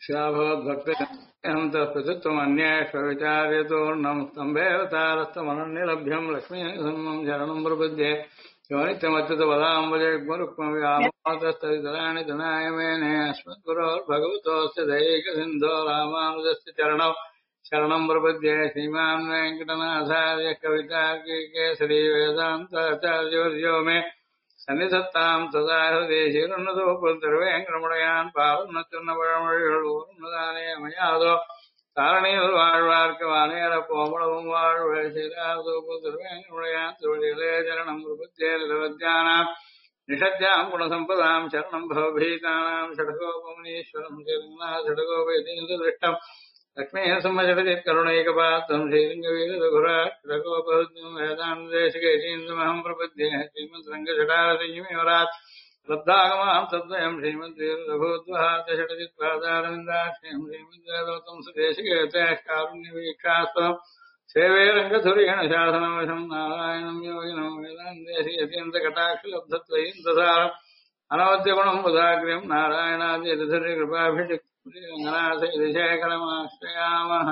शाभवद्भक्तिं तत्प्रचित्वमन्येष्वविचार्यतोर्णं स्तम्भेऽवतारस्तमनन्यलभ्यं लक्ष्मीसन्मं शरणं प्रपद्ये यो नित्यमच्युतपदाम्बुजग्मरुक्मव्यामोहतस्तदितराणि धनाय मेने अस्मद्गुरोर्भगवतोऽस्य दैकसिन्धो रामानुजस्य चरणौ शरणं प्रपद्ये श्रीमान् वेङ्कटनाथार्य कवितार्किकेसरी वेदान्ताचार्यवर्यो मे சன்னிதத்தாம் சதாஹதேசிருன்னதோபுத்திருவேங்கடமுடையான் பாவம் சொன்ன பழமொழிகள் ஊர்மதானே அமையாதோ தாரணியில் வாழ்வார்க்கு வானேர போமளவும் வாழ்வு சீராதோபு திருவேங்கடமுடையான் திருவடிகளே சரணம் விருபத்தேர்வத்யானாம் நிஷத்யாம் குணசம்பதாம் சரணம் பவபீதானாம் ஷடகோபமுனீஸ்வரம் ஷடகோபேதீந்திரம் லக்ஷ்மீ சம்மஜடித் கருணைகபாத்தம் ஸ்ரீரங்கவீர ரகுராட் ஷடகோபருத்யம் வேதாந்தேசிகேதீந்திரமஹம் பிரபத்யே ஸ்ரீமத் ரங்கஜடாரசீமிவராத் லப்தாகமாம் சத்வயம் ஸ்ரீமத் ரகுத்வஹார்த்தஷடஜித் பாதாரவிந்தாக்ஷ்யம் ஸ்ரீமத் வேதோத்தம் சுதேசிகேதே காருண்யவீக்ஷாஸ்தம் சேவே ரங்கதுரியண சாசனவசம் நாராயணம் யோகினம் வேதாந்தேசிகேதீந்திர கட்டாட்சலப்தத்வயீந்திரசாரம் அனவத்தியகுணம் புதாகிரியம் நாராயணாதி யதுரி கிருபாபிஷிக் சேகரமாஸ்ரயாமஹ.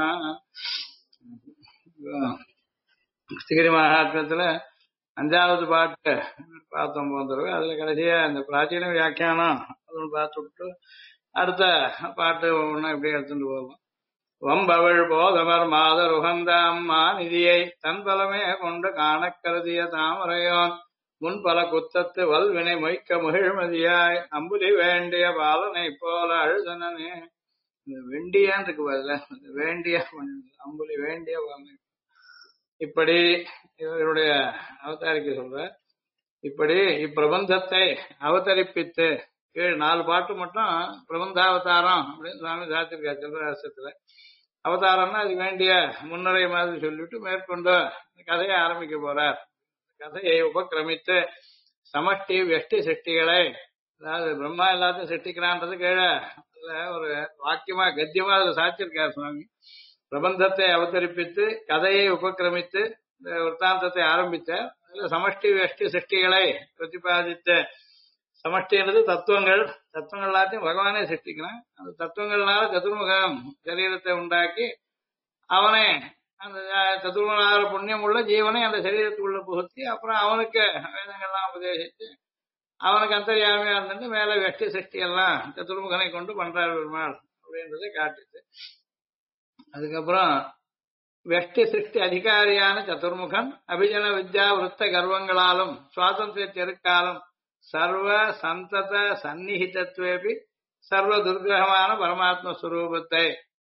ஸ்ரீகிரி மகாத்மியத்துல 5வது பாட்டு பார்த்தோம் போந்தரவு. அதுல கடைசியா இந்த பிராச்சீன வியாக்கியானம் அது பார்த்துட்டு அடுத்த பாட்டு ஒண்ணு இப்படி எடுத்துட்டு போவோம். வம்பவள் போதமர் மாதர் உகந்தாம்மா நிதியை தன்பலமே கொண்டு காணக்கருதிய தாமரையோன் முன்பல குத்தத்து வல்வினை மொய்க்க மகிழ்மதியாய் அம்புலி வேண்டிய பாலனை போல அழுதனே. இந்த வெண்டியான் இருக்கு பதில வேண்டிய அம்புலி வேண்டிய பாலனை இப்படி இவருடைய அவதாரிக்க சொல்ற. இப்படி இப்பிரபந்தத்தை அவதரிப்பித்து கீழ் 4 பாட்டு மட்டும் பிரபந்தாவதாரம் அப்படின்னு சுவாமி சாத்திருக்காரு சந்திரராசத்துல. அவதாரம்னா அது வேண்டிய முன்னுரை மாதிரி சொல்லிட்டு மேற்கொண்டு கதையை ஆரம்பிக்க போறார். கதையை உபக்கிரமித்து சமஷ்டி வெஷ்டி சிருஷ்டிகளை, அதாவது பிரம்மா எல்லாத்தையும் சிருஷ்டிக்கிறான்றது கீழே ஒரு வாக்கியமா கத்தியமா அதுல சாத்திருக்கார் சுவாமி. பிரபந்தத்தை அவதரிப்பித்து கதையை உபக்கிரமித்து இந்த விற்த்தாந்தத்தை ஆரம்பித்த அதுல சமஷ்டி வெஷ்டி சிருஷ்டிகளை பிரதிபாதித்த. சமஷ்டின்றது தத்துவங்கள். தத்துவங்கள் எல்லாத்தையும் பகவானே சிருஷ்டிக்கிறான். அந்த தத்துவங்கள்னால சதுர்முகம் சரீரத்தை உண்டாக்கி அவனே அந்த சதுர்முக புண்ணியம் உள்ள ஜீவனை அந்த சரீரத்துக்குள்ள புகுத்தி அப்புறம் அவனுக்கு வேதங்கள்லாம் உபதேசித்து அவனுக்கு அந்தர்யாமியா இருந்துட்டு மேல வெஷ்டி சிருஷ்டி எல்லாம் சதுர்முகனை கொண்டு பண்றார் பெருமாள் அப்படின்றத காட்டுது. அதுக்கப்புறம் வெஷ்டி சிருஷ்டி அதிகாரியான சதுர்முகன் அபிஜன வித்யா விருத்த கர்வங்களாலும் சுவாதந்திர செருக்காலும் சர்வ சந்தத சந்நிஹிதத்வேபி சர்வ துர்கிரகமான பரமாத்ம ஸ்வரூபத்தை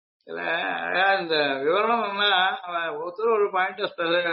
இந்த விவரணம்னா ஒருத்தர் ஒரு பாயிண்ட்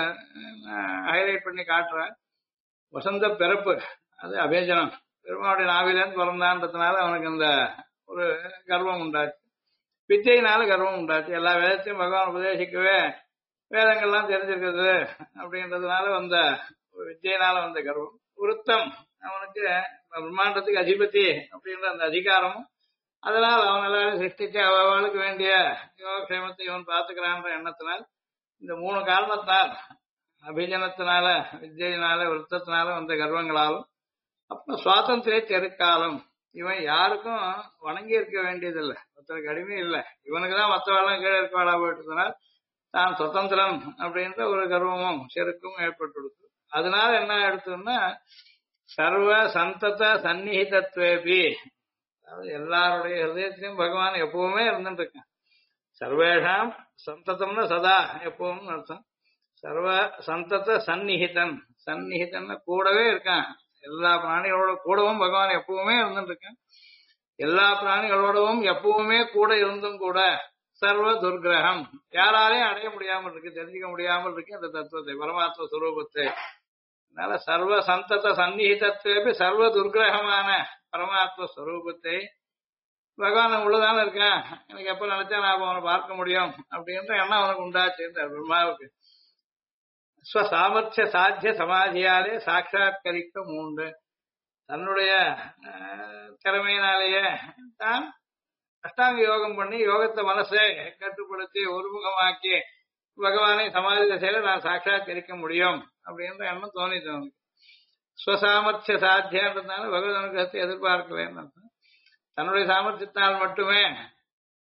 ஹைலைட் பண்ணி காட்டுறேன். வசந்த பிறப்பு அது அபேஜனம். பெருமாவுடைய நாவிலேருந்து பிறந்தான்றதுனால அவனுக்கு அந்த ஒரு கர்வம் உண்டாச்சு. வித்தியினால கர்வம் உண்டாச்சு. எல்லா வேதத்தையும் பகவான் உபதேசிக்கவே வேதங்கள்லாம் தெரிஞ்சிருக்கிறது அப்படின்றதுனால வந்த வித்தியினால வந்த கர்வம். விருத்தம் அவனுக்கு பிரம்மாண்டத்துக்கு அதிபதி அப்படின்ற அந்த அதிகாரமும் அதனால் அவன் எல்லாரும் சிருஷ்டிச்சு அவளுக்கு வேண்டிய யோகக்ஷேமத்தை இவன் பார்த்துக்கிறான்ற எண்ணத்தினால் இந்த 3 காரணத்தினால் அபிஜனத்தினால வித்யினால விருத்தத்தினால வந்த கர்வங்களாலும் அப்புறம் சுவாதந்திரிய செருக்காலம் இவன் யாருக்கும் வணங்கி இருக்க வேண்டியதில்லை, ஒருத்தருக்கு அடிமை இல்லை. இவனுக்குதான் மற்றவாளும் கீழே இருக்கவாளா போயிட்டதுனால் தான் சுதந்திரம் அப்படின்ற ஒரு கர்வமும் செருக்கும் ஏற்பட்டுடுது. அதனால என்ன எடுத்தோம்னா சர்வ சந்தத சந்நிஹிதத்வேபி, அதாவது எல்லாருடைய ஹிருதயத்திலையும் பகவான் எப்பவுமே இருந்துட்டு இருக்கான். சர்வேஷாம் சந்ததம்னா சதா எப்பவும் அர்த்தம். சர்வ சந்தத சந்நிஹிதன், சந்நிஹிதன் கூடவே இருக்கான். எல்லா பிராணிகளோட கூடவும் பகவான் எப்பவுமே இருந்துட்டு இருக்கான். எல்லா பிராணிகளோடவும் எப்பவுமே கூட இருந்தும் கூட சர்வ துர்கிரகம் யாராலையும் அடைய முடியாமல் இருக்கு, தெரிஞ்சுக்க முடியாமல் இருக்கு அந்த தத்துவத்தை, பரமாத்ம சுரூபத்தை. அதனால சர்வ சந்தத சந்நிஹிதத்வேபி சர்வ துர்கிரகமான பரமாத்ம ஸ்வரூபத்தை பகவான் உள்ளதான இருக்கேன், எனக்கு எப்ப நினைச்சா நான் அவனை பார்க்க முடியும் அப்படின்ற எண்ணம் அவனுக்கு உண்டாச்சு. பிரம்மாவுக்கு ஸ்வசாமர்த்திய சாத்திய சமாதியாலே சாட்சாத்கரிக்க 3 தன்னுடைய திறமையினாலேயே தான் அஷ்டாங்க யோகம் பண்ணி யோகத்தை மனசை கட்டுப்படுத்தி ஒருமுகமாக்கி பகவானை சமாதி திசையில நான் சாட்சாத்கரிக்க முடியும் அப்படின்ற எண்ணம் தோணிது அவனுக்கு. ஸ்வசாமர்த்திய சாத்தியன்றதுனால பகவத் அனுகிரகத்தை எதிர்பார்க்கலன்னு அர்த்தம். தன்னுடைய சாமர்த்தியத்தினால் மட்டுமே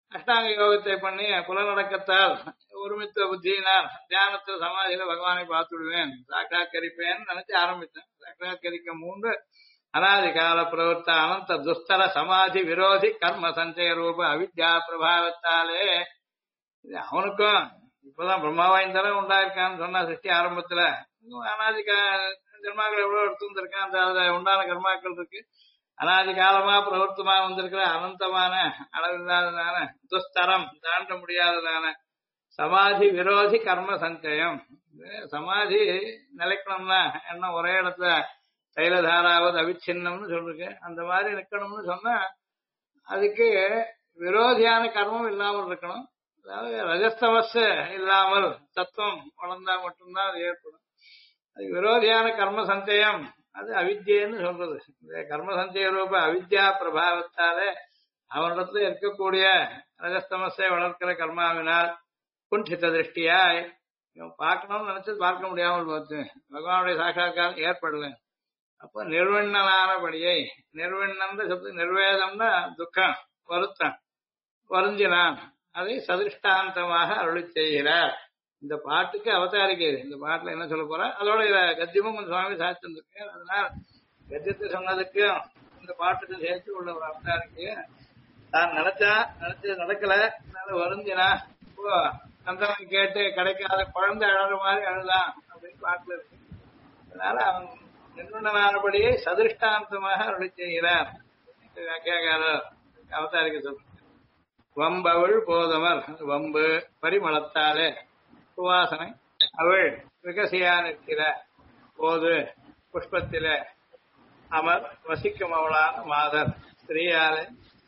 அஷ்டாங்க யோகத்தை பண்ணி புலநடக்கத்தால் ஒருமித்த புத்தியினால் தியானத்தில் சமாதியில பகவானை பார்த்துடுவேன் சாட்சாத்கரிப்பேன் நினைச்சு ஆரம்பித்தேன். சாட்சாத்கரிக்க மூன்று அனாதி கால பிரவர்த்த அனந்த துஸ்தர சமாதி விரோதி கர்ம சஞ்சய ரூப அவித்யா பிரபாவத்தாலே இது அவனுக்கும் இப்பதான் பிரம்மாவாய்ந்தரம் உண்டாயிருக்கான்னு சொன்னா சிருஷ்டி ஆரம்பத்துல அனாதி கர்மாக்கள் எவ்வளவு எடுத்துருக்கான் அந்த அதுல உண்டான கர்மாக்கள் இருக்கு. அனாதி காலமா பிரவர்த்தமா வந்திருக்கிற அனந்தமான அளவில்லாததான துஸ்தரம் தாண்ட முடியாததான சமாதி விரோதி கர்ம சஞ்சயம். சமாதி நிலைக்கணும்னா என்ன ஒரே இடத்துல தைலதாராவது அவிச்சின்னம்னு சொல்லிருக்கு. அந்த மாதிரி நிக்கணும்னு சொன்னா அதுக்கு விரோதியான கர்மம் இல்லாமல் இருக்கணும். அதாவது ரஜஸ்தமஸ் இல்லாமல் தத்துவம் வளர்ந்தா மட்டும்தான் அது ஏற்படும். அது விரோதியான கர்ம சஞ்சயம் அது அவித்யன்னு சொல்றது. இந்த கர்ம சஞ்சய ரூப அவித்யா பிரபாவத்தாலே அவனிடத்துல இருக்கக்கூடிய ரஜஸ்தமஸை வளர்க்கிற கர்மாவினால் குண்டித திருஷ்டியாய் பார்க்கணும்னு நினைச்சது பார்க்க முடியாமல் போச்சு. பகவானுடைய சாட்சாத்காரம் ஏற்படல. அப்போ நிர்வண்ணனானபடியை நிர்வண்ணம் சொல்றது நிர்வேதம்னா துக்கம் வருத்தம் வருந்தினான் அதை சதிருஷ்டாந்தமாக அருளி செய்கிறார். இந்த பாட்டுக்கு அவதாரிக்கை. இந்த பாட்டுல என்ன சொல்ல போற அதோட கத்தியமும் கொஞ்சம் சுவாமி சாத்திருந்திருக்கு. அதனால கத்தியத்தை சொன்னதுக்கும் இந்த பாட்டுக்கு சேர்த்து உள்ள ஒரு அவதாரிக்கைய தான் நினைச்சது நடக்கல. அதனால வருந்தினா இப்போ நந்தவன் கேட்டு கிடைக்காத குழந்தை அழற மாதிரி அழுதான் அப்படின்னு பாட்டுல இருக்கு. அதனால அவன் நிர்ணயமானபடியே சதிருஷ்டாந்தமாக அருளி செய்கிறார். வியாக்கியாகாரர் அவதாரிக்க சொல்ற வம்பவள் போதமர் வம்பு பரிமளத்தாலே சுவாசனை அவள் விகசியா நிற்கிற போது புஷ்பத்தில அமர் வசிக்கும் அவளான மாதர் ஸ்திரீயாலே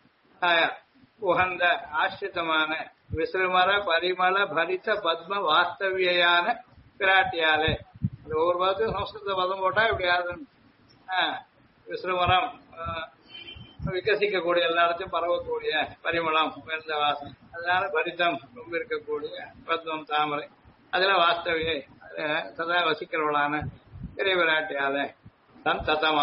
உகந்த ஆசிரிதமான விசிறுமர பரிமள பரித பத்ம வாஸ்தவியான பிராட்டியாலே. ஒவ்வொரு பதத்தையும் சம்ஸ்கிருத பதம் போட்டா இப்படி யாருன்னு விசிறுமரம் விகசிக்கக்கூடிய எல்லா இடத்தையும் பரவக்கூடிய பரிமளம் உயர்ந்த வாசனை அதனால பரிதம் ரொம்ப இருக்கக்கூடிய பத்மம் தாமரை அதுல வாஸ்தவியை சதா வசிக்கிறவளான பெரிய விராட்டியால தன் தத்தம்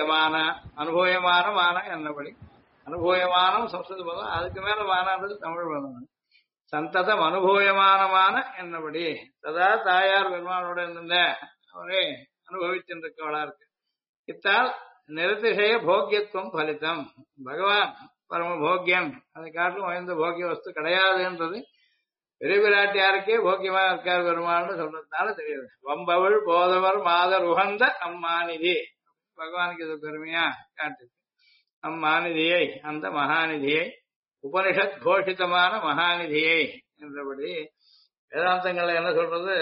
அனுபவயமான என்னபடி அனுபவயமானம் சம்ஸ்கிருத பதம் அதுக்கு மேல மானான்றது தமிழ் பதம். சந்ததம் அனுபவயமான என்னபடி சதா தாயார் பெருமானோட இருந்த அவரே அனுபவிச்சிருக்கவளா இருக்கு. இத்தால் நிரதிசய போக்கியத்துவம் பலித்தம். பகவான் பரம போக்கியம் அதை காட்டிலும் உயர்ந்த போக்கிய வஸ்து கிடையாதுன்றது பெரிய பிராட்டியாருக்கே போக்கியமா இருக்கார் பெருமான்னு சொல்றதுனால தெரியுது. வம்பவள் போதவர் மாதர் உகந்த அம்மாநிதி பகவானுக்கு இது பெருமையா காட்டு. அம்மாநிதியை அந்த மகாநிதியை உபனிஷத் கோஷிதமான மகாநிதியை என்றபடி வேதாந்தங்கள்ல என்ன சொல்றது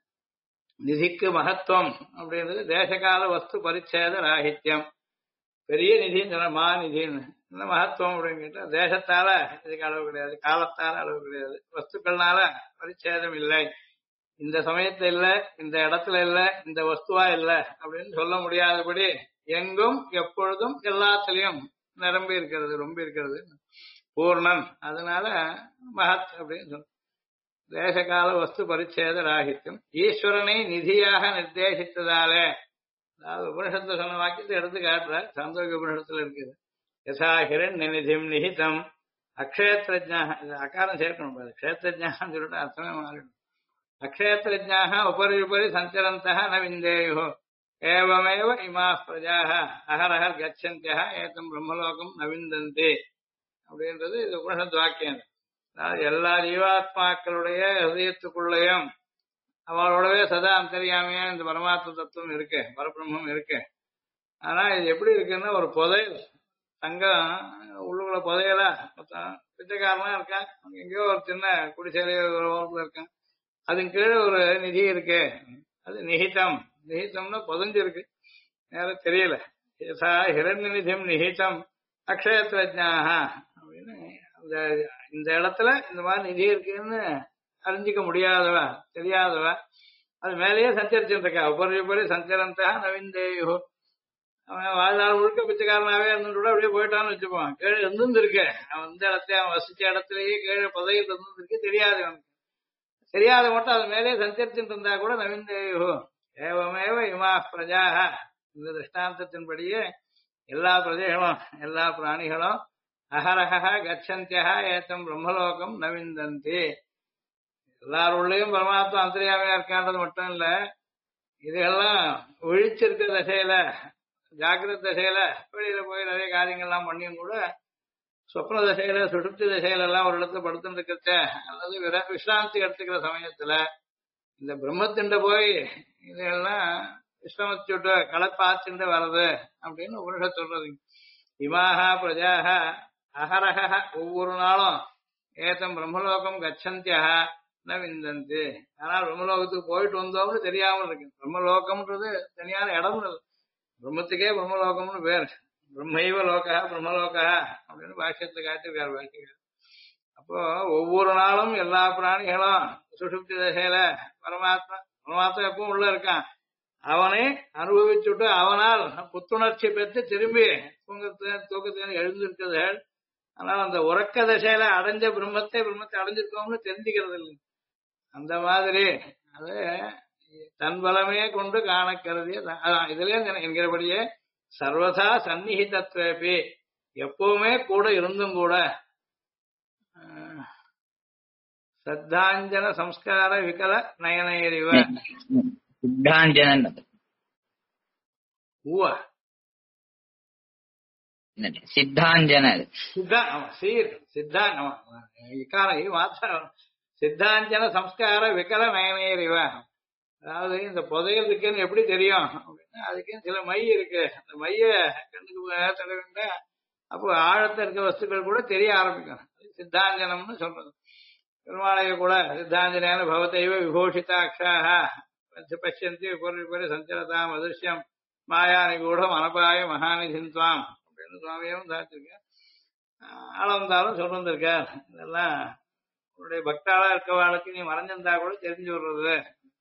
நிதிக்கு மகத்துவம் அப்படின்றது தேசகால வஸ்து பரிச்சேத ராகித்யம். பெரிய நிதின்னு மாநிதின்னு என்ன மகத்துவம் அப்படின்னு கேட்டா தேசத்தால இதுக்கு அளவு கிடையாது, காலத்தால அளவு கிடையாது, வஸ்துக்கள்னால பரிச்சேதம் இல்லை, இந்த சமயத்துல இல்ல, இந்த இடத்துல இல்ல, இந்த வஸ்துவா இல்ல அப்படின்னு சொல்ல முடியாதபடி எங்கும் எப்பொழுதும் எல்லாத்திலையும் நிரம்பி இருக்கிறது ரொம்ப இருக்கிறது பூர்ணன். அதனால மகத் அப்படின்னு சொல்ல தேசகால வஸ்து பரிச்சேத ராகித்யம் ஈஸ்வரனை நிதியாக நிர்தேசித்ததாலே. அதாவது உபனிஷத்துல சொன்ன வாக்கியத்தை எடுத்து காட்டுற சாந்தோக்கிய உபனிஷத்துல இருக்குது. யசா ஹிரண்யநிதிம் நிஹிதம் அக்ஷேத்ரஜ்ஞாக அகாரம் சேர்க்கணும். க்ஷேத்ரஜ்ஞான்னு சொல்லிட்டு அர்த்தமே மாறிடும். அக்ஷேத்ரஜ்ஞாக உபரி உபரி சஞ்சரந்தः ந விந்தேயுः ஏவமேவ இமாः பிரஜாः அஹரஹர் கச்சந்தியः ஏதம் பிரம்மலோகம் ந விந்தந்தி அப்படின்றது இது உபனிஷத் வாக்கியம். அதாவது எல்லா ஜீவாத்மாக்களுடைய ஹிருதயத்துக்குள்ளேயும் அவளோடவே சதா அந்தரியாமையா இந்த பரமாத்ம தத்துவம் இருக்கு, பரபிரம்மம் இருக்கு. ஆனா இது எப்படி இருக்குன்னா ஒரு புதையல் தங்கம் உள்ளுக்குள்ள புதையலா பிச்சைக்காரனா இருக்கான், எங்கேயோ ஒரு சின்ன குடிசையில ஒரு ஓரத்துல இருக்கான், அதுக்கு கீழே ஒரு நிதி இருக்கு, அது நிஹிதம். நிஹிதம்னா புதஞ்சிருக்கு, நேரம் தெரியல. யசா ஹிரண்ய நிதிம் நிஹிதம் அக்ஷயத்ரஜ்ஞாக அப்படின்னு இந்த இடத்துல இந்த மாதிரி நிதி இருக்குன்னு அறிஞ்சிக்க முடியாதவ தெரியாதவ அது மேலேயே சஞ்சரிச்சுட்டு இருக்கா. உபரி சஞ்சரந்தா நவீந்தேயோ அவன் வாழ்நாள் முழுக்க பிச்சைக்காரனாவே இருந்துட்டு அப்படியே போயிட்டான்னு வச்சுப்பான். கீழே இருந்துருக்கு, அவன் இந்த இடத்துல அவன் வசிச்ச இடத்துலயே கீழே புதையில் இருந்துருக்கு, தெரியாது அவனுக்கு. தெரியாத மட்டும் அது மேலேயே சஞ்சரிச்சுட்டு இருந்தா கூட நவீந்தேயோ ஏவமேவ இமா பிரஜாக இந்த திருஷ்டாந்தத்தின்படியே எல்லா பிரஜைகளும் எல்லா பிராணிகளும் அஹரஹ கச்சந்தியா ஏத்தம் பிரம்மலோகம் நவிந்தந்தி. எல்லாருள்ளயும் பரமாத்மா அந்தரியாமையா இருக்கான்றது மட்டும் இல்ல, இதெல்லாம் விழிச்சிருக்க தசையில, ஜாக்கிரத தசையில வெளியில போய் நிறைய காரியங்கள்லாம் பண்ணியும் கூட சொப்ன தசையில சுடுப்தி தசையில எல்லாம் ஒரு இடத்துல படுத்துட்டு இருக்கிறத அல்லது விசிராந்தி எடுத்துக்கிற சமயத்துல இந்த பிரம்மத்திண்ட போய் இதெல்லாம் விஸ்ரமச்சுட்டு களைப்பாச்சுட்டு வர்றது அப்படின்னு உபனிஷத் சொல்றது. இமாஹா பிரஜாக அகரக ஒவ்வொரு நாளும் ஏத்தம் பிரம்மலோகம் கச்சந்தியா ந விந்தந்தி. ஆனால் பிரம்மலோகத்துக்கு போயிட்டு வந்தோம்னு தெரியாமல் இருக்கு. பிரம்மலோகம்ன்றது தனியான இடம் இல்லை, பிரம்மத்துக்கே பிரம்மலோகம்னு பேர். பிரம்மைவ லோகா பிரம்மலோகா அப்படின்னு பாஷ்யத்தை காட்டிருக்காரு பாஷ்யக்கார். அப்போ ஒவ்வொரு நாளும் எல்லா பிராணிகளும் சுஷுப்தி தசையில பரமாத்மா பரமாத்மா எப்பவும் உள்ள இருக்கான். அவனை அனுபவிச்சுட்டு அவனால் புத்துணர்ச்சி பெற்று திரும்பி தூக்கத்திலிருந்து எழுந்திருக்கிறது. ஆனால் அந்த உறக்க தசையில அடைஞ்ச பிரம்மத்தை அடைஞ்சிருக்கோம்னு தெரிஞ்சுக்கிறது இல்லை. அந்த மாதிரி அது தன் பலமே கொண்டு காண கருதிய இதுலயே என்கிறபடியே சர்வதா சந்நிஹிதத்வேபி எப்பவுமே கூட இருந்தும் கூட சத்தாஞ்சன சம்ஸ்கார விகல நயனேரிவ சித்தாஞ்சன ஊவ சித்தாஞ்சன சித்தாஞ்சன சம்ஸ்கார விகல நயனேரிவ. அதாவது இந்த புதையல் இருக்குன்னு எப்படி தெரியும் அப்படின்னா அதுக்கு சில மை இருக்கு. அந்த மைய கண்ணுக்கு தடவை அப்போ ஆழத்துல இருக்க வஸ்துக்கள் கூட தெரிய ஆரம்பிக்கும். சித்தாஞ்சனம்னு சொல்றது. பெருமாளைய கூட சித்தாஞ்சன பவத்தைவ விபூஷிதாட்சாக பசியந்தி விபரி சஞ்சரதாம் அதிருஷ்யம் மாயா நிகூடம் அனபாய மகாநிதித்வாம் அப்படின்னு சுவாமியும் சாத்திருக்கேன். ஆளந்தாலும் சொல்லிருக்கார். இதெல்லாம் உன்னுடைய பக்தாளா இருக்கவாளுக்கு நீ மறைஞ்சிருந்தா கூட தெரிஞ்சு விடுறது.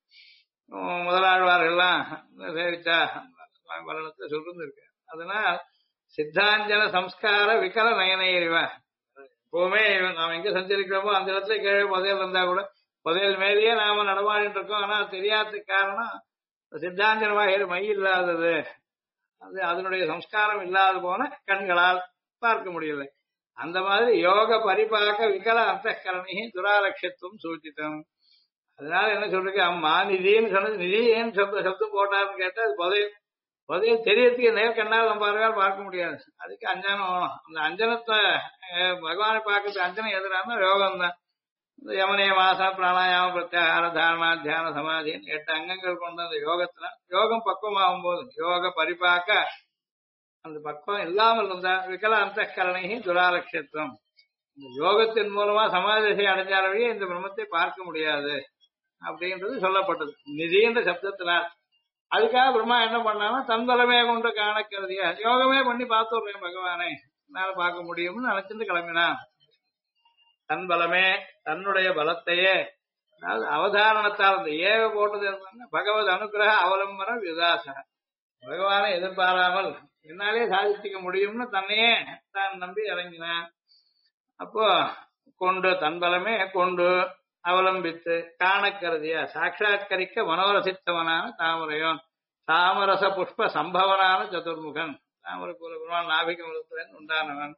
முதலாழ்வார்கள்லாம் சேவிச்சா பலனத்தை சொல்லிருக்க. அதனால் சித்தாஞ்சன சம்ஸ்கார விகல நயனையறிவ. எப்பவுமே நாம் எங்க சஞ்சரிக்கிறோமோ அந்த இடத்துல கீழே புதையல் இருந்தா கூட புதையல் மேலேயே நாம நடமாடிட்டு இருக்கோம். ஆனா தெரியாததுக்கு காரணம் சித்தாஞ்சனமாக மை இல்லாதது, அது அதனுடைய சம்ஸ்காரம் இல்லாத போன கண்களால் பார்க்க முடியல. அந்த மாதிரி யோக பரிபாக்க விகல அந்தகரணி துராலட்சத்துவம் சூச்சித்தம். அதனால என்ன சொல்றீங்க, அம்மா நிதின்னு சொன்னது நிதி ஏன் சப்தம் போட்டாருன்னு கேட்டா அது புதையல் தெரியறதுக்கு நேர்கண்ணால் நம்ம பார்க்க முடியாது. அதுக்கு அஞ்சனம் வேணும். அந்த அஞ்சனத்தை பகவானை பார்க்கறது அஞ்சனம் எதிரான யோகம் தான். இந்த யமனே மாசா பிராணாயாம பிரத்யாகார தாரணா தியான சமாதின்னு 8 அங்கங்கள் கொண்ட அந்த யோகத்துல யோகம் பக்குவமாகும் போது யோக பரிபாக்க அந்த பக்குவம் இல்லாமல் இருந்தா விகல அந்தகரணை துராலட்சத்துவம். இந்த யோகத்தின் மூலமா சமாதி திசை அடைஞ்சாலே இந்த பிரம்மத்தை பார்க்க முடியாது அப்படின்றது சொல்லப்பட்டது நிதின்ற சப்தத்தினால். அதுக்காக பிரம்மா என்ன பண்ணான்னா தன் பலமே கொண்டு காண கருதியா யோகமே பண்ணி பார்த்துடுறேன் பகவானை என்னால பார்க்க முடியும்னு நினைச்சிட்டு கிளம்பினான். தன் பலமே தன்னுடைய பலத்தையே, அதாவது அவதாரணத்தால் இந்த ஏவ போட்டது பகவத் அனுகிரக அவலம்பன விதாச, பகவானை எதிர்பாராமல் என்னாலே சாதிச்சுக்க முடியும்னு தன்னையே தான் நம்பி இறங்கினான். அப்போ கொண்டு தன் பலமே கொண்டு அவலம்பித்து காண கருதியா சாட்சாத்கரிக்க மனோரசித்தவனான தாமரையோன் தாமரச புஷ்ப சம்பவனான சதுர்முகன் தாமரை போல பெருமாள் நாபிகமலத்துடன் உண்டானவன்.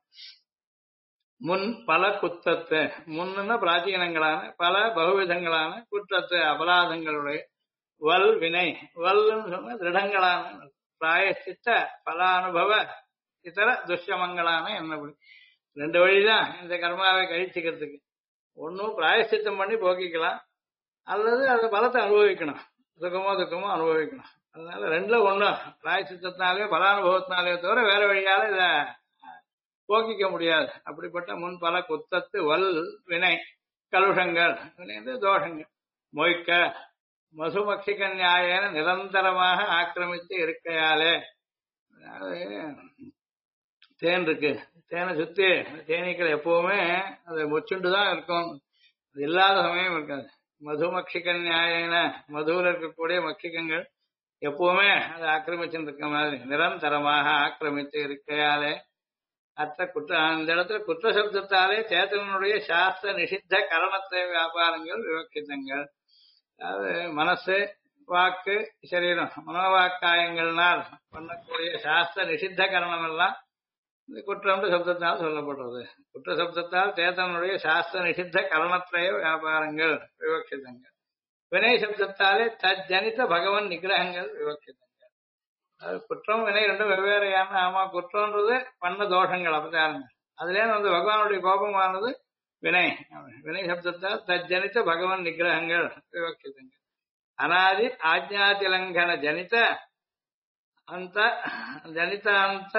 முன் பல குத்தத்து முன்னுன்னா பிராச்சீனங்களான பல பகுவிதங்களான குற்றத்து அபராதங்களுடைய வல் வினை வல்லுன்னு சொன்ன திருடங்களான பிராயசித்த பலானுபவ இதர துஷ்யமங்களான என்னபடி 2 வழிதான் இந்த கர்மாவை கழிச்சுக்கிறதுக்கு. ஒன்னும் பிராயசித்தம் பண்ணி போக்கிக்கலாம், அல்லது அந்த பலத்தை அனுபவிக்கணும், சுகமோ துக்கமோ அனுபவிக்கணும். அதனால 2ல 1 பிராயசித்தத்தினாலே பலானுபவத்தினாலே தவிர வேற வழியால இத போக்கிக்க முடியாது. அப்படிப்பட்ட முன் பல குத்தத்து வல் வினை கலுஷங்கள் தோஷங்கள் மொய்க்க மசுமக்ஷிக நியாயன நிரந்தரமாக ஆக்கிரமித்து இருக்கையாலே. தேன் இருக்கு, தேனை சுத்தி தேனீக்கள் எப்பவுமே அதை முச்சுண்டுதான் இருக்கும், அது இல்லாத சமயம் இருக்காது. மதுமக்ஷிக நியாயன மதுவில் இருக்கக்கூடிய மக்ஷிகங்கள் எப்பவுமே அதை ஆக்கிரமிச்சுட்டு இருக்க மாதிரி நிரந்தரமாக ஆக்கிரமித்து இருக்கையாலே அத்த குற்ற அந்த இடத்துல குற்ற சப்தத்தாலே சேத்தனுடைய சாஸ்திர நிஷித்த கரணத்தை வியாபாரங்கள் விவக்கிதங்கள். அதாவது மனசு வாக்கு சரீரம் மனோவாக்காயங்கள்னால் பண்ணக்கூடிய சாஸ்திர நிஷித்த கரணம் எல்லாம் இந்த குற்றம்ன்ற சப்தத்தால் சொல்லப்படுறது. குற்ற சப்தத்தால் சேதனுடைய சாஸ்திர நிஷித்த கரணத்திரய வியாபாரங்கள் விவக்ஷிதங்கள். வினை சப்தத்தாலே தஜ்ஜனித பகவன் நிகிரகங்கள் விவக்ஷிதங்கள். அது குற்றம் வினை ரெண்டும் வெவ்வேறையான. ஆமா, குற்றம்ன்றது பண்ண தோஷங்கள் அபச்சாரங்கள். அதுல வந்து பகவானுடைய கோபமானது வினை. வினை சப்தத்தால் தஜ்ஜனித பகவன் நிகிரகங்கள் விவக்ஷிதங்கள். அனாதி ஆஜ்ஞாதிலங்கன ஜனித அந்த ஜனித அந்த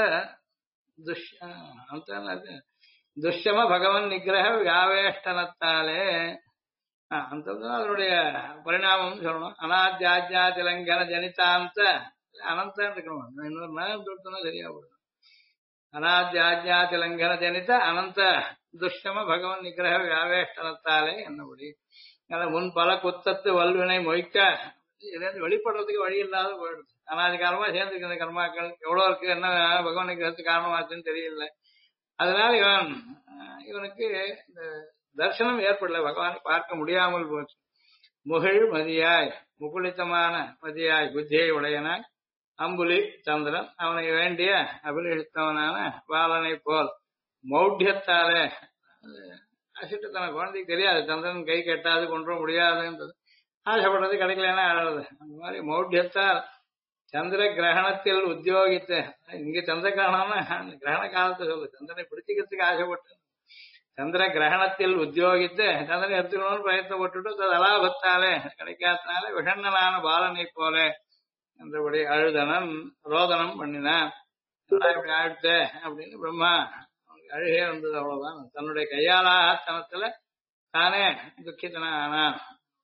துஷ்யம பகவன் நிகிரக வியாவேஷ்டனத்தாலே அந்த அதனுடைய பரிணாமம் சொல்லணும். அனாத்யாஜ்ஞாதிலங்கன ஜனிதாந்த அனந்தான் இருக்கணும். இன்னொரு நேரம் கொடுத்தோம்னா சரியா போடும். அனாத்யாஜ்ஞாதிலங்கன ஜனித அனந்த துஷ்யம பகவன் நிகிரக வியாவேஷ்டனத்தாலே என்னபடி முன் பல குத்தத்து வல்வினை மொய்க்க இதுலேருந்து வெளிப்படுறதுக்கு வழி இல்லாத போயிடுது. அனாதி காலமா சேர்ந்துருக்கு இந்த கர்மாக்கள். எவ்வளவு இருக்கு, என்ன பகவான் நிகிரகத்துக்கு காரணமாச்சுன்னு தெரியல. அதனால இவனுக்கு இந்த தர்சனம் ஏற்படல, பகவானை பார்க்க முடியாமல் போச்சு. முகிழ் மதியாய் முகுளித்தமான மதியாய் புத்தியை உடையனாய் அம்புலி சந்திரன் அவனை வேண்டிய அபிலிஷித்தவனான பாலனை போல் மௌಢ்யத்தாலே அசிட்டு தன குழந்தைக்கு தெரியாது சந்திரன் கை கெட்டாது கொன்ற முடியாதுன்றது. ஆசைப்படுறது கிடைக்கலன்னா அழகுது. அந்த மாதிரி மௌಢ்யத்தால் சந்திர கிரகணத்தில் உத்தியோகித்த, இங்க சந்திர கிரகணம்னா கிரகண காலத்தை சொல்லு, சந்திரனை பிடிச்சிக்கிறதுக்கு ஆசைப்பட்டு சந்திர கிரகணத்தில் உத்தியோகித்து சந்திரனை எடுத்துக்கணும்னு பிரயத்தப்பட்டுட்டு அது அலாபத்தாலே கிடைக்காதனால விஷண்ணனான பாலனை போல என்றபடி அழுதனன் ரோதனம் பண்ணினான். இப்படி ஆழ்த்த அப்படின்னு பிரம்மா அழுகே வந்தது. அவ்வளவுதான். தன்னுடைய கையாளாகத்தனத்துல தானே துக்கித்தனா ஆனான்.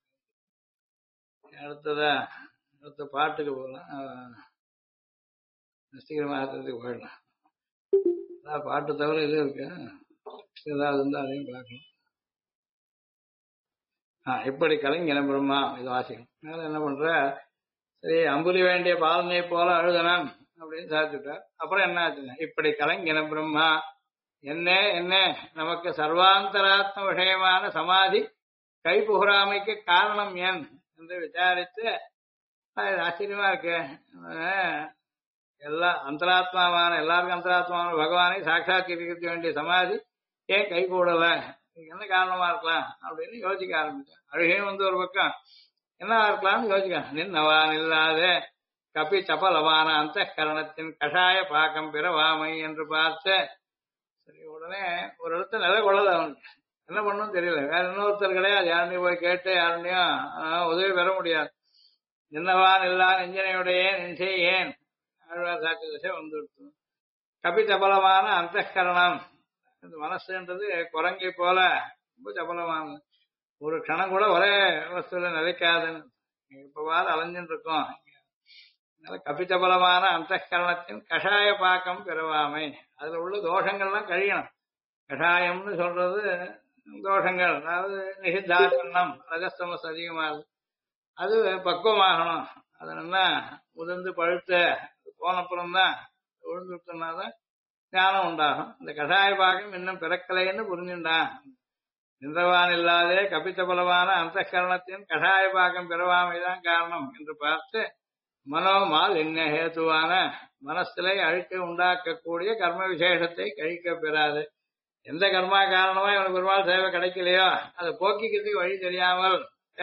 அடுத்த பாட்டுக்கு போகலாம். சீக்கிரமாக போயிடலாம். பாட்டு தவிர இது இருக்கு, ஏதாவது இருந்தா அதையும் பார்க்கணும். இப்படி கலைஞன பிரம்மா இது வாசிக்கும். அதனால என்ன பண்ற, சரி அம்புலி வேண்டிய பாலனை போல அழுதனான் அப்படின்னு சாதிச்சுட்டார். அப்புறம் என்ன ஆச்சுன்னா, இப்படி கலைஞன பிரம்மா என்ன நமக்கு சர்வாந்தராத்ம விஷயமான சமாதி கை புகழாமைக்கு காரணம் ஏன் என்று விசாரித்து ஆச்சரியமா இருக்கு. எல்லா அந்தராத்மாவான எல்லாருக்கும் அந்தராத்மாவான பகவானை சாட்சாத்கரிக்க வேண்டிய சமாதி ஏன் கை கூடல, என்ன காரணமா இருக்கலாம் அப்படின்னு யோசிக்க ஆரம்பிச்சேன். அழுகையும் வந்து ஒரு பக்கம் என்ன இருக்கலாம்னு யோசிக்க. நின்னவான் இல்லாத கபி சபலவான அந்த கரணத்தின் கஷாய பாக்கம் பிறவாமை என்று பார்த்து சரி உடனே ஒரு இடத்துல நிலை கொள்ளது. அவனுக்கு என்ன பண்ணணும் தெரியல. வேற இன்னொருத்தர் கிடையாது, யாருனையும் போய் கேட்டு யாருனையும் உதவி பெற முடியாது. நின்னவான் இல்லா நெஞ்சனையுடைய நெஞ்சை ஏன் ஆழ்வார் சாட்சி திசை வந்துடுத்து. கபி சபலமான அந்த கரணம், இந்த மனசுன்றது குரங்கை போல ரொம்ப சபலமானது. ஒரு க்ஷணம் கூட ஒரே வஸ்துல நிலைக்காதுன்னு இப்பவாறு அலைஞ்சுட்டு இருக்கோம். கபிச்சபலமான அந்த கரணத்தின் கஷாய பாக்கம் பெறவாமை, அதுல உள்ள தோஷங்கள்லாம் கழியணும். கஷாயம்னு சொல்றது தோஷங்கள், அதாவது நிஷித்தாசனம் ரஜஸ்தமஸ் அதிகமாகுது, அது பக்குவமாகணும். அதனால உதிர்ந்து பழுத்த போனப்புறம்தான் விழுந்து விட்டோம்னாதான் ஞானம் உண்டாகும். இந்த கஷாய பாகம் இன்னும் பிறக்கலைன்னு புரிஞ்சுட்டான். நின்றவான் இல்லாதே கபிச்சபலமான அந்த கரணத்தின் கஷாய பாகம் பெறவாமைதான் காரணம் என்று பார்த்து மனோமால் என்ன ஹேத்துவான மனசிலை அழுக்க உண்டாக்கக்கூடிய கர்ம விசேஷத்தை கழிக்க பெறாது. எந்த கர்மா காரணமா இவனுக்கு பெருமாள் சேவை கிடைக்கலையோ அதை போக்கிக்கிறதுக்கு வழி தெரியாமல்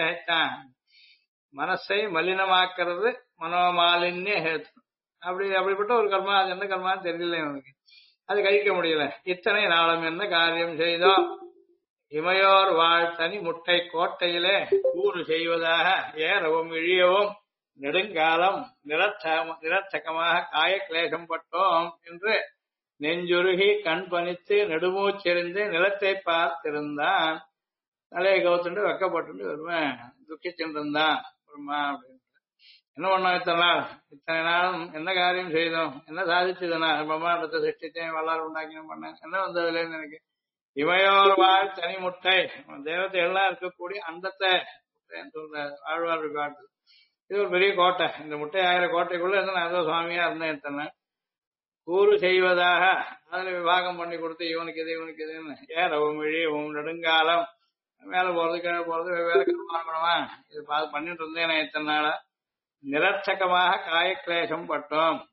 மனசை மலினமாக்குறது மனோமாலின்ய ஹேத்து. அப்படிப்பட்ட ஒரு கர்மா, அது எந்த கர்மான்னு தெரியல இவனுக்கு, அது கழிக்க முடியல. இத்தனை நாளும் என்ன காரியம் செய்தோம், இமையோர் வாழ்த்தனி முட்டை கோட்டையிலே கூறு செய்வதாக ஏறவும் இழியவும் நெடுங்காலம் நிரர்த்தகமாக காய கிளேசம் பட்டோம் என்று நெஞ்சுருகி கண் பனித்து நெடுமூச்செறிந்து நிலத்தை பார்த்திருந்தான். தலையை கவுத்துண்டு வெக்கப்பட்டு வருமே துக்கிச்சென்றிருந்தான் பிரம்மா அப்படின்னு. என்ன பண்ணோம் இத்தனை நாளும் என்ன காரியம் செய்தோம், என்ன சாதிச்சதுன்னா பிரம்மாண்டத்தை சிருஷ்டிச்சேன், வல்லாறு உண்டாக்கினோம் பண்ணேன், என்ன வந்ததுல இருந்து எனக்கு இமையோர் வாழ் தனி முட்டை தேவத்தை எல்லாம் இருக்கக்கூடிய அண்டத்தை சொல்ற ஆழ்வார் காட்டு. இது ஒரு பெரிய கோட்டை. இந்த முட்டை ஆகிற கோட்டைக்குள்ள இருந்து நான் ஏதோ சுவாமியா இருந்தேன். எத்தனை கூறு செய்வதாக அதுல விவாகம் பண்ணி கொடுத்து இவனுக்கு இது இவனுக்கு இதுன்னு ஏறவும் இழியவும் நெடுங்காலம் மேல போறது கீழே போறது வெவ்வேறு கர்மானுமா இது பண்ணிட்டு இருந்தேன். இத்தனை நாளா நிரர்த்தகமாக காய கிளேசம் பட்டோம்.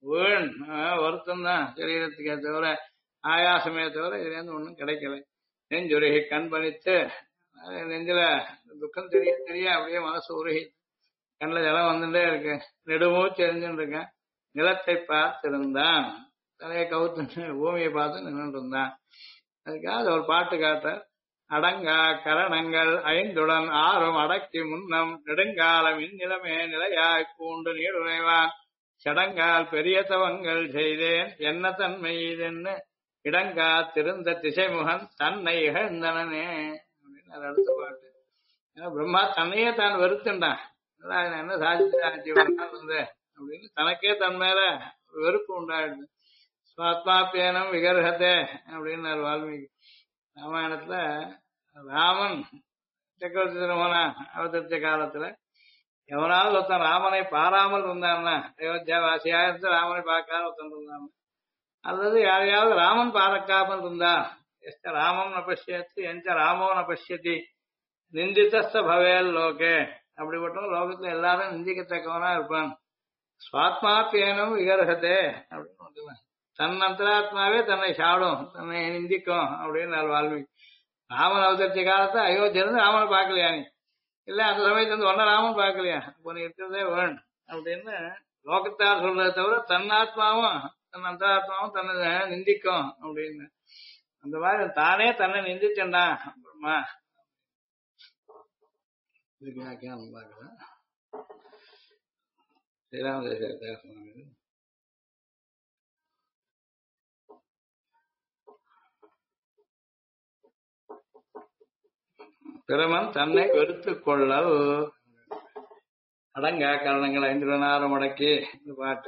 வீண் வருத்தம் தான் சரீரத்துக்கே தவிர ஆயாசமே தவிர இதுல இருந்து ஒண்ணும் கிடைக்கல. நெஞ்சுருகி கண் பணித்து நெஞ்சில துக்கம் தெரிய தெரிய அப்படியே மனசு உருகி கண்ணில் ஜலம் வந்துட்டே இருக்கு. நெடுமூச்சு எரிஞ்சுட்டு இருக்கேன். நிலத்தை பார்த்திருந்தான், தலையை கவுத்து பூமியை பார்த்து நின்றுட்டு இருந்தான். அதுக்காக அது ஒரு பாட்டு காட்ட. அடங்கா கரணங்கள் ஐந்துடன் ஆறும் அடக்கி முன்னம் நெடுங்காலம் இந்நிலமே நிலையாய் பூண்டு நீடுரைவான் சடங்கால் பெரிய தவங்கள் செய்தேன் என்ன தன்மை இதென்னு இடங்கா திருந்த திசைமுகன் தன்னை இகழ்ந்தனே அப்படின்னு அது அடுத்த பாட்டு. ஏன்னா பிரம்மா தன்னையே தான் வெறுத்துண்டான். என்ன சாதிச்சு வந்து அப்படின்னு தனக்கே தன் மேல வெறுப்பு உண்டாயிடுது. சுவாத்மாப்பியனம் விகர்ஹதே அப்படின்னாரு வால்மீகி ராமாயணத்துல. ராமன் சக்கரவர்த்தி திருமண அவதரித்த காலத்துல எவனாவது ஒருத்தன் ராமனை பாராமல் இருந்தான்னா, அயோத்தியா வாசியா இருந்து ராமனை பார்க்காத ஒருத்தன் இருந்தான், அல்லது யாரையாவது ராமன் பார்க்காமல் இருந்தா, எஸ்ட ராமம் ந பசியத்து எந்த ராமோ ந பசியத்தி நிந்தித்த பவேல் லோகே, அப்படிப்பட்ட லோகத்துல எல்லாரும் நிந்திக்கத்தக்கவனா இருப்பான். சுவாத்மாப்பியனும் விகர்ஹதே அப்படின்னு தன் அந்தராத்மாவே தன்னை சாடும், தன்னை நிந்திக்கும் அப்படின்னு வால்மீகி. ராமன் அவதரிச்ச காலத்தை அயோத்தியில இருந்து ராமனை பார்க்கலையா நீ? இல்ல அந்த சமயத்துல இருந்து ஒன்ன ராமன் பார்க்கலையா? இப்போ நீ இருக்கிறதே வேணும் அப்படின்னு லோகத்தார் சொல்றதை தவிர தன் ஆத்மாவும் தன் அந்தராத்மாவும் தன்னை நிந்திக்கும் அப்படின்னு. அந்த மாதிரி தானே தன்னை நிந்திச்சண்டான் அப்புறமா பார்க்கலாம். ஸ்ரீராமதேச பிரமன் தன்னை வெறுத்துக் கொள்ளல். அடங்கா காரணங்கள் 5 மடக்கி இந்த பாட்டு.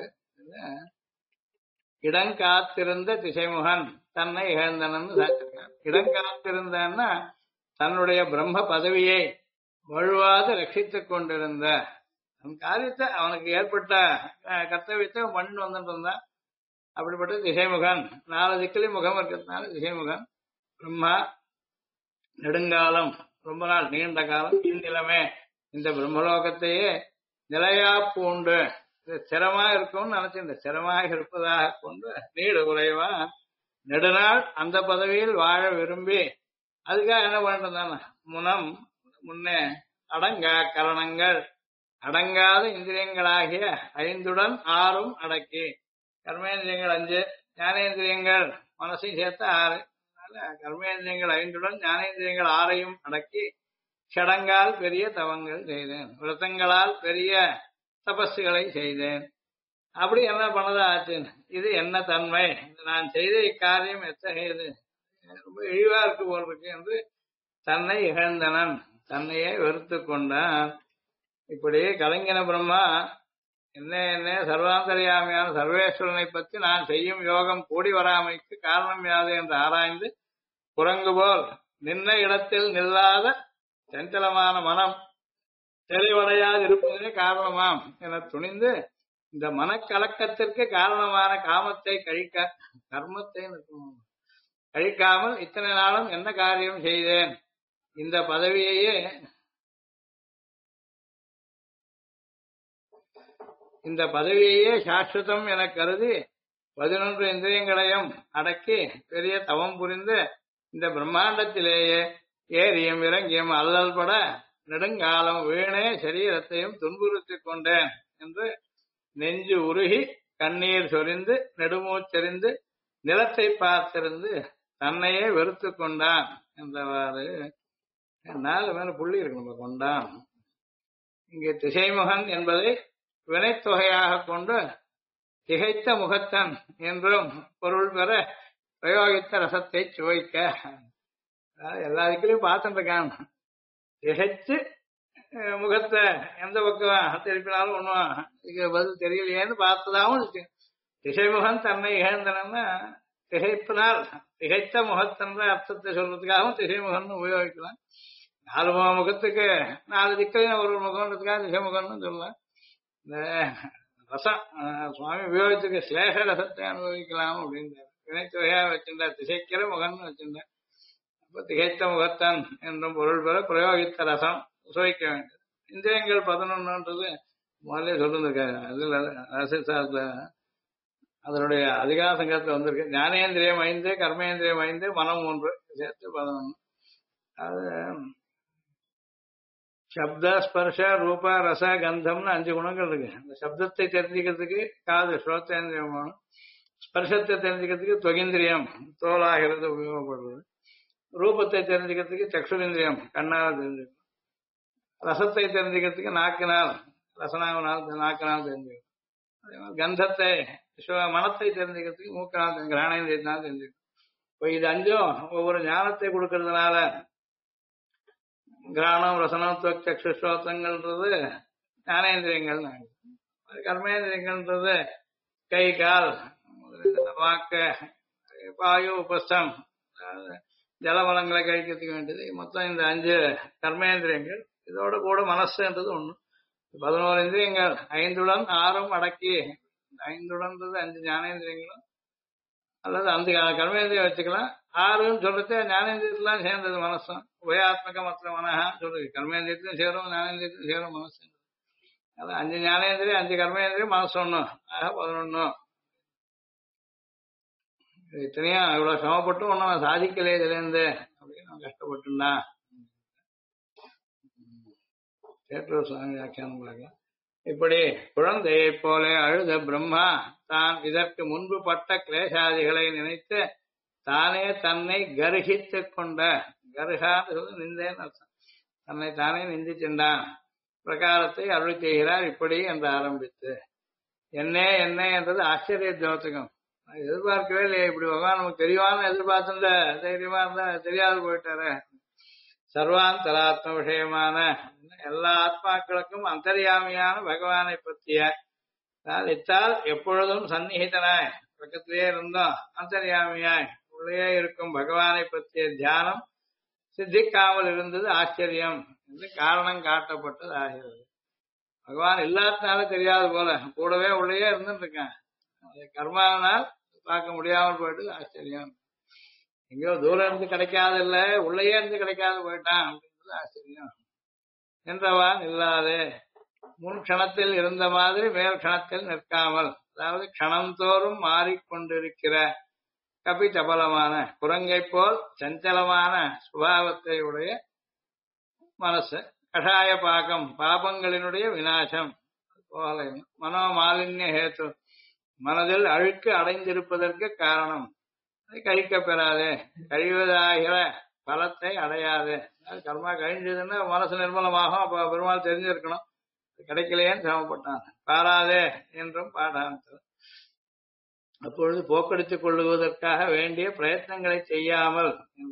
இடங்காத்திருந்த திசைமுகன் தன்னை இகழ்ந்தனன்னு சாத்திருக்கான். இடங்காத்திருந்தன்னா தன்னுடைய பிரம்ம பதவியை வழுவாது ரட்சித்துக் கொண்டிருந்த தன் காரியத்தை அவனுக்கு ஏற்பட்ட கர்த்தவியத்தை மண் வந்துட்டு இருந்தான். அப்படிப்பட்ட திசைமுகன் 4 திக்கிலையும் முகம் இருக்கிறதுனால திசைமுகன் பிரம்மா நெடுங்காலம் ரொம்ப நாள் நீண்ட காலம் இந்நிலமே இந்த பிரம்மலோகத்தையே நிலையா பூண்டு ஸ்திரமா இருக்கும்னு நினைச்சு இந்த ஸ்திரமாக இருப்பதாக கொண்டு நீடு குறைவா நெடுநாள் அந்த பதவியில் வாழ விரும்பி அதுக்காக என்ன பண்றதான முனம் முன்னே அடங்கா கரணங்கள் அடங்காத இந்திரியங்களாகிய 5உடன் 6 அடக்கி, கர்மேந்திரியங்கள் 5, ஞானேந்திரியங்கள் மனசையும் சேர்த்து 6, கர்மேந்திரியங்கள் 5உடன் ஞானேந்திரியங்கள் 6ஐயும் அடக்கி ஷடங்கால் பெரிய தவங்கள் செய்தேன், விரதங்களால் பெரிய தபஸுகளை செய்தேன். அப்படி என்ன பண்ணதா ஆச்சு? இது என்ன தன்மை, நான் செய்த இக்காரியம் எத்தகையது, ரொம்ப இழிவா இருக்கு போல் இருக்கு என்று தன்னை இகழ்ந்தனன், தன்னையே வெறுத்து கொண்டான். இப்படி கலைஞன பிரம்மா என்ன சர்வாந்தரியாமையான சர்வேஸ்வரனை பற்றி நான் செய்யும் யோகம் கூடி வராமைக்கு காரணம் யாது என்று ஆராய்ந்து குரங்கு போல் நின்ன இடத்தில் நில்லாத சஞ்சலமான மனம் தெளிவடையாது இருப்பதே காரணமாம் என துணிந்து இந்த மனக்கலக்கத்திற்கு காரணமான காமத்தை கர்மத்தை கழிக்காமல் இத்தனை நாளும் என்ன காரியம் செய்தேன், இந்த பதவியையே சாஸ்வதம் என கருதி 11 இந்திரியங்களையும் அடக்கி பெரிய தவம் புரிந்து இந்த பிரம்மாண்டத்திலேயே ஏரியும் இறங்கியும் அல்லல்பட நெடுங்காலம் வீணே சரீரத்தையும் துன்புறுத்திக் கொண்டேன் என்று நெஞ்சு உருகி கண்ணீர் சொரிந்து நெடுமூச்செறிந்து நிலத்தை பார்த்திருந்து தன்னையே வெறுத்து கொண்டான் என்றவாறு 4 மேல புள்ளி இருக்கு நம்ம கொண்டான். இங்கே திசைமுகன் என்பதை வினைத்தொகையாக கொண்டு திகைத்த முகத்தன் என்றும் பொருள் பெற பிரயோகித்த ரசத்தை சுவைக்க. எல்லா திக்கிலையும் பார்த்துட்டு இருக்கான். திகைச்சு முகத்தை எந்த பக்கம் திருப்பினாலும் ஒண்ணும் இதுக்கு பதில் தெரியலையேன்னு பார்த்ததாவும் இருக்கு. திசைமுகன் தன்னை இகழ்ந்தனன்னா திகைப்பினால் திகைத்த முகத்தன்ற அர்த்தத்தை சொல்றதுக்காகவும் திசைமுகன் உபயோகிக்கலாம். 4 முகத்துக்கு 4 திக்கையும் ஒரு முகம்ன்றதுக்காக திசைமுகன்னு சொல்லலாம். இந்த ரசம் சுவாமி உபயோகிச்சுக்க சிலேஷ ரசத்தை அனுபவிக்கலாம் அப்படின்றார். வினைத்தொகையா வச்சிருந்தார், திசைக்கிற முகன்னு வச்சிருந்தார். அப்ப திகைத்த முகத்தான் என்றும் பொருள் பெற பிரயோகித்த ரசம் சுவைக்க வேண்டும். இந்திரியங்கள் 11ன்றது முதல்ல சொல்லிருக்காரு. அதுல ரசசாஸ்திர அதனுடைய அதிகார சங்கத்துல வந்திருக்கு. ஞானேந்திரியம் 5, கர்மேந்திரியம் 5, மனம் 3 சேர்த்து 11. அது சப்த ஸ்பர்ஷ ரூப ரச கந்தம்னு 5 குணங்கள் இருக்கு. அந்த சப்தத்தை தெரிஞ்சுக்கிறதுக்கு காது ஸ்ரோத்தேந்திரியம் வேணும். ஸ்பர்ஷத்தை தெரிஞ்சுக்கிறதுக்கு தொகிந்திரியம் தோலாகிறது உபயோகப்படுறது. ரூபத்தை தெரிஞ்சுக்கிறதுக்கு சக்ஷுரிந்திரியம் கண்ணால் தெரிஞ்சுக்கணும். ரசத்தை தெரிஞ்சுக்கிறதுக்கு நாக்கினால் ரசனாவனால் நாக்கினால் தெரிஞ்சுக்கணும். அதே மாதிரி கந்தத்தை மனத்தை தெரிஞ்சுக்கிறதுக்கு மூக்கினால் கிராணேந்திரியத்தினால் தெரிஞ்சுக்கணும். இப்போ இது 5ம் ஒவ்வொரு ஞானத்தை கொடுக்கறதுனால கிராணம் ரசனம் சக்ஷு ஸ்ரோத்தங்கள்ன்றது ஞானேந்திரியங்கள். கர்மேந்திரியங்கள்ன்றது கை கால் வாக்கு வாயு உபஸ்தம் ஜலவளங்களை கழிக்கிறதுக்கு வேண்டியது. மொத்தம் இந்த 5 கர்மேந்திரியங்கள். இதோட கூட மனசுன்றது ஒண்ணு. 11 இந்திரியங்கள் 5உடன் 6ம் அடக்கி 5உடன்றது 5 ஞானேந்திரியங்களும் அல்லது அந்த கர்மேந்திரியம் வச்சுக்கலாம். 6ன்னு சொல்றது ஞானேந்திரியத்திலாம் சேர்ந்தது மனசும். உபயாத்மக மற்ற மனஹா சொல்றது கர்மேந்திரியத்திலும் சேரும் ஞானேந்திரியத்திலும் சேரும் மனசு. அதான் 5 ஞானேந்திரியம் 5 கர்மேந்திரியம் மனசு ஒண்ணு. ஆக 11. இத்தனையும் இவ்வளவு சிரமப்பட்டு ஒன்னும் சாதிக்கலையே இதுல இருந்து அப்படின்னு நான் கஷ்டப்பட்டுண்டா. சேற்றூர் சுவாமி வியாக்கியானம் பார்க்கலாம். இப்படி குழந்தையை போல அழுத பிரம்மா தான் இதற்கு முன்பு பட்ட கிளேசாதிகளை நினைத்து தானே தன்னை கர்ஹித்துக் கொண்ட கர்ஹான்னு நிந்தேன்னு அர்த்தம். தன்னை தானே நிந்திச்சுண்டான் பிரகாரத்தை அருள் செய்கிறார். இப்படி என்று ஆரம்பித்து என்ன என்ன என்றது ஆச்சரிய ஜோதகம். எதிர்பார்க்கவே இல்லையே இப்படி பகவான் நமக்கு தெரியுமான்னு எதிர்பார்த்துட்ட தைரியமா இருந்தா தெரியாது போயிட்டாரு. சர்வாந்தராத்ம விஷயமான எல்லா ஆத்மாக்களுக்கும் அந்தர்யாமியான பகவானை பற்றிய இத்தால் எப்பொழுதும் சந்நிகிதனாய் பக்கத்திலேயே இருந்தோம் அந்தர்யாமியாய் உள்ளே இருக்கும் பகவானை பற்றிய தியானம் சித்திக்காமல் இருந்தது ஆச்சரியம் என்று காரணம் காட்டப்பட்டது ஆகிறது. பகவான் இல்லாதனால தெரியாது போல கூடவே உள்ளேயே இருந்துட்டு இருக்கேன். கர்மாவனால் பார்க்க முடியாமல் போயிட்டு ஆச்சரியம். எங்கேயோ தூரம் இருந்து கிடைக்காது இல்ல உள்ளேயே இருந்து கிடைக்காது போயிட்டான் அப்படின்றது ஆச்சரியம். என்றவான் இல்லாது முன் க்ஷணத்தில் இருந்த மாதிரி மேல் க்ஷணத்தில் நிற்காமல், அதாவது க்ஷணந்தோறும் மாறிக்கொண்டிருக்கிற கபி சபலமான குரங்கை போல் சஞ்சலமான சுபாவத்தை உடைய மனசு, கஷாய பாகம் பாபங்களினுடைய விநாசம் போல மனோமாலின்ய ஹேத்து மனதில் அழுக்கு அடைந்திருப்பதற்கு காரணம் கழிக்க பெறாது, கழிவதாகிற பலத்தை அடையாது. கர்மா கழிஞ்சதுன்னா மனசு நிர்மலமாகும். அப்ப பெருமாள் தெரிஞ்சிருக்கணும். கிடைக்கலையேன்னு சிரமப்பட்டான். பாராதே என்றும் பாடான். அப்பொழுது போக்கடித்துக் கொள்ளுவதற்காக வேண்டிய பிரயத்னங்களை செய்யாமல்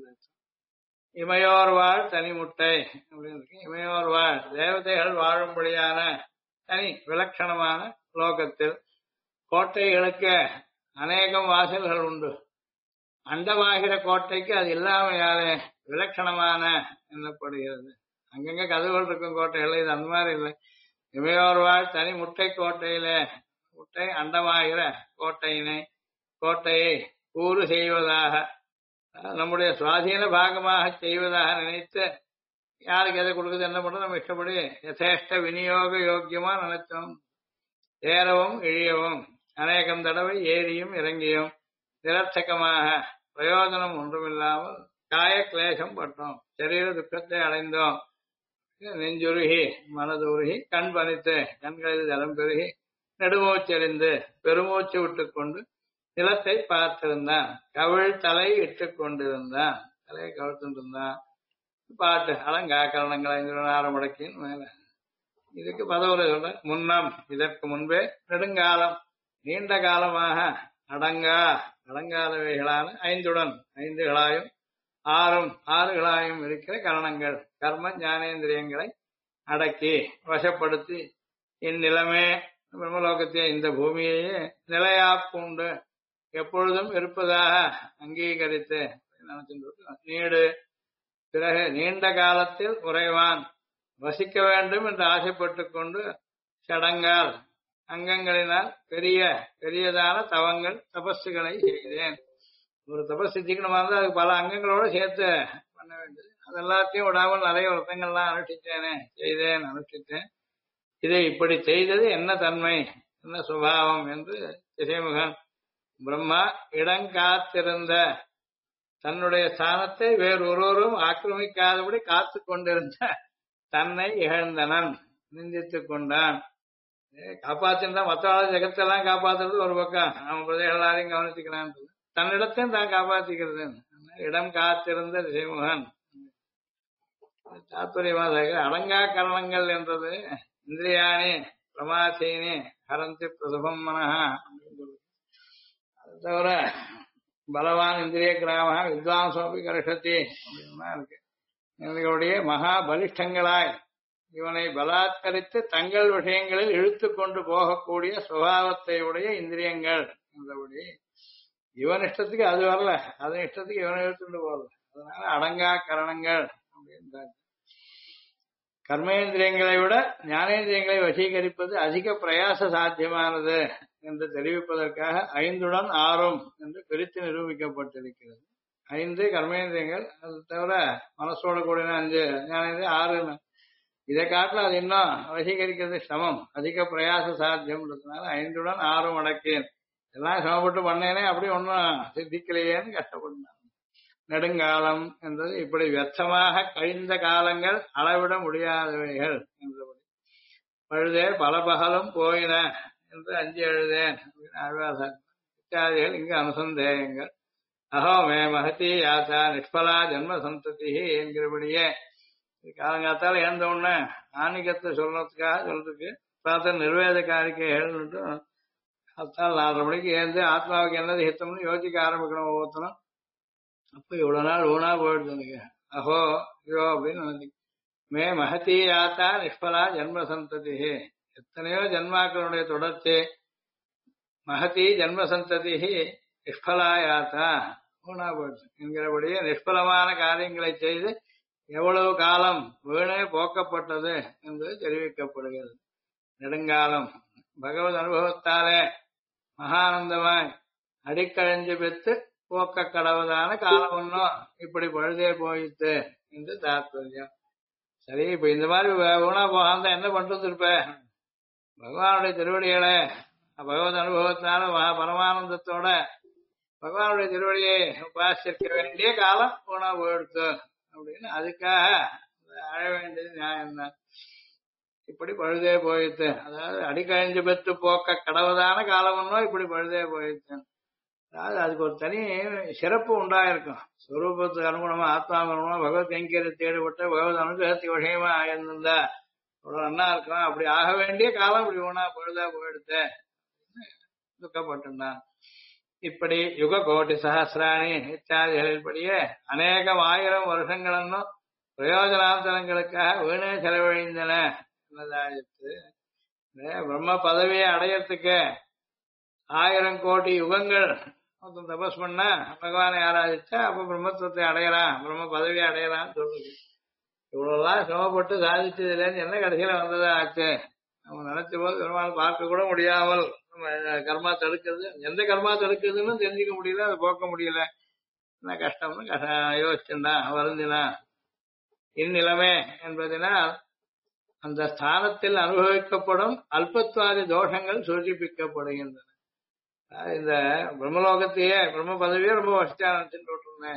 இமையோர் வாழ் தனிமுட்டை அப்படின்னு இருக்கு. இமையோர் வாழ் தேவதைகள் வாழும்படியான தனி விலட்சணமான லோகத்தில் கோட்டைகளுக்கு அநேகம் வாசல்கள் உண்டு. அண்டமாகிற கோட்டைக்கு அது இல்லாமையாலே விலட்சணமான என்னப்படுகிறது. அங்கங்க கதவுகள் இருக்கும் கோட்டைகள், இது அந்த மாதிரி இல்லை. இமையோர் வாழ் தனி முட்டை கோட்டையில முட்டை அண்டமாகிற கோட்டையை கூறு செய்வதாக நம்முடைய சுவாதீன பாகமாக செய்வதாக நினைத்து யாருக்கு எதை கொடுக்குது என்ன பண்றது நம்ம இஷ்டப்படி யதேஷ்ட விநியோக யோக்கியமா நினைத்தோம். ஏறவும் இழியவும் அநேகம் தடவை ஏறியும் இறங்கியும் நிரர்த்தகமாக பிரயோஜனம் ஒன்றுமில்லாமல் காய கிளேசம் பட்டோம். சரீர துக்கத்தை அடைந்தோம். நெஞ்சுருகி மனதுருகி கண் பனித்து கண்களில் ஜலம் பெருகி நெடுமூச்செறிந்து பெருமூச்சு விட்டுக் கொண்டு நிலத்தை பார்த்திருந்தான். கவிழ் தலை இட்டுக் கொண்டிருந்தான். தலையை கவிழ்த்துட்டு இருந்தான். பாட்டு அலங்காக்கரணங்கள் 5 முடக்கின் மேல இதுக்கு பதவுரை சொல்ற. முன்னம் இதற்கு முன்பே நெடுங்காலம் நீண்ட காலமாக அடங்காதவைகளான 5உடன் 5களாயும் 6களாயும் இருக்கிற கரணங்கள் கர்ம ஞானேந்திரியங்களை அடக்கி வசப்படுத்தி இந்நிலமே பிரம்மலோகத்தையே இந்த பூமியையே நிலையா பூண்டு எப்பொழுதும் இருப்பதாக அங்கீகரித்து நீடு பிறகு நீண்ட காலத்தில் உறைவான் வசிக்க வேண்டும் என்று ஆசைப்பட்டுக் கொண்டு சடங்கால் அங்கங்களினால் பெரியதான தவங்கள் தபஸுகளை செய்தேன். ஒரு தபஸ் சித்திக்கணுமா இருந்தால் அதுக்கு பல அங்கங்களோட சேர்த்து பண்ண வேண்டியது. அது எல்லாத்தையும் விடாமல் நிறைய விரதங்கள்லாம் அனுஷ்டித்தேன். இதை இப்படி செய்தது என்ன தன்மை என்ன சுபாவம் என்று திசைமுகன் பிரம்மா இடங்காத்திருந்த தன்னுடைய ஸ்தானத்தை வேறு ஒருவரும் ஆக்கிரமிக்காதபடி காத்து கொண்டிருந்த தன்னை இகழ்ந்தனன், நிந்தித்துக் கொண்டான். காப்பாத்தின்தான் மற்ற ஜெகத்தெல்லாம் காப்பாத்துறது ஒரு பக்கம், அவன் பிரஜைகள் எல்லாரையும் கவனிச்சுக்கிறான். தன்னிடத்தையும் தான் காப்பாத்திக்கிறது. இடம் காத்திருந்த திசைமுகன். தாத்பரியமாக அடங்கா கரணங்கள் என்றது இந்திரியானி பிரமாசீனி ஹரந்தி பிரசுபம் மனஹா. அது தவிர பலவான் இந்திரிய கிராம வித்வான்சோபி கரிஷத்தி அப்படின்னா இருக்கு. இவர்களுடைய மகா பலிஷ்டங்களாய் இவனை பலாத்கரித்து தங்கள் விஷயங்களில் இழுத்து கொண்டு போகக்கூடிய சுபாவத்தை உடைய இந்திரியங்கள் என்றபடி இவன் இஷ்டத்துக்கு அது வரல, அதன் இஷ்டத்துக்கு இவனை இழுத்துட்டு போகல. அதனால அடங்கா கரணங்கள் அப்படின்றாங்க. கர்மேந்திரியங்களை விட ஞானேந்திரியங்களை வசீகரிப்பது அதிக பிரயாச சாத்தியமானது என்று தெரிவிப்பதற்காக 5உடன் 6 என்று பிரித்து நிரூபிக்கப்பட்டிருக்கிறது. 5 கர்மேந்திரியங்கள், அது தவிர மனசோட கூடின 5 ஞானேந்திரியம் 6. இதை காட்டில அது இன்னும் வசீகரிக்கிறது சிரமம், அதிக பிரயாச சாத்தியம்ன்றதுனால 5உடன் 6 அடக்கேன். எல்லாம் சிரமப்பட்டு பண்ணேனே அப்படி ஒன்னும் சித்திக்கலையேன்னு கஷ்டப்பட்டான். நெடுங்காலம் என்பது இப்படி வியர்த்தமாக கழிந்த காலங்கள் அளவிட முடியாதவைகள் என்றபடி. பழுதே பல பகலும் போயின என்று அஞ்சி எழுதேன் ஆழ்வாசன் இத்தியாதிகள் இங்கு அனுசந்தேயங்கள். அஹோ மே மகதி யாத்தா நிஷ்பலா ஜென்ம சந்ததி என்கிறபடியே காலங்காத்தால எழுந்த உடனே ஆன்மீகத்தை சொல்றதுக்காக சொல்றதுக்கு பார்த்தா நிர்வேத காரிக்கைகள் அத்தால் 4:30 மணிக்கு ஏந்து ஆத்மாவுக்கு என்னது ஹித்தம்னு யோசிக்க ஆரம்பிக்கணும் ஒவ்வொருத்தரும். அப்ப இவ்வளவு நாள் ஊனா போயிடுது எனக்கு. அஹோ ஐயோ அப்படின்னு நினைச்சு மே மகதி யாத்தா நிஷ்பலா ஜென்ம சந்ததி, எத்தனையோ ஜென்மாக்களுடைய தொடர்ச்சி மகதி ஜென்ம சந்ததி நிஷ்பலா யாத்தா ஊனா போயிடுச்சு என்கிறபடியே நிஷ்பலமான காரியங்களை செய்து எவ்வளவு காலம் வீணே போக்கப்பட்டது என்பது தெரிவிக்கப்படுகிறது. நெடுங்காலம் பகவத் அனுபவத்தாலே மகானந்தமாய் அடிக்கழிஞ்சு பெற்று போக்க கடவுதான காலம் ஒன்னும் இப்படி பழுதே போயிட்டு என்று தாத்பரியம். சரி, இப்ப இந்த மாதிரி ஊனா போகாம என்ன பண்றது இருப்ப? பகவானுடைய திருவடிகளை பகவத் அனுபவத்தினால பரமானந்தத்தோட பகவானுடைய திருவடியை உபாசிக்க வேண்டிய காலம் ஊனா போயிடுத்து அப்படின்னு அதுக்காக அழ வேண்டியது நியாயம்தான். இப்படி பழுதே போயிட்டு, அதாவது அடிக்கழிஞ்சு பெற்று போக்க கடவுதான காலம் ஒன்னும் இப்படி பழுதே போயிட்டு. அதாவது அதுக்கு ஒரு தனி சிறப்பு உண்டாயிருக்கும். ஸ்வரூபத்துக்கு அனுகுணமா ஆத்மானுகுணமா பகவத் கைங்கரியத்தை ஈடுபட்ட பகவத் அனுகிரகத்துக்கு விஷயமா ஆயிருந்தா அவ்வளவு நன்னா இருக்கும். அப்படி ஆக வேண்டிய காலம் இப்படி ஒன்னா பொழுதா போயிடுத்த துக்கப்பட்டுண்டான். இப்படி யுக கோட்டி சஹசிராணி இத்தியாதிகளின்படியே அநேகம் 1000 வருஷங்களும் பிரயோஜனாந்தரங்களுக்காக வீணே செலவழிந்தன என்னதாயிற்று. பிரம்ம பதவியை அடையறதுக்கு 1000 கோடி யுகங்கள் ஒருத்தன் தபஸ் பண்ணா பகவானை ஆராதிச்சா அப்ப பிரம்மத்துவத்தை அடையலாம், பிரம்ம பதவியை அடையலாம்னு சொல்றது. இவ்வளவுதான் சிரமப்பட்டு சாதிச்சதுலேருந்து என்ன கடைசியில வந்ததா ஆச்சு? நம்ம நினைச்ச போது பெருமாள் பார்க்க கூட முடியாமல் கர்மா தடுக்கிறது, எந்த கர்மா தடுக்குதுன்னு தெரிஞ்சுக்க முடியல, அதை போக்க முடியல. என்ன கஷ்டம்னு யோசிச்சுண்டா வருந்தினா. இந்நிலைமை என்பதனால் அந்த ஸ்தானத்தில் அனுபவிக்கப்படும் அல்பத்வாதி தோஷங்கள் சூச்சிப்பிக்கப்படுகின்றன. இந்த பிரம்மலோகத்தையே பிரம்ம பதவியே ரொம்ப வசதியா நினைச்சுட்டு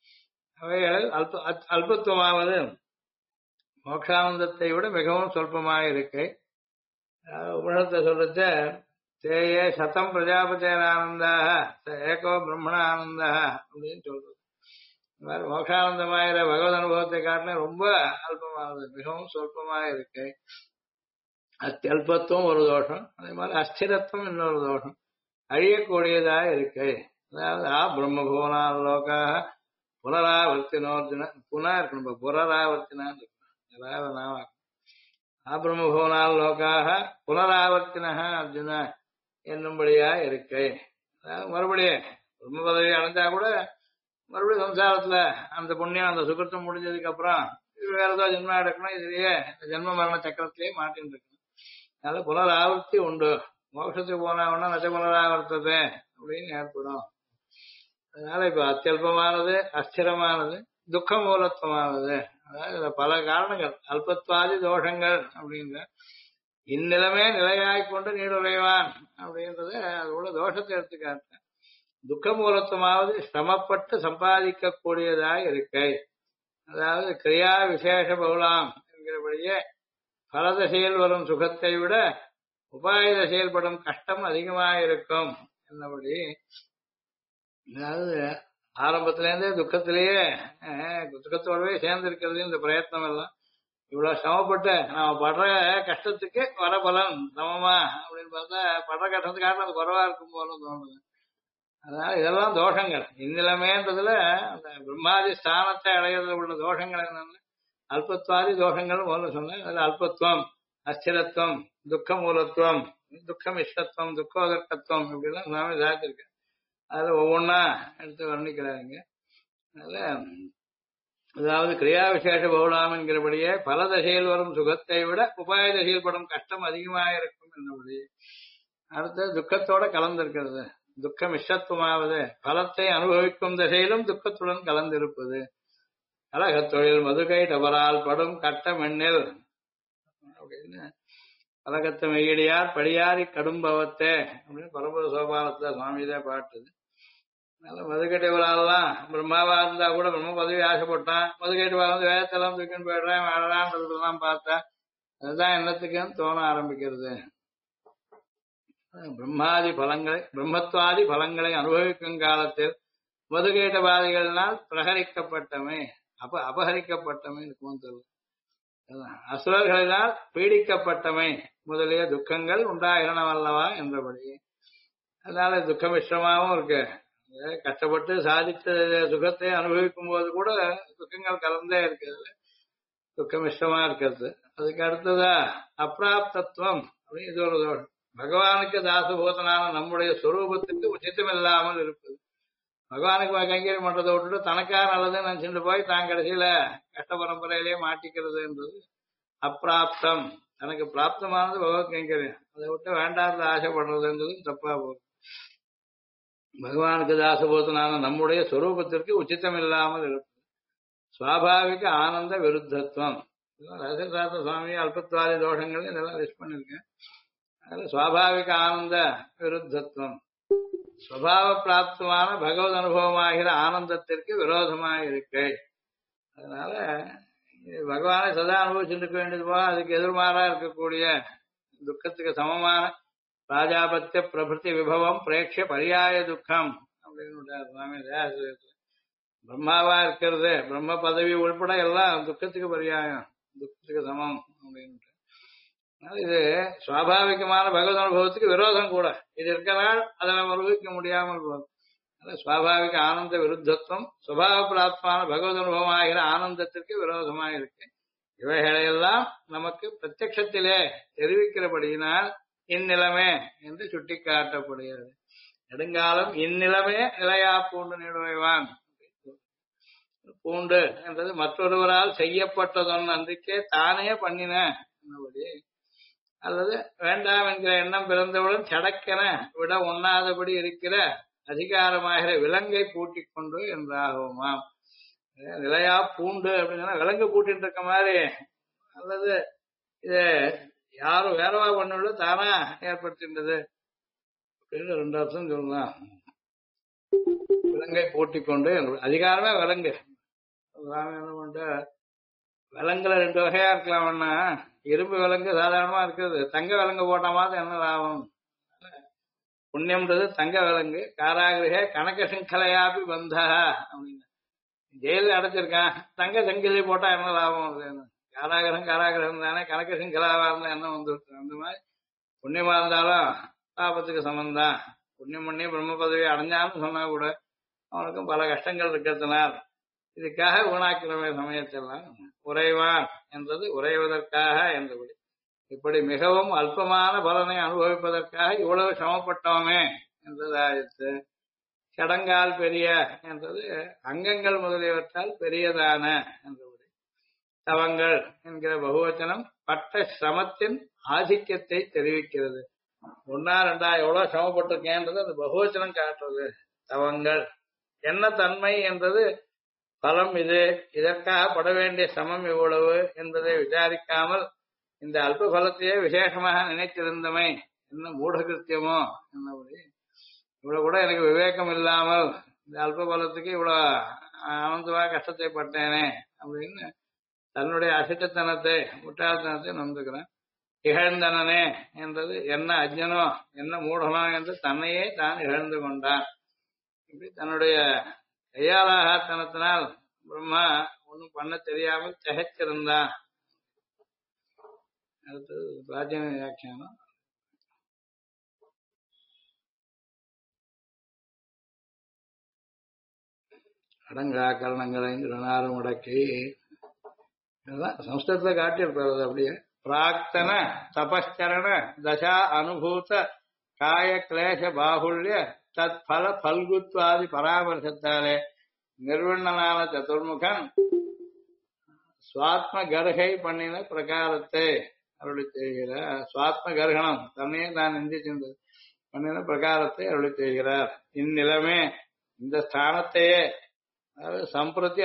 அவைகள் அல்பத்துவமாவது மோட்சானந்தத்தை விட மிகவும் சொல்பமாக இருக்கு. உபனிஷத்தை சொல்றச்ச தேயே சதம் பிரஜாபதேனானந்தாக ஏகோ பிரம்மண ஆனந்தா அப்படின்னு சொல்றது. இந்த மாதிரி மோட்சானந்தமாயிர பகவத் அனுபவத்தை காட்டின ரொம்ப அல்பமானது, மிகவும் சொல்பமாக இருக்கு. அல்பத்துவம் ஒரு தோஷம், அதே மாதிரி அஸ்திரத்துவம் இன்னொரு தோஷம், அழியக்கூடியதாக இருக்கு. அதாவது பிரம்மபுவனாலோகாக புனராவர்த்தினோர்ஜுன புனா இருக்கணும், புனராவர்த்தினான் இருக்கணும். பிரம்மபுவனாலோகாக புனராவர்த்தினா அர்ஜுன என்னும்படியா இருக்கு. அதாவது மறுபடியும் பிரம்ம பதவி அடைஞ்சா கூட மறுபடியும் சம்சாரத்துல அந்த புண்ணியம் அந்த சுகத்தம் முடிஞ்சதுக்கு அப்புறம் வேற ஏதோ ஜென்மம் எடுக்கணும், இதுலயே ஜென்ம மரண சக்கரத்திலேயே மாட்டின்னு இருக்கணும். அதனால புனராவர்த்தி உண்டு. மோட்சத்துக்கு போனா நச்ச புனராவர்த்தது அப்படின்னு ஏற்படும். அதனால இப்ப அத்தியல்பமானது, அஸ்திரமானது, துக்க மூலத்துவமானது, அதாவது பல காரணங்கள் அல்பத்வாதி தோஷங்கள் அப்படின்ற இந்நிலைமே நிலையாய்கொண்டு நீடுரைவான் அப்படின்றது அதோட தோஷத்தை எடுத்துக்காட்டேன். துக்க மூலத்துவமாவது சிரமப்பட்டு சம்பாதிக்க கூடியதாய் இருக்கை. அதாவது கிரியா விசேஷ பகுலாம் என்கிறபடியே பலதசையில் வரும் சுகத்தை விட உபாய செயல்படும் கஷ்டம் அதிகமாயிருக்கும் என்னபடி. அதாவது ஆரம்பத்துல இருந்தே துக்கத்திலேயே துக்கத்தோடவே சேர்ந்து இருக்கிறது இந்த பிரயத்னம் எல்லாம். இவ்வளவு சிரமப்பட்டு நாம படுற கஷ்டத்துக்கு வர பலன் சமமா அப்படின்னு பார்த்தா படுற கஷ்டத்துக்காக அது குறைவா இருக்கும் போல தோணுது. அதனால இதெல்லாம் தோஷங்கள். இந்நிலைமைன்றதுல அந்த பிரம்மாதி ஸ்தானத்தை அடையிறதுல உள்ள தோஷங்கள் என்னன்னு அல்பத்வாதி தோஷங்கள் முதல்ல சொன்னேன். அது அல்பத்துவம், அஸ்திரத்துவம், துக்க மூலத்துவம், துக்கம் இஷ்டத்துவம், துக்கோதர்க்கத்துவம் இப்படிலாம் சுவாமி சாத்திருக்கேன். அதுல ஒவ்வொன்னா எடுத்து வர்ணிக்கிறாங்க. அதனால அதாவது கிரியா விசேஷ பகுலாம் என்கிறபடியே பல தசையில் வரும் சுகத்தை விட உபாய தசையில் படும் கஷ்டம் அதிகமாக இருக்கும் என்னபடி. அடுத்து துக்கத்தோட கலந்திருக்கிறது. துக்கம் இஷ்டத்துவமாவது பலத்தை அனுபவிக்கும் திசையிலும் துக்கத்துடன் கலந்திருப்பது. கலகத் தொழில் மதுகை டபரால் படும் கட்டம் எண்ணில் அப்படின்னு கலகத்தை மெய்யடியார் படியாரி கடும்பவத்தே அப்படின்னு பரம்பர சோபானத்துல சுவாமிதான் பாட்டுது. அதனால மதுக்கட்டவராலாம் பிரம்மாவா இருந்தா கூட பிரம்ம பதவி ஆசைப்பட்டான். மதுக்கட்டு வந்து வேதத்தெல்லாம் தூக்கின்னு போயிடுறேன் வாழலான்றதுலாம் பார்த்தா அதுதான் என்னத்துக்குன்னு தோண ஆரம்பிக்கிறது. பிரம்மாதி பலங்களை பிரம்மத்வாதி பலங்களை அனுபவிக்கும் காலத்தில் மதுகேட்டவாதிகளினால் பிரகரிக்கப்பட்டமே அபகரிக்கப்பட்டமே இருக்கும். அசுரர்களினால் பீடிக்கப்பட்டமை முதலிய துக்கங்கள் உண்டாயிரணமல்லவா என்றபடி. அதனால துக்கம் இஷ்டமாவும் இருக்கு. கஷ்டப்பட்டு சாதித்த சுகத்தை அனுபவிக்கும் போது கூட துக்கங்கள் கலந்தே இருக்கிறது. துக்கம் இஷ்டமா இருக்கிறது. அதுக்கு அடுத்ததா அப்பிராப்தத்துவம் அப்படின்னு இது ஒரு தோஷம். பகவானுக்கு தாசபூதனான நம்முடைய சொரூபத்துக்கு உச்சிதம் இல்லாமல் இருப்பது. பகவானுக்கு கைங்கரியம் பண்றதை விட்டுட்டு தனக்கா நல்லதுன்னு நினைச்சுட்டு போய் தான் கடைசியில கஷ்ட பரம்பரையிலேயே மாட்டிக்கிறது என்றது அப்பிராப்தம். தனக்கு பிராப்தமானது பகவத் கைங்கரியம், அதை விட்டு வேண்டாத ஆசைப்படுறதுன்றது தப்பா போகுது. பகவானுக்கு தாசபூதனான நம்முடைய சொரூபத்திற்கு உச்சிதம் இல்லாமல் இருப்பது. சுவாபாவிக ஆனந்த விருத்தத்துவம். ரசசாஸ்திர சுவாமி அல்பத்வாதி தோஷங்கள் இதெல்லாம் லிஸ்ட் பண்ணிருக்கேன். அதுல சுவாபாவிக ஆனந்த விருத்தத்துவம் சுவாவ பிராப்தமான பகவத் அனுபவமாகிற ஆனந்தத்திற்கு விரோதமாக இருக்கு. அதனால பகவானை சதா அனுபவிச்சுட்டு இருக்க வேண்டியது போல அதுக்கு எதிர்மாறா இருக்கக்கூடிய துக்கத்துக்கு சமமான ராஜாபத்திய பிரபுத்தி விபவம் பிரேட்ச பரியாய துக்கம் அப்படின்னு பிரம்மாவா இருக்கிறது பிரம்ம பதவி உள்பட எல்லாம் துக்கத்துக்கு பரியாயம், துக்கத்துக்கு சமம் அப்படின்னு. இது சுவாபாவிகமான பகவத் அனுபவத்துக்கு விரோதம் கூட. இது இருக்கனால் அதை நம்ம அனுபவிக்க முடியாமல் போகும். சுவாபாவிக ஆனந்த விருத்தத்துவம் சுபாவ பிராப்தமான பகவத் அனுபவம் ஆகிற ஆனந்தத்திற்கு விரோதமாக இருக்கு. இவைகளையெல்லாம் நமக்கு பிரத்யட்சத்திலே தெரிவிக்கிறபடியினால் இந்நிலைமை என்று சுட்டி காட்டப்படுகிறது. நெடுங்காலம் இந்நிலைமே நிலையா பூண்டு நிறுவான். பூண்டு என்றது மற்றொருவரால் செய்யப்பட்டதொன்னு அன்றைக்கே தானே பண்ணின என்னபடி, அல்லது வேண்டாம் என்கிற எண்ணம் பிறந்தவுடன் சடக்கென விட ஒண்ணாதபடி இருக்கிற அதிகாரமாகிற விலங்கை பூட்டிக் கொண்டு என்றாகுமாம். நிலையா பூண்டு அப்படின்னா விலங்கு பூட்டிட்டு இருக்க மாதிரி, அல்லது இது யாரும் வேறவா பண்ணல தானா ஏற்படுத்தின்றது அப்படின்னு ரெண்டு அர்த்தம் சொல்லலாம். விலங்கை பூட்டிக் கொண்டு அதிகாரமே விலங்கு. என்ன பண்ற விலங்குல ரெண்டு வகையா இருக்கலாம்னா, இரும்பு விலங்கு சாதாரணமா இருக்குது, தங்க விலங்கு போட்ட மாதிரி என்ன லாபம்? புண்ணியம்ன்றது தங்க விலங்கு. காராகிரக கணக்க சிங்கலையாபி பந்தா அப்படின்னு ஜெயில அடைச்சிருக்கான், தங்க சங்கிலி போட்டா என்ன லாபம்? காராகிரகம் தானே, கணக்க சிங்கலாவா இருந்தா என்ன வந்துருக்கு? அந்த மாதிரி புண்ணியமா இருந்தாலும் லாபத்துக்கு சமந்தான். புண்ணியம் பண்ணி பிரம்ம பதவி அடைஞ்சான்னு சொன்னா கூட அவனுக்கும் பல கஷ்டங்கள் இருக்கிறதுனால் இதுக்காக ஊனாக்கிழமை சமயத்தெல்லாம் உறைவான் என்றது உறைவதற்காக என்றபடி. இப்படி மிகவும் அல்பமான பலனை அனுபவிப்பதற்காக இவ்வளவு சிரமப்பட்டோமே என்றதாயிற்று. சடங்கால் பெரிய என்றது அங்கங்கள் முதலியவற்றால் பெரியதான என்றபடி. தவங்கள் என்கிற பகுவச்சனம் பட்ட சிரமத்தின் ஆதிக்கத்தை தெரிவிக்கிறது. ஒன்னா ரெண்டா எவ்வளவு சிரமப்பட்டிருக்கேன்றது அந்த பகுவச்சனம் காட்டுறது. தவங்கள் என்ன தன்மை என்றது பலம் இது, இதற்காக பட வேண்டிய சமம் இவ்வளவு என்பதை விசாரிக்காமல் இந்த அல்ப பலத்தையே விசேஷமாக நினைத்திருந்தமை என்ன மூடகிருத்தியமோ என்னபடி. இவ்வளவு கூட எனக்கு விவேகம் இல்லாமல் இந்த அல்ப பலத்துக்கு இவ்வளவு ஆனந்தமா கஷ்டத்தை பட்டேனே அப்படின்னு தன்னுடைய அசிட்டத்தனத்தை முட்டாள்தனத்தை நம்புகிறேன். இகழ்ந்தனனே என்றது என்ன அஜ்ஞனோ என்ன மூடனோ என்று தன்னையே தான் இழந்து கொண்டான். இப்படி தன்னுடைய கையாளாகத்தனத்தினால் பிரம்மா ஒன்னும் பண்ண தெரியாமல் திகைச்சிருந்தான். அடுத்தது பிராச்சீன வியாக்கியானம். அடங்கா கரணங்களை நாரும் முடக்கி இதெல்லாம் சம்ஸ்கிருதத்துல காட்டியிருப்பாரு. அது அப்படியே பிராக்தன தபஸ்கரண தசா அனுபூத காய கிளேச பாகுல்ய தத் பல பல்குத்வாதி பராமர்சத்தாலே நிர்வண்ணனான சதுர்முகன் சுவாத்ம கர்கை பண்ணின பிரகாரத்தை அருளி செய்கிறார். சுவாத்ம கர்கணம் தன்னையே தான் நிந்திச்சது பண்ணின பிரகாரத்தை அருளி செய்கிறார். இந்நிலமே இந்த ஸ்தானத்தையே அதாவது சம்பிரதி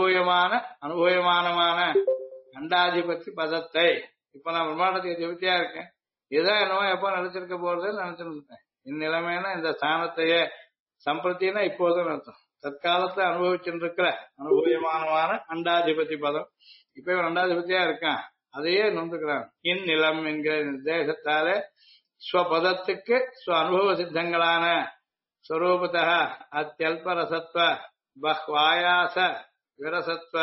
அனுபூயமானமான அண்டாதிபத்தி பதத்தை இப்ப நான் பிரம்மாண்டத்துக்கு ஜெபித்தியா இருக்கேன். இதுதான் என்னவோ எப்போ நினைச்சிருக்க போறதுன்னு நினைச்சிருந்தேன். இந்நிலைமைனா இந்த ஸ்தானத்தையே சம்பிரத்தினா இப்போதும் அர்த்தம். தற்காலத்தை அனுபவிச்சுருக்கிற அனுபவமானமான அண்டாதிபதி பதம் இப்ப இவன் அண்டாதிபதியா இருக்கான். அதையே நொந்துக்கிறான். இந்நிலம் என்கிற நிர்தேசத்தாலே ஸ்வபதத்துக்கு ஸ்வ அனுபவ சித்தங்களான ஸ்வரூபத அத்தியல்ப ரசத்வ பஹ்வாயாச விரசத்வ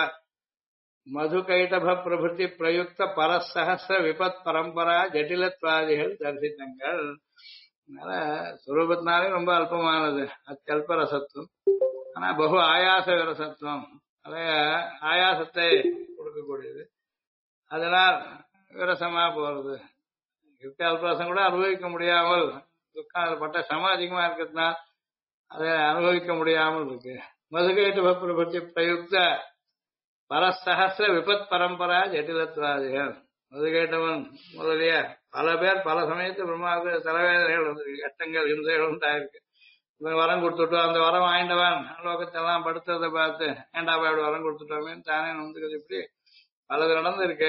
மதுகைடப பிரபுதி பிரயுக்த பரசஹஸ்ர விபத் பரம்பரா ஜட்டிலத்வாதிகள் தரிசித்தங்கள். அதனால ஸ்வரூபத்தினாலே ரொம்ப அல்பமானது அத்தியல்ப ரசத்துவம். ஆனா பகு ஆயாச விரசத்துவம் அதைய ஆயாசத்தை கொடுக்கக்கூடியது. அதனால் விரசமா போறது. இருக்க அல்பரசம் கூட அனுபவிக்க முடியாமல் துக்கம் அது பட்ட சம அதிகமா இருக்கிறதுனால அதை அனுபவிக்க முடியாமல் இருக்கு. மதுகைட்டு பிரபுத்தி பிரயுக்த பரசஹஸ்ர விபத் பரம்பரா ஜட்டிலத்வாதிகள். மதுகேட்டவன் முதலிய பல பேர் பல சமயத்து பிரம்மாவுக்கு தலைவேதனைகள் வந்து கஷ்டங்கள் இம்சைகள் உண்டாயிருக்கு. இவன் வரம் கொடுத்துட்டோம், அந்த வரம் வாங்கிட்டவன் லோகத்தெல்லாம் படுத்துறதை பார்த்து ஏண்டாப்பா இப்படி வரம் கொடுத்துட்டோமேன்னு தானே நொந்துக்கிறது. இப்படி பலது நடந்து இருக்கு.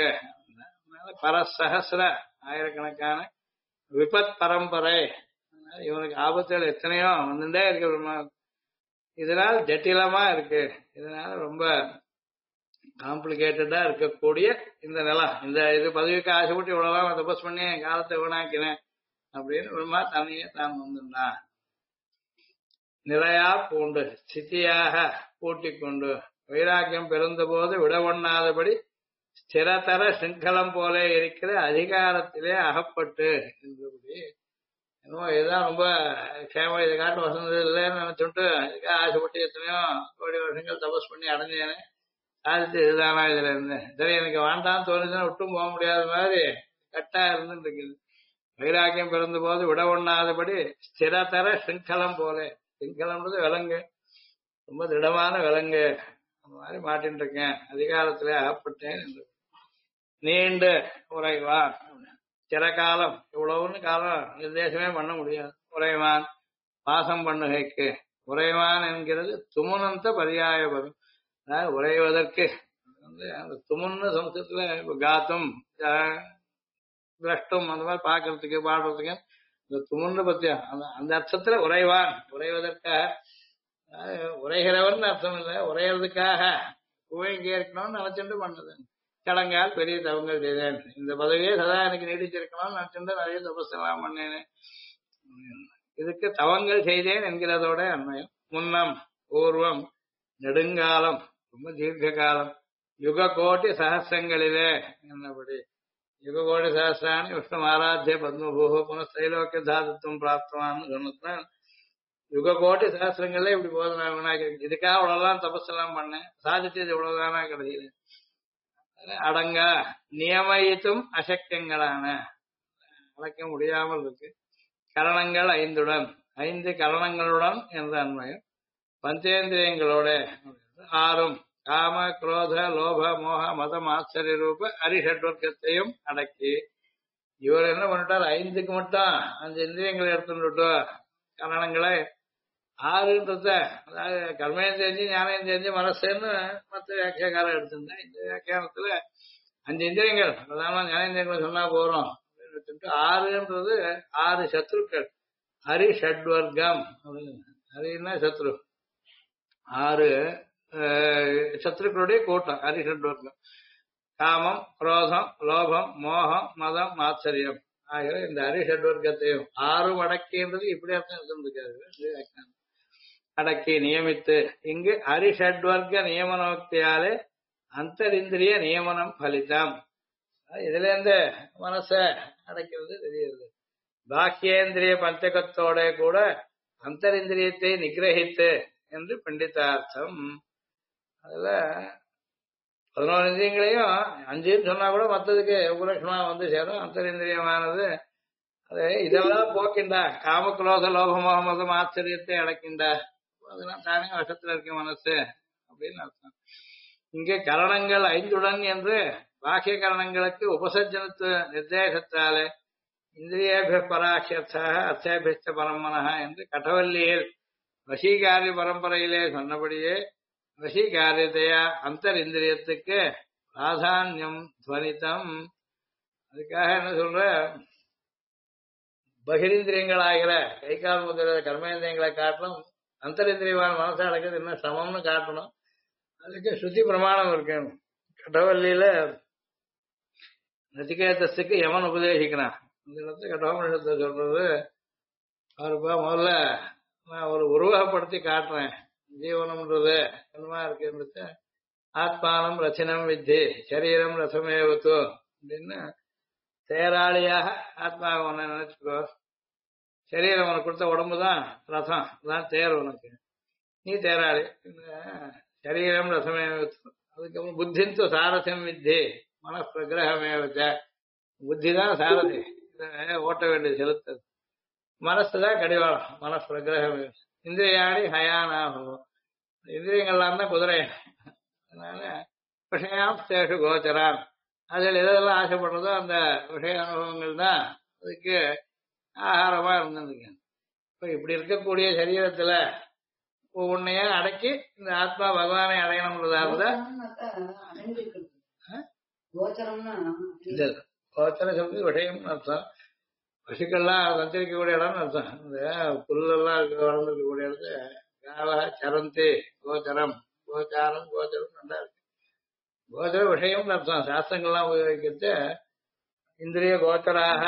பரசஹஸ்ர ஆயிரக்கணக்கான விபத் பரம்பரை இவனுக்கு ஆபத்துகள் எத்தனையோ வந்துட்டே இருக்கு பிரம்மா. இதனால் ஜட்டிலமா இருக்கு. இதனால ரொம்ப காம்ப்ளிகேட்டடா இருக்கக்கூடிய இந்த நிலம் இந்த இது பதவிக்கு ஆசைப்பட்டு இவ்வளவுதான் தபஸ் பண்ணி காலத்தை வீணாக்கினேன் அப்படின்னு பிரம்மா தன்னையே தான் வந்துட்டான். நிலையா பூண்டு ஸ்திதியாக பூட்டிக் கொண்டு வைராக்கியம் பிறந்த போது விடவண்ணாதபடி ஸ்திரதர சிங்கலம் போல இருக்கிற அதிகாரத்திலே அகப்பட்டு என்றபடி என்னமோ இதுதான் ரொம்ப க்ஷேமம், இதை காட்டு வசந்தது இல்லைன்னு நினைச்சுட்டு இதுக்காக ஆசைப்பட்டு எத்தனையோ கோடி வருஷங்கள் தபஸ் பண்ணி அடைஞ்சேனே சாதித்து இதுதானா இதுல இருந்து சரி எனக்கு வேண்டாம்னு தோணுச்சுன்னா விட்டும் போக முடியாத மாதிரி கட்டா இருந்துட்டு இருக்குது. வைராக்கியம் பிறந்த போது விட ஒண்ணாதபடி ஸ்திரதர சிங்கலம் போல. சிங்கலம்ன்றது விலங்கு, ரொம்ப திடமான விலங்கு. அந்த மாதிரி மாட்டின்னு இருக்கேன், அதிகாரத்திலே அகப்பட்டேன் என்று. நீண்டு உரைவான் சிறகாலம் இவ்வளவுன்னு காலம் நிர்தேசமே பண்ண முடியாது. உரைவான் பாசம் பண்ணுகைக்கு உரைவான் என்கிறது துமுனந்த பரியாயபதம். அதாவது உரைவதற்கு அந்த துமுன்னு சம்ஸ்கிருதத்துல காத்தும் திரஷ்டும் அந்த மாதிரி பாக்குறதுக்கு பாடுறதுக்கு இந்த துமுன்னு பத்தியா அந்த அர்த்தத்துல உரைவான் உரைவதற்காக உரைகிறவன் அர்த்தம் இல்லை, உரையிறதுக்காக குவைங்க இருக்கணும்னு நினைச்சுட்டு பண்ணது. கடங்கால் பெரிய தவங்கள் செய்தேன், இந்த பதவியே சதா எனக்கு நீடிச்சிருக்கணும்னு நினைச்சுட்டு நிறைய தபஸ்தெல்லாம் பண்ணேன். இதுக்கு தவங்கள் செய்தேன் என்கிறதோட அன்மயம். முன்னம் பூர்வம் நெடுங்காலம் ரொம்ப தீர்க்க காலம் யுக கோட்டி சகசிரங்களிலே என்னபடி யுக கோடி சகசிராணி விஷ்ணு ஆராத்திய பத்மபூஹோ புனஸ்தைலோக்கிய தாதுத்துவம் பிராப்தமான்னு சொன்னதுதான் யுக கோட்டி சகசிரங்களே இப்படி போதும். இதுக்காக இவ்வளவுதான் தபஸ் எல்லாம் பண்ணேன், சாதிச்சது இவ்வளவுதானா கிடையாது. அடங்கா நியமயித்தும் அசக்கியங்களான அழைக்க முடியாமல் இருக்கு. கரணங்கள் 5 5 கரணங்களுடன் என்ற அன்மயம். பஞ்சேந்திரியங்களோட 6 காம குரோத லோப மோக மதம் ஆச்சரிய ரூப அரிஷட்வர்க்கத்தையும் அடக்கி இவர் என்ன பண்ணிட்டார், 5க்கு மட்டும் 5 இந்திரியங்களை எடுத்துட்டு கரணங்களை 6ன்றத அதாவது கர்மேந்திரம் தெரிஞ்சு ஞானம் தெரிஞ்சு மனசுன்னு மற்ற வியாக்கியக்காரம் எடுத்திருந்தேன். இந்த வியாக்கியானத்துல 5 இந்திரியங்கள் அதாவது ஞானேந்திரியங்களை சொன்னா போறோம் அப்படின்னு 6ன்றது 6 சத்ருக்கள். ஹரி ஷட்வர்க்கம் அப்படின்னு. ஹரின்னா சத்ரு, 6 சத்ருக்களுடைய கூட்டம் ஹரி ஷட்வர்க்கம். காமம், குரோதம், லோபம், மோகம், மதம், மாத்சரியம் ஆகிய இந்த ஹரி ஷட்வர்க்கத்தையும் 6 அடக்கின்றது இப்படி அர்த்தம் இருந்திருக்காரு. அடக்கி நியமித்து இங்கு ஹரி ஷட்வர்க்க நியமனோக்தியாலே அந்தரிந்திரிய நியமனம் பலிதம். இதுல இருந்து மனச அடைக்கிறது தெரியுது. பாக்கியேந்திரிய பஞ்சகத்தோட கூட அந்தரிந்திரியத்தை நிகிரகித்து என்று பண்டிதார்த்தம். அதுல 11 இந்திரியங்களையும் 5 சொன்னா கூட மற்றதுக்கு உபலட்சணமா வந்து சேரும். அந்தரிந்திரியமானது அது இதெல்லாம் போக்கிண்டா, காமக்ரோத லோபமோகமதம் ஆச்சரியத்தை அடக்கிண்டா, அதெல்லாம் தானே வசத்துல இருக்க மனசு அப்படின்னு அர்த்தம். இங்கே கரணங்கள் 5 என்று பாக்கிய கரணங்களுக்கு உபசர்ஜனத்து நிர்தேசத்தாலே இந்திரியேபிய பராட்சர்த்தாக அர்த்தேபிய பரமனஹ என்று கட்டவல்லியில் வசீகாரிய பரம்பரையிலே சொன்னபடியே வசீகாரியத்தையா அந்தர் இந்திரியத்துக்கு பிராதான்யம் துவனித்தம். அதுக்காக என்ன சொல்ற, பகிரிந்திரியங்களாகிற கை கால் முதல கர்மேந்திரியங்களை காட்டணும், அந்தரிந்திரியமான மனசை அடக்கிறது என்ன சமம்னு காட்டணும். அதுக்கு ஸ்ருதி பிரமாணம் இருக்கணும். கடவல்லியில நச்சிகேதஸுக்கு யமன் உபதேசிக்கிறான். இந்த இடத்துல கடவுளத்தை சொல்றது, அவருப்பா முதல்ல நான் ஒரு உருவகப்படுத்தி காட்டுறேன், ஜீவனம்ன்றது என்னமா இருக்குன்றது. ஆத்மானம் ரச்சனம் வித்தி சரீரம் ரசமேவத்து அப்படின்னு தேராளியாக ஆத்மாவை ஒன்ன நினைச்சுக்கோ. சரீரம் உனக்கு கொடுத்த உடம்புதான் ரசம், அதான் தேர் உனக்கு, நீ தேராளி. சரீரம் ரசமேவத்து. அதுக்கப்புறம் புத்திந்து சாரசியம் வித்தி மன பிரகிரகமேவச்ச. புத்தி தான் சாரதி, ஓட்ட வேண்டியது செலுத்தது. மனசுதான் கடிவாளம், மன பிரகிரகம். இந்திரியாணி ஹயானாகும், இந்திரியங்கள்லாம் தான் குதிரை. அதனால விஷயாம் சேஷு கோச்சரான், அதில் எதெல்லாம் ஆசைப்படுறதோ அந்த விஷய அனுபவங்கள் தான் அதுக்கு ஆகாரமா இருந்திருக்கு. இப்ப இப்படி இருக்கக்கூடிய சரீரத்துல ஒன்னைய அடக்கி இந்த ஆத்மா பகவானை அடையணும்ன்றதாக கோச்சர சொல்றது விஷயம்னு அர்த்தம். பசுக்கள்லாம் சஞ்சரிக்கக்கூடிய இடம்னு அர்த்தம். இந்த புல்லெல்லாம் வளர்ந்துருக்கக்கூடிய இடத்துல கால சரந்தி கோச்சரம், கோச்சாரம் கோச்சரம் நல்லா இருக்கு. கோச்சர விஷயம்னு அர்த்தம். சாஸ்திரங்கள்லாம் உபயோகிக்கிறது இந்திரிய கோச்சராக,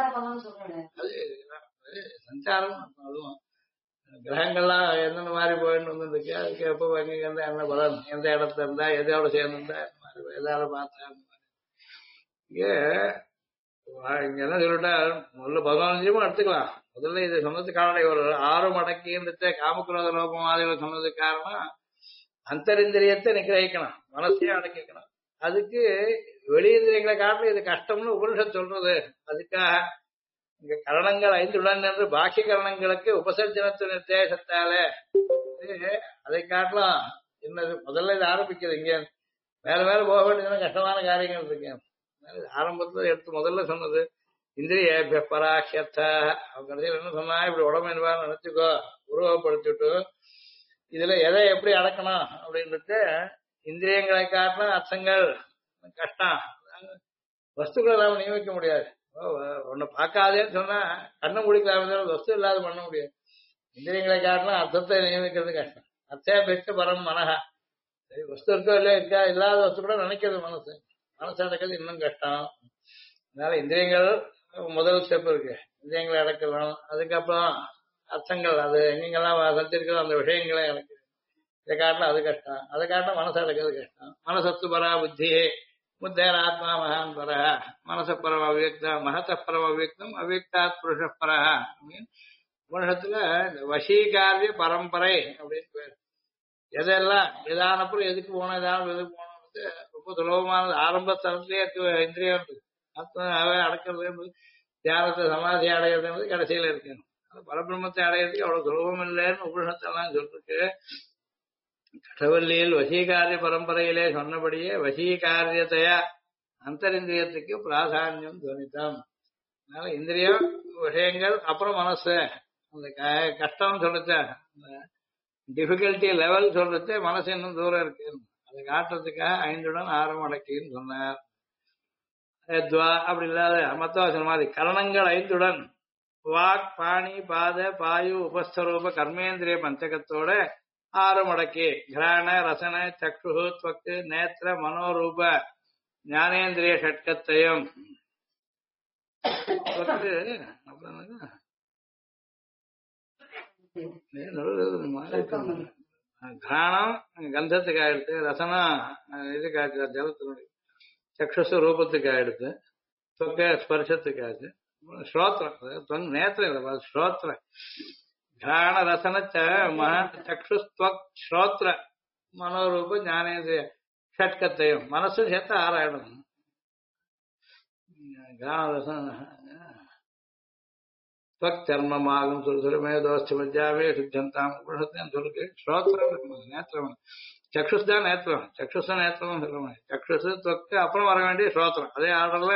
அது சஞ்சாரம் அர்த்தம். அதுவும் கிரகங்கள்லாம் எந்தெந்த மாதிரி போயிட்டு வந்துருக்கு, அதுக்கு எப்போ எங்க இருந்தா என்ன பலன், எந்த இடத்துல இருந்தா எதோட சேர்ந்துருந்தா எதால பார்த்தா. இங்க என்ன சொல்லிட்டா, முதல்ல 15 எடுத்துக்கலாம். முதல்ல இது சொன்னதுக்கு காரணம் ஒரு 6 மடக்கின்றத காமக்ரோத லோபம் ஆதிகளை சொன்னதுக்கு காரணம் அந்தரிந்திரியத்தை நிகிரகிக்கணும், மனசையும் அடக்கிக்கணும். அதுக்கு வெளியிந்திரியங்களை காட்டிலும் இது கஷ்டம்னு உபனிஷத் சொல்றது. அதுக்காக இங்க கரணங்கள் 5 என்று பாக்கிய கரணங்களுக்கு உபசர்ஜனத்து நிர்தேசத்தாலே அதை காட்டலாம். என்னது முதல்ல இது ஆரம்பிக்குது. இங்க மேல மேல போக வேண்டியதுன்னா கஷ்டமான காரியங்கள் இருக்கு. ஆரம்பத்துல எடுத்து முதல்ல சொன்னது இந்திரிய பராட்சர்த்த. அவங்க கடைசியில் என்ன சொன்னா, இப்படி உடம்பு என்பான்னு நினைச்சுக்கோ, உருவப்படுத்திட்டு இதுல எதை எப்படி அடக்கணும் அப்படின்றது. இந்திரியங்களை காட்டினா அர்த்தங்கள் கஷ்டம், வஸ்துக்களை நாம நியமிக்க முடியாது. ஒன்னு பார்க்காதேன்னு சொன்னா கண்ணை முடிக்கலாம, வஸ்து இல்லாத பண்ண முடியாது. இந்திரியங்களை காட்டினா அர்த்தத்தை நியமிக்கிறது கஷ்டம். அர்த்தேபிச்ச பரம் மனஹா. சரி, வஸ்து இருக்கோ இல்லையா, இருக்கா இல்லாத வஸ்து கூட நினைக்கிறது மனசு, மனசு அடக்கிறது இன்னும் கஷ்டம். அதனால இந்திரியங்கள் முதல் ஸ்டெப் இருக்கு, இந்திரியங்களை அடக்கலாம். அதுக்கப்புறம் அர்த்தங்கள், அது எங்கெங்கெல்லாம் சந்திருக்கிறோம் அந்த விஷயங்களை அடக்குது. இதை காட்டினா அது கஷ்டம், அதை காட்டினா மனசு அடக்கிறது கஷ்டம். மனசத்து பரா புத்தியே புத்தேர் ஆத்மா மகான் பர. மனசப்பரம் அவ்வியக்தம், மகத்தப்பரம் அவ்வியக்தம், அவ்வியக்தாத் புருஷப்பரா அப்படின்னு உலகத்துல வசீகாரிய பரம்பரை அப்படின்னு பேர். எதெல்லாம் எதானப்புறம் எதுக்கு போனோம், எதாவது எதுக்கு போனோம்னு ரொம்ப சுலபமானது. ஆரம்ப தரத்திலேயே இந்திரியம் இருக்கு. ஆத்மாவை அடக்கிறது, தியானத்தை சமாதி அடைகிறது கடைசியில இருக்கு. பரபிரம்மத்தை அடையிறதுக்கு அவ்வளவு சுலபம் இல்லைன்னு உபனிஷத்தெல்லாம் சொல்லிருக்கு. கடவல்லியில் வசீகாரிய பரம்பரையிலே சொன்னபடியே வசீகாரியத்தையா அந்தரிந்திரியத்துக்கு பிராதான்யம் துவனித்தம். அதனால இந்திரியம் விஷயங்கள் அப்புறம் மனசு. அந்த கஷ்டம் சொல்லுச்ச, டிஃபிகல்ட்டி லெவல் சொல்றது மனசு இன்னும் தூரம் இருக்கு. அதை காட்டுறதுக்காக 5 6 அடக்கின்னு சொன்னார். அப்படி இல்லாத மத்தவாசன் மாதிரி கரணங்கள் 5 வாக் பாணி பாத பாயு உபஸ்தரூப கர்மேந்திரிய பஞ்சகத்தோட ஆறு மடக்கி கிராண ரசன சக்ஷு துவக்கு நேத்திர மனோரூப ஞானேந்திரிய ஷட்கத்தையும் துவக்கு அப்புறம் என்னது? கிராணம் கந்தத்துக்கு ஆயிடுத்து, ரசனம் இதுக்கு ஆச்சு ஜலத்தினுடைய, சக்ஷு ரூபத்துக்கு ஆயிடுத்து, தொக்க ஸ்பர்ஷத்துக்கு ஆச்சு, ஸ்ரோத்திரம் நேத்திரம் இல்லை ஸ்ரோத்திரம் கிராண ரசன சக்ஷு ஸ்ரோத்திர மனோரூப ஞானேந்திரிய ஷட்கத்தையும் மனசு சேர்த்து ஆறாயிடும். கிராண ரசன சர்மமாகும் சுறுசுறுமே தோஸ்து மஜ்ஜாவே சுத்தந்தாம் உபனிஷத்தையும் சொல்லுக்கு ஸ்ரோத்திரம் நேத்திரம் சக்ஷுஸ் தான் நேத்திரம் சக்ஷுஸ் நேத்திரம் சொல்லுவாங்க. சக்ஷுஸ் தொக்கு அப்புறம் வர வேண்டிய ஸ்ரோத்திரம். அதே ஆர்டர்ல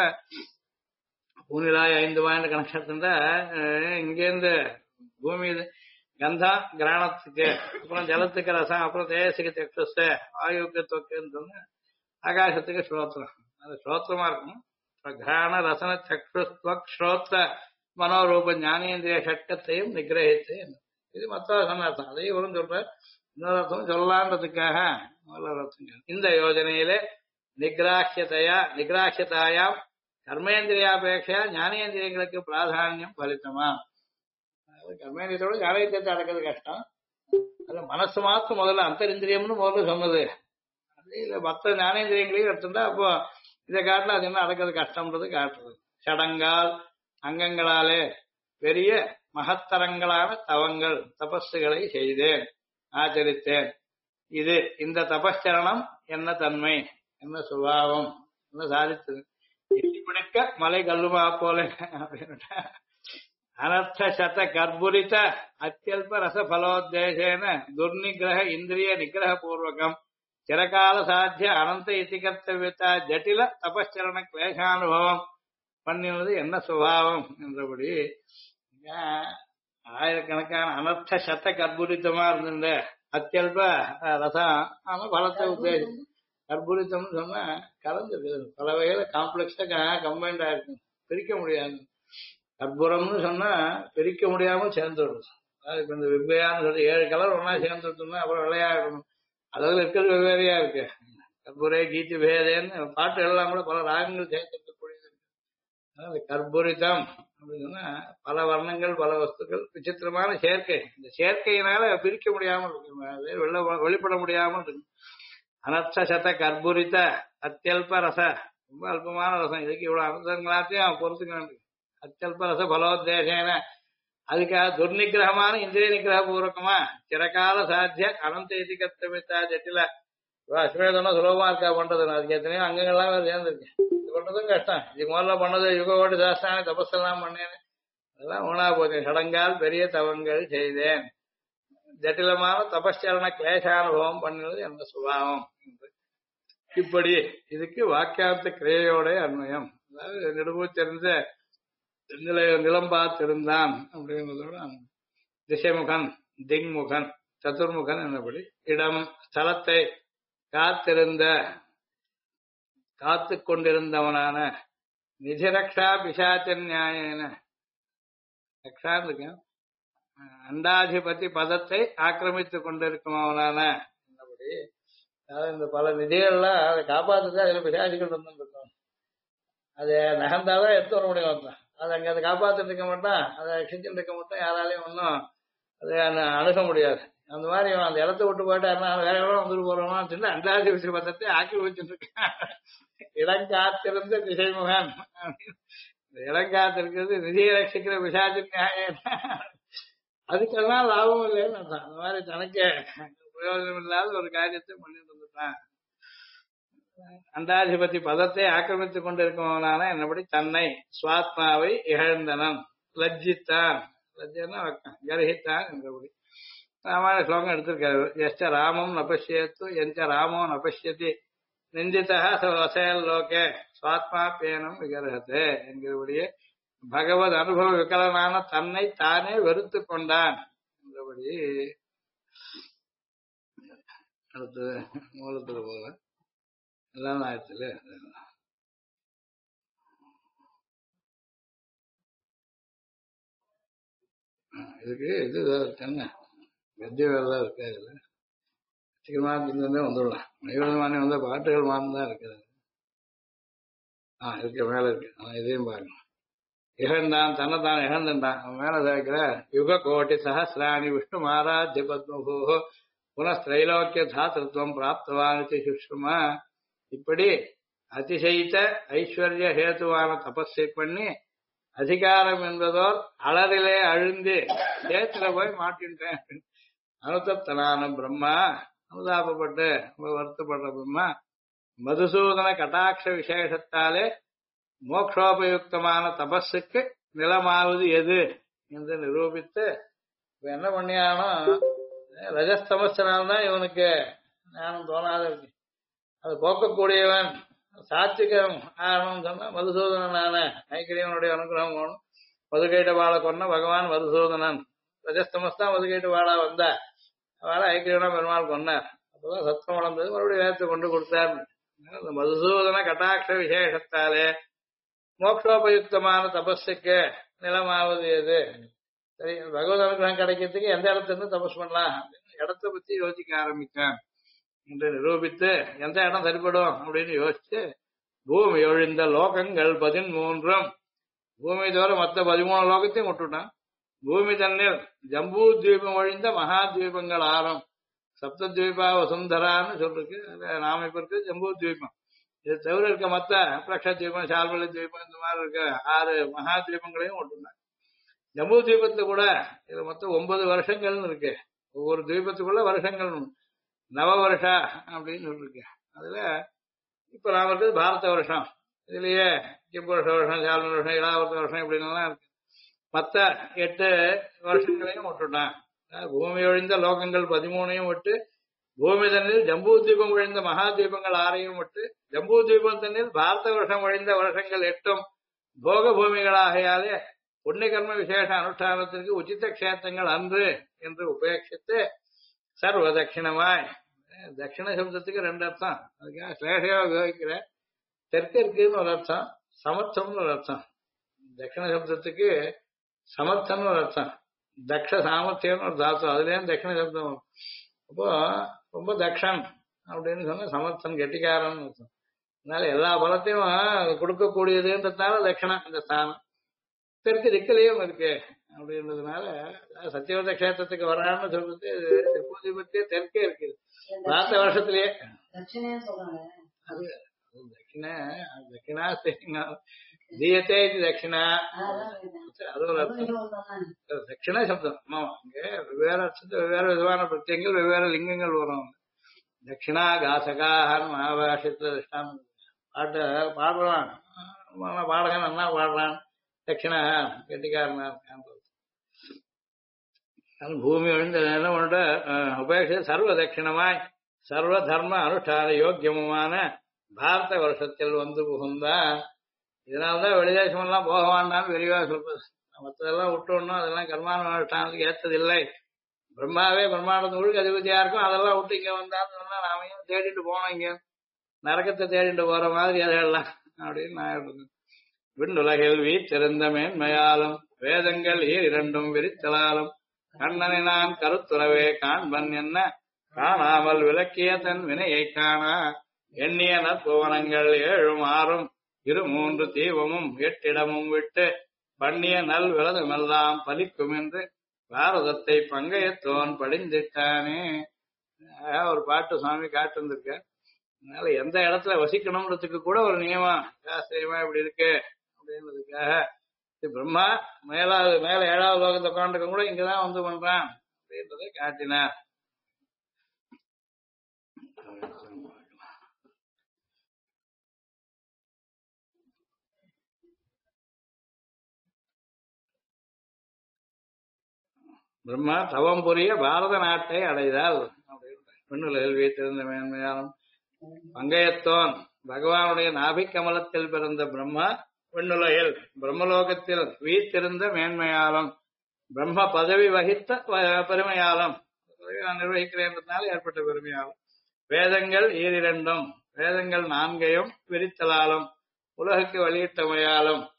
பூனிலாய் 5 வாயின்னு கணக்கு எடுத்துட்டா இங்கேருந்து பூமி கந்தா கிராணத்துக்கு அப்புறம் ஜலத்துக்கு ரசம் அப்புறம் தேஜஸுக்கு சக்ஷுஸ் வாயுக்கு தொக்குன்னு சொன்ன ஆகாசத்துக்கு ஸ்ரோத்திரம். அது ஸ்ரோத்திரமா இருக்கும். கிராண ரசன சக்ஷுஸ்வக் ஸ்ரோத்திர மனோரூப ஞானேந்திரிய ஷட்கத்தையும் நிகிரகித்து. இது மற்ற அர்த்தம். அதையும் ஒரு சொல்ற இன்னொரு அர்த்தம் சொல்லலான்றதுக்காக இந்த யோஜனையிலே நிகிராஹ்யதாயாம் கர்மேந்திரியாபேட்சா ஞானேந்திரியங்களுக்கு பிராதானியம் பலித்தமா. கர்மேந்திரியத்தோட ஞானேந்திரியத்தை அடக்கிறது கஷ்டம். அது மனசு மாத்திரம் முதல்ல அந்தரிந்திரியம்னு முதல்ல சொன்னது. அது மற்ற ஞானேந்திரியங்களையும் எடுத்துட்டா அப்போ இதை காட்டில அது என்ன அடக்கிறது கஷ்டம்ன்றது காட்டுறது. சடங்கால் அங்கங்களாலே பெரிய மகத்தரங்களான தவங்கள் தபஸுகளை செய்தேன் ஆச்சரித்தேன். இது இந்த தபஸ்சரணம் என்ன தன்மை என்ன சுபாவம் என்ன சாதித்தது பிடிக்க மலை கல்லுமா போல அப்படின்னுட்ட அனர்த்த சத கர்ப்புரித அத்தியல்ப ரச பலோத்தேசேன துர்நிகிரக இந்திரிய நிகிரக பூர்வகம் சிறகால சாத்திய அனந்த இதி கர்த்தவியதா ஜட்டில தபஸ்சரண கிளேசானுபவம் பண்ணினது என்ன சுபாவம் என்றபடி ஆயிரக்கணக்கான அனர்த்த சத்த கர்ப்பூரித்தமா இருந்த அத்தியல்ப ரசம் ஆனா பலத்தை உத்தேசம். கர்ப்பூரித்தம்னு சொன்னா கலந்துருக்கு, பல வகையில காம்ப்ளெக்ஸா கம்பைண்ட் ஆயிருக்கு, பிரிக்க முடியாது. கற்பூரம்னு சொன்னா பிரிக்க முடியாம சேர்ந்து விடும். அதாவது இப்ப இந்த வெவ்வேறான்னு சொல்லி 7 கலர் ஒன்னா சேர்ந்து விட்டோம்னா அப்புறம் விளையாடணும். அதாவது இருக்கிறது வெவ்வேறையா இருக்கு. கற்பூரே கீச்சு பேதேன்னு பாட்டு எல்லாம் கூட பல ராகங்கள் சேர்த்து கர்ப்பூரிதம் அப்படின்னா பல வர்ணங்கள் பல வஸ்துக்கள் விசித்திரமான சேர்க்கை. இந்த சேர்க்கையினால பிரிக்க முடியாமல் இருக்கு, வெளிப்பட முடியாமல் இருக்கு. அனர்த்த சத கர்ப்பூரித அத்தியல்ப ரச ரொம்ப அல்பமான ரசம். இதுக்கு இவ்வளவு அனர்த்தங்களாத்தையும் பொறுத்துக்க. அத்தியல்ப ரச பலோத்தேசேன அதுக்காக துர்நிகிரகமான இந்திரிய நிகிரக பூர்வகமா சிறகால சாத்திய அனந்த இதிகத்தமித்தா ஜட்டில அஸ்மேதம்னா சுலபமா இருக்கா பண்றது. அதுக்கு எத்தனையோ அங்கங்கள்லாம் வேறு சேர்ந்துருக்கு. இது பண்றதும் கஷ்டம். இது முதல்ல பண்ணது யுகோடு சாஸ்தான தபஸெல்லாம் பண்ணேன்னு அதெல்லாம் ஊனா போச்சு. சடங்கால் பெரிய தவங்கள் செய்தேன் ஜட்டிலமான தபஸ்சரண கிளேசானுபவம் பண்ணினது என்ற சுபாவம். இப்படி இதுக்கு வாக்கியார்த்த கிரியையோட அன்வயம். அதாவது நெடுமூச்செறிந்த நிலம் பார்த்திருந்தான் அப்படின்றதோட திசைமுகன் திங்முகன் சதுர்முகன் என்னபடி இடம் ஸ்தலத்தை காத்திருந்த காத்து கொண்டிருந்தவனான நிதிரக்ஷா பிசாச்ச நியாயன ரக்ஷான்னு இருக்கேன் அண்டாதிபதி பதத்தை ஆக்கிரமித்துக் கொண்டிருக்கும் அவனான என்னபடி. அதாவது இந்த பல நிதிகள்லாம் அதை காப்பாத்துதான் அதுல பிசாசிகள் இருந்துருக்கோம். அதை நகர்ந்தாதான் எடுத்து வர முடியும். ஒருத்தன் அதை அங்க அதை காப்பாத்திட்டு இருக்க மாட்டான், அதை ரட்சிச்சுட்டு இருக்க மாட்டான், யாராலையும் ஒன்றும் அதை அணுக முடியாது. அந்த மாதிரி அந்த இடத்த விட்டு போயிட்டா என்ன வேற எவ்வளவு வந்துட்டு போறோம்னு சொல்லி அண்டாதிபதி பதத்தை ஆக்கி வச்சுட்டு இருக்கான். இளங்காத்திருந்த திசைமுகன் இளங்காத்திருக்கிறது நிதியை ரட்சிக்கிற பிசாச்சு நியாயம். அதுக்கெல்லாம் லாபம் இல்லைன்னு அர்த்தம். அந்த மாதிரி தனக்கு பிரயோஜனம் இல்லாத ஒரு காரியத்தை பண்ணிட்டு வந்துட்டான். அண்டாதிபதி பதத்தை ஆக்கிரமித்துக் கொண்டிருக்கவனான என்னபடி தன்னை சுவாத்மாவை இகழ்ந்தனன் லஜ்ஜித்தான். லஜ்ஜன்னா கர்ஹித்தான் என்றபடி ராமாயண ஸ்லோகம் எடுத்திருக்காரு. எஸ்ட ராமம் நபஷ்யத்து எந்த ராமோ நபஷ்யதி நிந்திதா வசேல் லோகே சுவாத்மாப்பேனம் விகர்ஹதே என்கிறபடியே பகவத் அனுபவ விகலனான தன்னை தானே வெறுத்து கொண்டான் என்றபடி. அடுத்து மூலத்துல போல எல்லாம் ஆயிடுச்சுல. இதுக்கு இது என்ன கத்திய வேறு தான் இருக்கு இதுல சீக்கிரமா இருந்தே வந்துடலாம் நைவேதமானி வந்த பாட்டுகள் மாதிரி தான் இருக்குது. இருக்கு மேல இருக்கு. இதையும் பாருங்க. இகழ்ந்தான் தன்னைத்தான் இகழ்ந்துட்டான். அவன் மேல சேர்க்கிற யுக கோட்டி சஹசிராணி விஷ்ணு மாராஜ்ய பத்மபூ புனஸ்திரைலோக்கிய தாத்திருவம் பிராப்தவானிச்சு சுஷ்மா. இப்படி அதிசயித்த ஐஸ்வர்ய ஹேத்துவான தபஸை பண்ணி அதிகாரம் என்பதோர் அலறிலே அழுந்து சேத்துல போய் மாட்டின்ட்டேன். அனுத்தப்தனான பிரம்மா அனுதாபப்பட்டு வருத்தப்படுற பிரம்மா மதுசூதன கட்டாட்ச விசேஷத்தாலே மோக்ஷோபயுக்தமான தபஸுக்கு நிலமாவது எது என்று நிரூபித்து இப்ப என்ன பண்ணியானோ ரஜஸ்தமஸ்தனால்தான் இவனுக்கு ஞானம் தோணாத இருக்கு. அது போக்கக்கூடியவன் சாத்விகம் ஆகணும்னு சொன்னா மதுசூதனனான ஐக்கிரியவனுடைய அனுகிரகம் வேணும். மதுகைட்ட வாழை கொன்ன பகவான் மதுசூதனன். ரஜஸ்தமஸ்தான் மதுகைட்டு வாழா வந்தா அவளை ஐக்கிரியவனா பெருமாள் கொன்னார். அப்பதான் சத்தம் வளர்ந்தது. மறுபடியும் வேதத்தை கொண்டு கொடுத்தார். அந்த மதுசூதன கட்டாட்ச விசேஷத்தாலே மோக்ஷோபயுக்தமான தபஸுக்கு நிலமாவது எது? சரி, பகவத் அனுகிரகம் கிடைக்கிறதுக்கு எந்த இடத்துல இருந்து தபஸ் பண்ணலாம் இடத்தை பத்தி யோசிக்க ஆரம்பித்தான் என்று நிரூபித்து எந்த இடம் சரிப்படும் அப்படின்னு யோசிச்சு பூமி ஒழிந்த லோகங்கள் 13 பூமி தவிர மொத்த 13 லோகத்தையும் விட்டுட்டான். பூமி தன்னில் ஜம்பூ தீபம் ஒழிந்த மகா தீபங்கள் 6 சப்தத்வீபா வசுந்தரான்னு சொல்லிருக்கு. நாம இப்ப இருக்கு ஜம்பூ தீபம். இது தவிர இருக்க மத்த பிரக்ஷ தீபம் சால்வலி தீபம் இந்த மாதிரி இருக்க 6 மகா தீபங்களையும் விட்டுட்டான். ஜம்பூ தீபத்துல கூட இது மொத்தம் 9 வருஷங்கள்னு இருக்கு. ஒவ்வொரு தீபத்துக்குள்ள வருஷங்கள் நவ வருஷா அப்படின்னு சொல்லிருக்கு. அதுல இப்ப நாம இருக்கிறது பாரத வருஷம். இதுலயே கிம்புருஷ வருஷம் சால்வ வருஷம் இளாவரத்த வருஷம் இப்படின்னு இருக்கு. மத்த 8 வருஷங்களையும் விட்டுட்டான். பூமி ஒழிந்த லோகங்கள் 13ஐயும் விட்டு பூமி தண்ணில் ஜம்பூ தீபம் ஒழிந்த மகா தீபங்கள் 6ஐயும் விட்டு ஜம்பூ தீபம் தண்ணில் பாரத வருஷம் ஒழிந்த வருஷங்கள் 8 போக பூமிகளாகையாலே புண்ணிய கர்ம விசேஷ அனுஷ்டானத்திற்கு உச்சித கஷேத்திரங்கள் அன்று என்று உபேட்சித்து சர்வ தட்சிணமாய் தட்சிண சப்தத்துக்கு 2 அர்த்தம். அதுக்காக சிலேஷையா உபயோகிக்கிற தெற்கு இருக்குன்னு ஒரு அர்த்தம், சமர்த்தம்னு ஒரு அர்த்தம். தட்சிண சப்தத்துக்கு சமர்த்தம்னு ஒரு அர்த்தம், தக்ஷ சாமர்த்தியம்னு ஒரு தாத்தம். அதுலயும் தட்சிண சப்தம். அப்போ ரொம்ப தக்ஷன் அப்படின்னு சொன்னா சமர்த்தன் கெட்டிக்காரன் அர்த்தம். அதனால எல்லா பலத்தையும் கொடுக்கக்கூடியதுன்றதுனால தட்சிணம் இந்த ஸ்தானம். தெற்கு திக்கிலையும் இருக்கு அப்படின்றதுனால சத்தியவத கஷேத்திரத்துக்கு வரான்னு சொல்றது பூஜை பத்தியே தெற்கே இருக்குது. பாரத வருஷத்திலேயே அது தட்சிணா தட்சிணா தீயத்தே இது தட்சிணா அது ஒரு அர்த்தம். தட்சிணா சப்தம். ஆமா, இங்க வெவ்வேறு அர்த்தத்தை வெவ்வேறு விதமான பிரத்யங்கள் வெவ்வேறு லிங்கங்கள் வரும். தட்சிணா காசகான்னு மகாபாஷ்யத்துல திருஷ்டாந்தம் பாட்டு பாடுறான். பாடகன் நல்லா பாடுறான். தட்சிணா கெட்டிக்காரனா பூமி ஒழிந்த உபேட்ச சர்வ தட்சிணமாய் சர்வ தர்ம அனுஷ்டான யோக்கியமுமான பாரத வருஷத்தில் வந்து புகுந்தான். இதனால்தான் வெளிதேசம் எல்லாம் போக வேண்டாம்னு விரிவா சொல்றது. மற்றதெல்லாம் விட்டோம்னா அதெல்லாம் கர்மான அனுஷ்டானத்துக்கு ஏற்றதில்லை. பிரம்மாவே பிரம்மாண்டத்து முழுக்க அதிபதியா இருக்கும். அதெல்லாம் விட்டு இங்க வந்தான்னு சொன்னா நாமையும் தேடிட்டு போனோம். இங்க நரகத்தை தேடிட்டு போற மாதிரி அதெல்லாம் அப்படின்னு நான் விண்ணுலகில் வீற்றிருந்த மேன்மையாலும் வேதங்கள் 2 விரித்தலாலும் கண்ணனை நான் கருத்துறவே காண்பன் என்ன காணாமல் விளக்கிய தன் வினையை காணா எண்ணிய நற்புவனங்கள் 7 6 3 தீபமும் 8 இடமும் விட்டு பண்ணிய நல் விரதமெல்லாம் பலிக்கும் என்று பாரதத்தை பங்கையத்தோன் படிந்திட்டானே. ஒரு பாட்டு சுவாமி காட்டு வந்திருக்க. அதனால எந்த இடத்துல வசிக்கணும்ன்றதுக்கு கூட ஒரு நியமம் சாஸ்திரியமா இப்படி இருக்கு அப்படின்றதுக்காக பிரம்மா மேல 7வது லோகத்தை உட்காந்துக்க கூட இங்கதான் வந்து பண்றான் அப்படின்றதை காட்டினார். பிரம்மா தவம் புரிய பாரத நாட்டை அடைதால் விண்ணுலகில் வீட்டிருந்த மேன்மையாலும் பங்கையத்தோன் பகவானுடைய நாபிக்கமலத்தில் பிறந்த பிரம்மா விண்ணுலகில் பிரம்மலோகத்தில் வீத்திருந்த மேன்மையாலும் பிரம்ம பதவி வகித்த பெருமையாலும் நிர்வகிக்கிறேன்றதுனால ஏற்பட்ட பெருமையாலும் வேதங்கள் 2 வேதங்கள் 4ஐயும் விரித்தலாலும் உலகுக்கு வெளியிட்டமையாலும்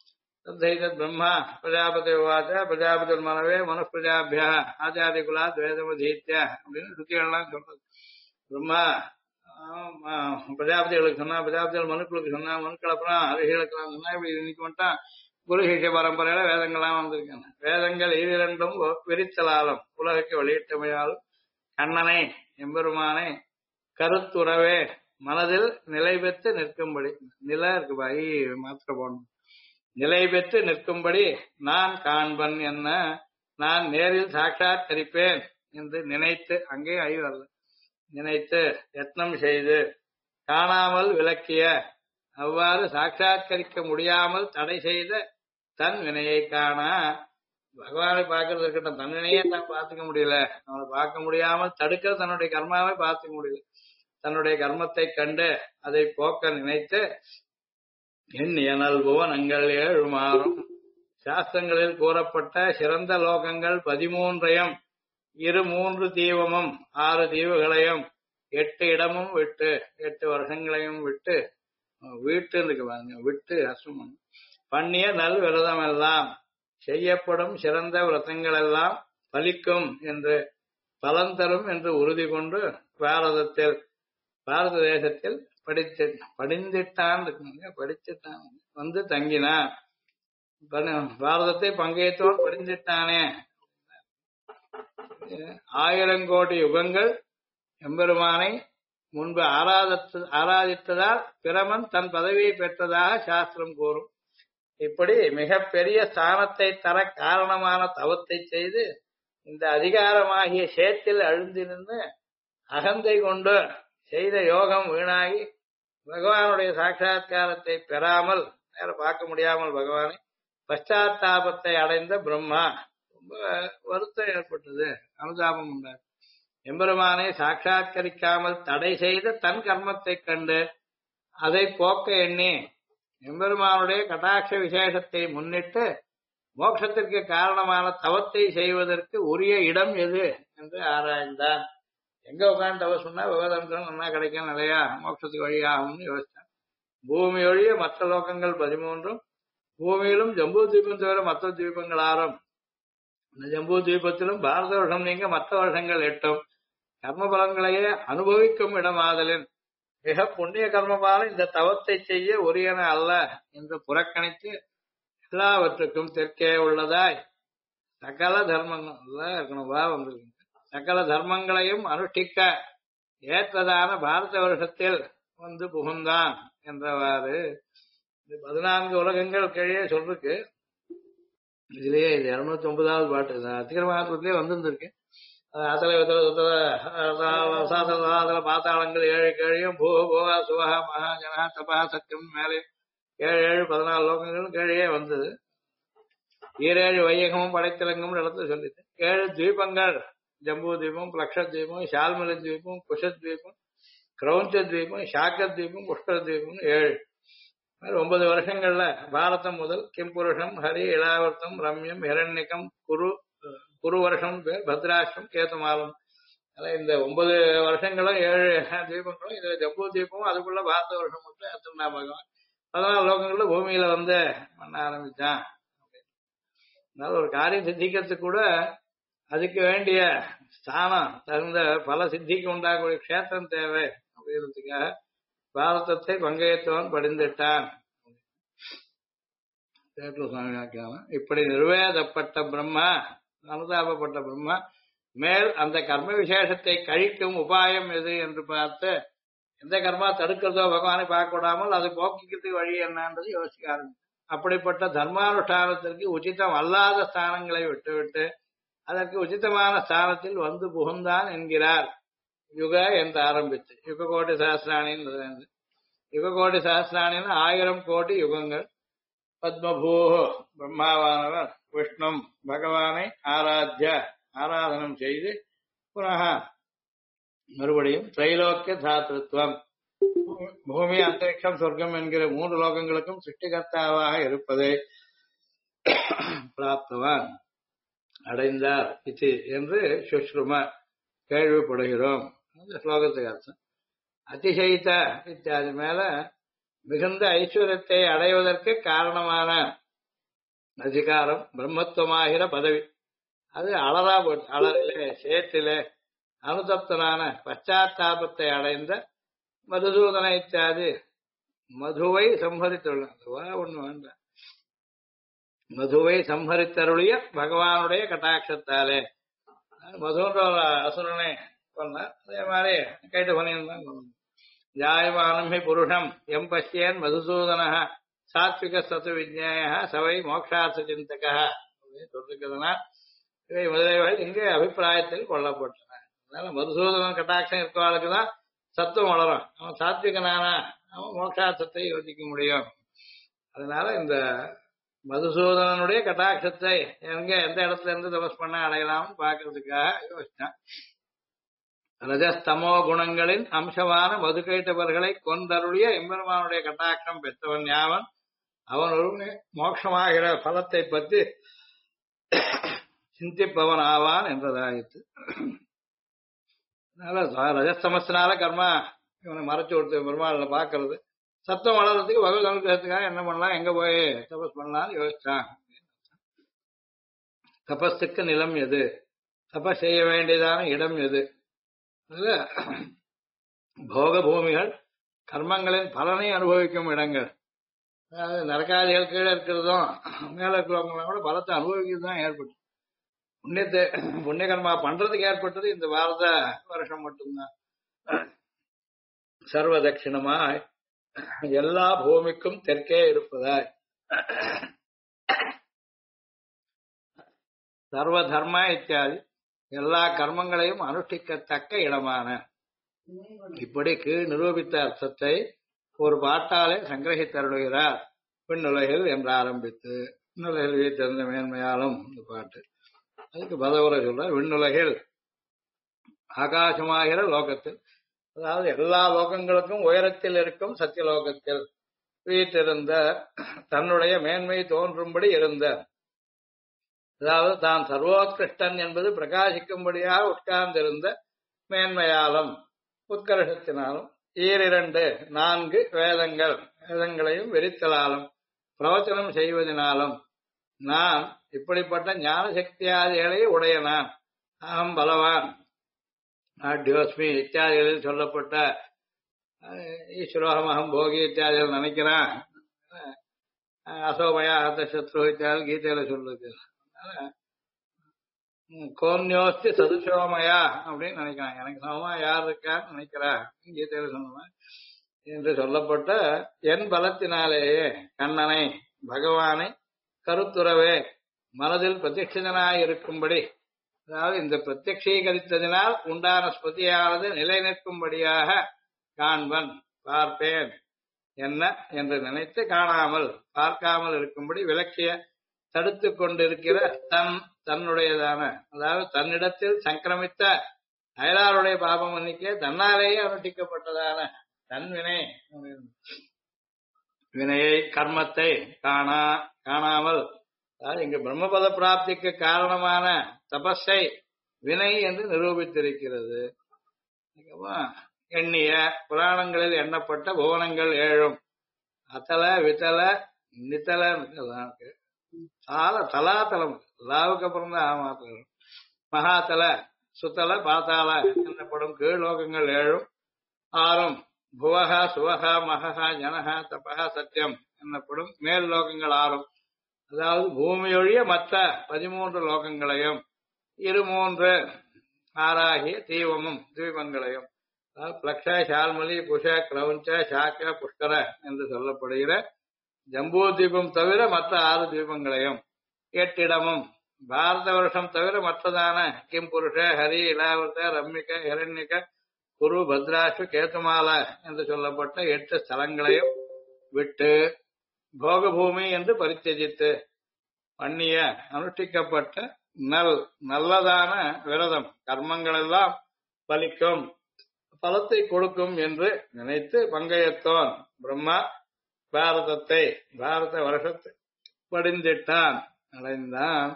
தத்தைதத் பிரம்மா பிரஜாபதி உவாச்ச பிரஜாபதிர்மனவே மனுப்பிரஜாபியா ஆச்சாரியகுலா துவேதமதீத்ய அப்படின்னு சுத்திகள்லாம் சொல்றது. பிரம்மா பிரஜாபதிகளுக்கு சொன்னா, பிரஜாபதிகள் மனுக்களுக்கு சொன்னா, மனுக்கள் அப்புறம் ரிஷிகளுக்கெல்லாம் சொன்னா, இப்படி இன்னைக்கு மட்டும் குரு சிஷ்ய பரம்பரையில வேதங்கள்லாம் வந்திருக்காங்க. வேதங்கள் இரண்டும் விரித்தலாலும் உலகுக்கு வெளியிட்டமையாலும் கண்ணனை எம்பெருமானை கருத்துறவே மனதில் நிலை பெற்று நிற்கும்படி, நில இருக்கு பாய் மாத்திர போடணும், நிலை பெற்று நிற்கும்படி நான் காண்பன் என்ன, நான் நேரில் சாட்சாத்கரிப்பேன் என்று நினைத்து, அங்கே ஐ வரல, நினைத்து யத்னம் செய்து காணாமல் விளக்கிய, அவ்வாறு சாட்சாத்கரிக்க முடியாமல் தடை செய்த தன் வினையை காண, பகவானை பார்க்கறது இருக்கட்டும், தன் வினையே தான் பார்த்துக்க முடியல, அவனை பார்க்க முடியாமல் தடுக்க தன்னுடைய கர்மாவை பார்த்துக்க முடியல, தன்னுடைய கர்மத்தை கண்டு அதை போக்க நினைத்து என் இயனல் புவனங்கள் 7 மாறும் சாஸ்திரங்களில் கூறப்பட்ட சிறந்த லோகங்கள் 13ஐயும் 3 தீபமும் 6 தீவுகளையும் 8 இடமும் விட்டு 8 வருஷங்களையும் விட்டு வீட்டு விட்டு அசுமன் பண்ணிய நல் விரதம் எல்லாம் செய்யப்படும் சிறந்த விரதங்கள் எல்லாம் பலிக்கும் என்று பலன் தரும் என்று உறுதி கொண்டு பாரத தேசத்தில் படிந்திட்டான் வந்து தங்கினான். பாரதத்தை பங்கேற்றோர் படிந்திட்டானே. 1000 கோடி யுகங்கள் எம்பெருமானை முன்பு ஆராதித்ததால் பிரமன் தன் பதவியை பெற்றதாக சாஸ்திரம் கூறும். இப்படி மிகப்பெரிய ஸ்தானத்தை தர காரணமான தவத்தை செய்து இந்த அதிகாரமாகிய சேத்தில் அழுந்தி நின்று அகந்தை கொண்டு செய்த யோகம் வீணாகி பகவானுடைய சாட்சா்காரத்தை பெறாமல் வேற பார்க்க முடியாமல் பகவானை பశ్చాத்தாபத்தை அடைந்த பிரம்மா ரொம்ப வருத்தம் ஏற்பட்டது, அனுதாபம் உண்டார். எம்பெருமானை சாட்சாத்கரிக்காமல் தடை செய்த தன் கர்மத்தை கண்டு அதை போக்க எண்ணி எம்பெருமானுடைய கடாட்ச விசேஷத்தை முன்னிட்டு மோட்சத்திற்கு காரணமான தவத்தை செய்வதற்கு உரிய இடம் எது என்று ஆராய்ந்தான். எங்க உட்காந்து தவ சொன்னா விவாதம் நல்லா கிடைக்கும், நிறையா மோட்சத்துக்கு வழியாகும்னு யோசித்தான். பூமி ஒழிய மற்ற லோகங்கள் 13ம், பூமியிலும் ஜம்பூ தீபம் தவிர மற்ற தீபங்கள் 6ம், இந்த ஜம்பூ தீபத்திலும் பாரத வருஷம் நீங்க மற்ற வருஷங்கள் 8ம் கர்ம பலன்களையே அனுபவிக்கும் இடமாதலின் மிக புண்ணிய கர்மமான இந்த தவத்தை செய்ய உரியன அல்ல என்று புறக்கணித்து எல்லாவற்றுக்கும் தெற்கே உள்ளதாய் சகல தர்மங்கள் இருக்கணும் வந்திருக்கு, சகல தர்மங்களையும் அனுஷ்டிக்க ஏற்றதான பாரத வருஷத்தில் வந்து புகுந்தான் என்றவாறு 14 உலகங்கள் கீழே சொல்லிருக்கு. இதுலயே இது 209வது பாட்டு அத்திகரமாத்திரத்திலே வந்திருக்கு. அதுல பாத்தாளங்கள் 7 கீழையும் பூ போவா சுவஹா மகாஜனா தபா சத்தியம் மேலே 7 14 லோகங்களும் கீழே வந்தது. 7 வையகமும் படைத்திலங்கமும் இடத்துல சொல்லிட்டு 7 தீபங்கள் ஜம்பூ தீபம், லக்ஷ தீபம், ஷால்மல தீபம், குஷத்வீபம், கிரௌஞ்ச தீபம், சாக்க தீபம், புஷ்கர தீபம் 7. 9 வருஷங்கள்ல பாரதம் முதல் கிம்புருஷம், ஹரி, இளாவர்த்தம், ரம்யம், ஹிரண்யகம், குரு வருஷம் பேர், பத்ராஷ்டம், கேதுமாலம். இந்த 9 வருஷங்களும் 7 தீபங்களும் இதுல ஜம்பூ தீபமும் அதுக்குள்ள பாரத வருஷம் மட்டும் எத்தனை பகவான் 14 லோகங்கள்ல பூமியில வந்து பண்ண ஆரம்பிச்சான். அதனால ஒரு காரியம் சித்திக்கிறதுக்கு கூட அதுக்கு வேண்டிய ஸ்தானம் தகுந்த பல சித்திக்கு உண்டாகக்கூடிய கஷேத்திரம் தேவை அப்படிங்கிறதுக்காக பாரதத்தை பங்கேற்றவன் படிந்துட்டான். இப்படி நிர்வேதப்பட்ட பிரம்மா, அனுதாபப்பட்ட பிரம்மா மேல் அந்த கர்ம விசேஷத்தை கழிக்கும் உபாயம் எது என்று பார்த்து எந்த கர்மா தடுக்கிறதோ பகவானை பார்க்க விடாமல் அதை போக்கிக்கிறதுக்கு வழி என்னன்றது யோசிக்க ஆரம்பிச்சு. அப்படிப்பட்ட தர்மானுஷ்டானத்திற்கு உச்சிதம் அல்லாத ஸ்தானங்களை விட்டுவிட்டு அதற்கு உச்சிதமான ஸ்தானத்தில் வந்து புகுந்தான் என்கிறார். யுக என்று ஆரம்பித்து யுக கோடி சஹசிராணின்னு, யுக கோடி சஹசிராணின்னு 1000 கோடி யுகங்கள். பத்மபூ பிரம்மாவானவர் விஷ்ணு பகவானை ஆராதனம் செய்து புனக மறுபடியும் திரைலோக்கிய தாத்திருவம் பூமி, அந்தரிக்ஷம், சொர்க்கம் என்கிற 3 லோகங்களுக்கும் சிருஷ்டிகர்த்தாவாக இருப்பதை பிராப்தவான் அடைந்தார் இது என்று சுஷ்ரும கேள்விப்படுகிறோம். அந்த ஸ்லோகத்துக்கு அர்த்தம் அதிசயித்த இத்தியாதி மேல மிகுந்த ஐஸ்வர்யத்தை அடைவதற்கு காரணமான அதிகாரம் பிரம்மத்துவமாகிற பதவி அது அலரா போட்டு அலரிலே சேற்றிலே அனுதப்தனான பச்சாத்தாபத்தை அடைந்த மதுசூதன இத்தியாதி மதுவை சம்ஹரித்துள்ள ஒண்ணு வேண்டாம். மதுவை சம்ஹரித்தருளிய பகவானுடைய கட்டாட்சத்தாலே மதுன்ற ஒரு அசுரனை கொண்டார். அதே மாதிரி கைட்டு பண்ணியிருந்தான் கொண்டார். ஜாயமானமி புருஷம் எம் பசியன் மதுசூதன சாத்விக சத்து விஜய சவை மோக்ஷார்த்த சிந்தக அப்படின்னு சொல்லிருக்கிறதுனால் இவை முதலியவர்கள் இங்கே அபிப்பிராயத்தில் கொல்லப்பட்டன. அதனால மதுசூதனன் கட்டாட்சம் இருக்கவாளுக்கு தான் சத்துவம் வளரும். அவன் சாத்விகனானா அவன் மோட்சார்த்தத்தை யோசிக்க முடியும். அதனால இந்த மதுசூதனனுடைய கட்டாட்சத்தை எங்க எந்த இடத்துல இருந்து தபஸ் பண்ண அடையலாம்னு பாக்குறதுக்காக யோசிச்சான். ரஜஸ்தமோ குணங்களின் அம்சமான மதுகைட்டவர்களை கொண்டருளிய எம்பெருமானுடைய கட்டாட்சம் பெற்றவன் யாவன் அவன் ஒரு மோட்சமாகிற பலத்தை பற்றி சிந்திப்பவன் ஆவான் என்றதாயிற்று. அதனால ரஜஸ்தமத்தினால கர்மா இவனை மறைச்சு கொடுத்து பெருமாள் பாக்குறது சத்தம் வளர்றதுக்கு பகவத் அனுகிரகத்துக்காக என்ன பண்ணலாம், எங்க போய் தபஸ் பண்ணலாம்னு யோசிச்சான். தபஸுக்கு நிலம் எது, தபஸ் செய்ய வேண்டியதான இடம் எது? அதுல போக பூமிகள் கர்மங்களின் பலனை அனுபவிக்கும் இடங்கள். அதாவது நரகாதிகள் கீழே இருக்கிறதும் மேல இருக்கிறவங்களாம் கூட பலத்தை அனுபவிக்கிறது தான் ஏற்பட்டு புண்ணிய கர்மா பண்றதுக்கு ஏற்பட்டது இந்த பாரத வருஷம் மட்டும்தான். சர்வ தட்சிணமாய் எல்லா பூமிக்கும் தெற்கே இருப்பதாய் சர்வ தர்ம இத்தியாதி எல்லா கர்மங்களையும் அனுஷ்டிக்கத்தக்க இடமான இப்படி கீழ் நிரூபித்த அர்த்தத்தை ஒரு பாட்டாலே சங்கிரகித்தருளுகிறார். விண்ணுலகில் என்று ஆரம்பித்து விண்ணுலகில் வீட்டிருந்த மேன்மையாலும் இந்த பாட்டு அதுக்கு பதவுரை சொல்றார். விண்ணுலகில் ஆகாசமாகிற லோகத்தில், அதாவது எல்லா லோகங்களுக்கும் உயரத்தில் இருக்கும் சத்தியலோகத்தில் வீட்டிருந்த தன்னுடைய மேன்மை தோன்றும்படி இருந்த, அதாவது தான் சர்வோத்கிருஷ்டன் என்பது பிரகாசிக்கும்படியாக உட்கார்ந்திருந்த மேன்மையாலும் உத்கர்ஷத்தினாலும் ஈரிரண்டு 4 வேதங்களையும் விரித்தலாலும் பிரவச்சனம் செய்வதனாலும் நான் இப்படிப்பட்ட ஞான சக்தியாதிகளை உடைய நான் அகம் பலவான் ஆட்யோஸ்மி இத்தியாதிகளில் சொல்லப்பட்ட ஈஸ்வரோகமகம் போகி இத்தியாதிகள் நினைக்கிறான். அசோமயா அர்த்த சத்ரு இத்தியாதி கீதையில சொல்லுது. கோன்யோஸ்தி சதுசோமயா அப்படின்னு நினைக்கிறான். எனக்கு சமமா யார் இருக்கான்னு நினைக்கிறா கீதையில சொன்ன என்று சொல்லப்பட்ட என் பலத்தினாலேயே கண்ணனை பகவானை கருத்துறவே மனதில் பிரத்யட்சிதனாய் இருக்கும்படி, அதாவது இந்த பிரத்யக்ஷீகரித்ததினால் உண்டான ஸ்மிருதியானது நிலை நிற்கும்படியாக காண்பன் பார்ப்பேன் என்ன என்று நினைத்து காணாமல் பார்க்காமல் இருக்கும்படி விளக்கிய தடுத்து கொண்டிருக்கிற தன்னுடையதான, அதாவது தன்னிடத்தில் சங்கிரமித்த அயலாருடைய பாபம் மன்னிக்க தன்னாலேயே அனுஷ்டிக்கப்பட்டதான தன் வினையை கர்மத்தை காணாமல், அதாவது இங்கு பிரம்மபத பிராப்திக்கு காரணமான தபஸை வினை என்று நிரூபித்திருக்கிறது. எண்ணிய புராணங்களில் எண்ணப்பட்ட புவனங்கள் 7 அத்தல வித்தல நித்தல தலாத்தலம் லாவுக்கு அப்புறம் தான் ஆமாத்தலம் மகாத்தல சுத்தல பாத்தால என்னப்படும் கீழ்லோகங்கள் 7 6 புவகா சுவகா மகா ஜனகா தபகா சத்தியம் என்னப்படும் மேல் லோகங்கள் 6, அதாவது பூமியொழிய மற்ற 13 லோகங்களையும் 3 ஆறாகிய தீபங்களையும், பிளக்ஷ சால்மலி புஷ கிரௌஞ்ச சாக்க புஷ்கர என்று சொல்லப்படுகிற ஜம்பூ தீபம் தவிர மற்ற 6 தீபங்களையும் 8 இடமும் பாரத வருஷம் தவிர மற்றதான கிம் புருஷ ஹரி இலாவத ரம்மிக ஹிரண்யக குரு பத்ராஷு கேத்துமால என்று சொல்லப்பட்ட 8 ஸ்தலங்களையும் விட்டு போகபூமி என்று பரித்தஜித்து பண்ணிய அனுஷ்டிக்கப்பட்ட நல்லதான விரதம் கர்மங்கள் எல்லாம் பலிக்கும் பலத்தை கொடுக்கும் என்று நினைத்து பங்கையத்தோன் பிரம்மா பாரத வருஷத்தை படிந்திட்டான் அடைந்தான்.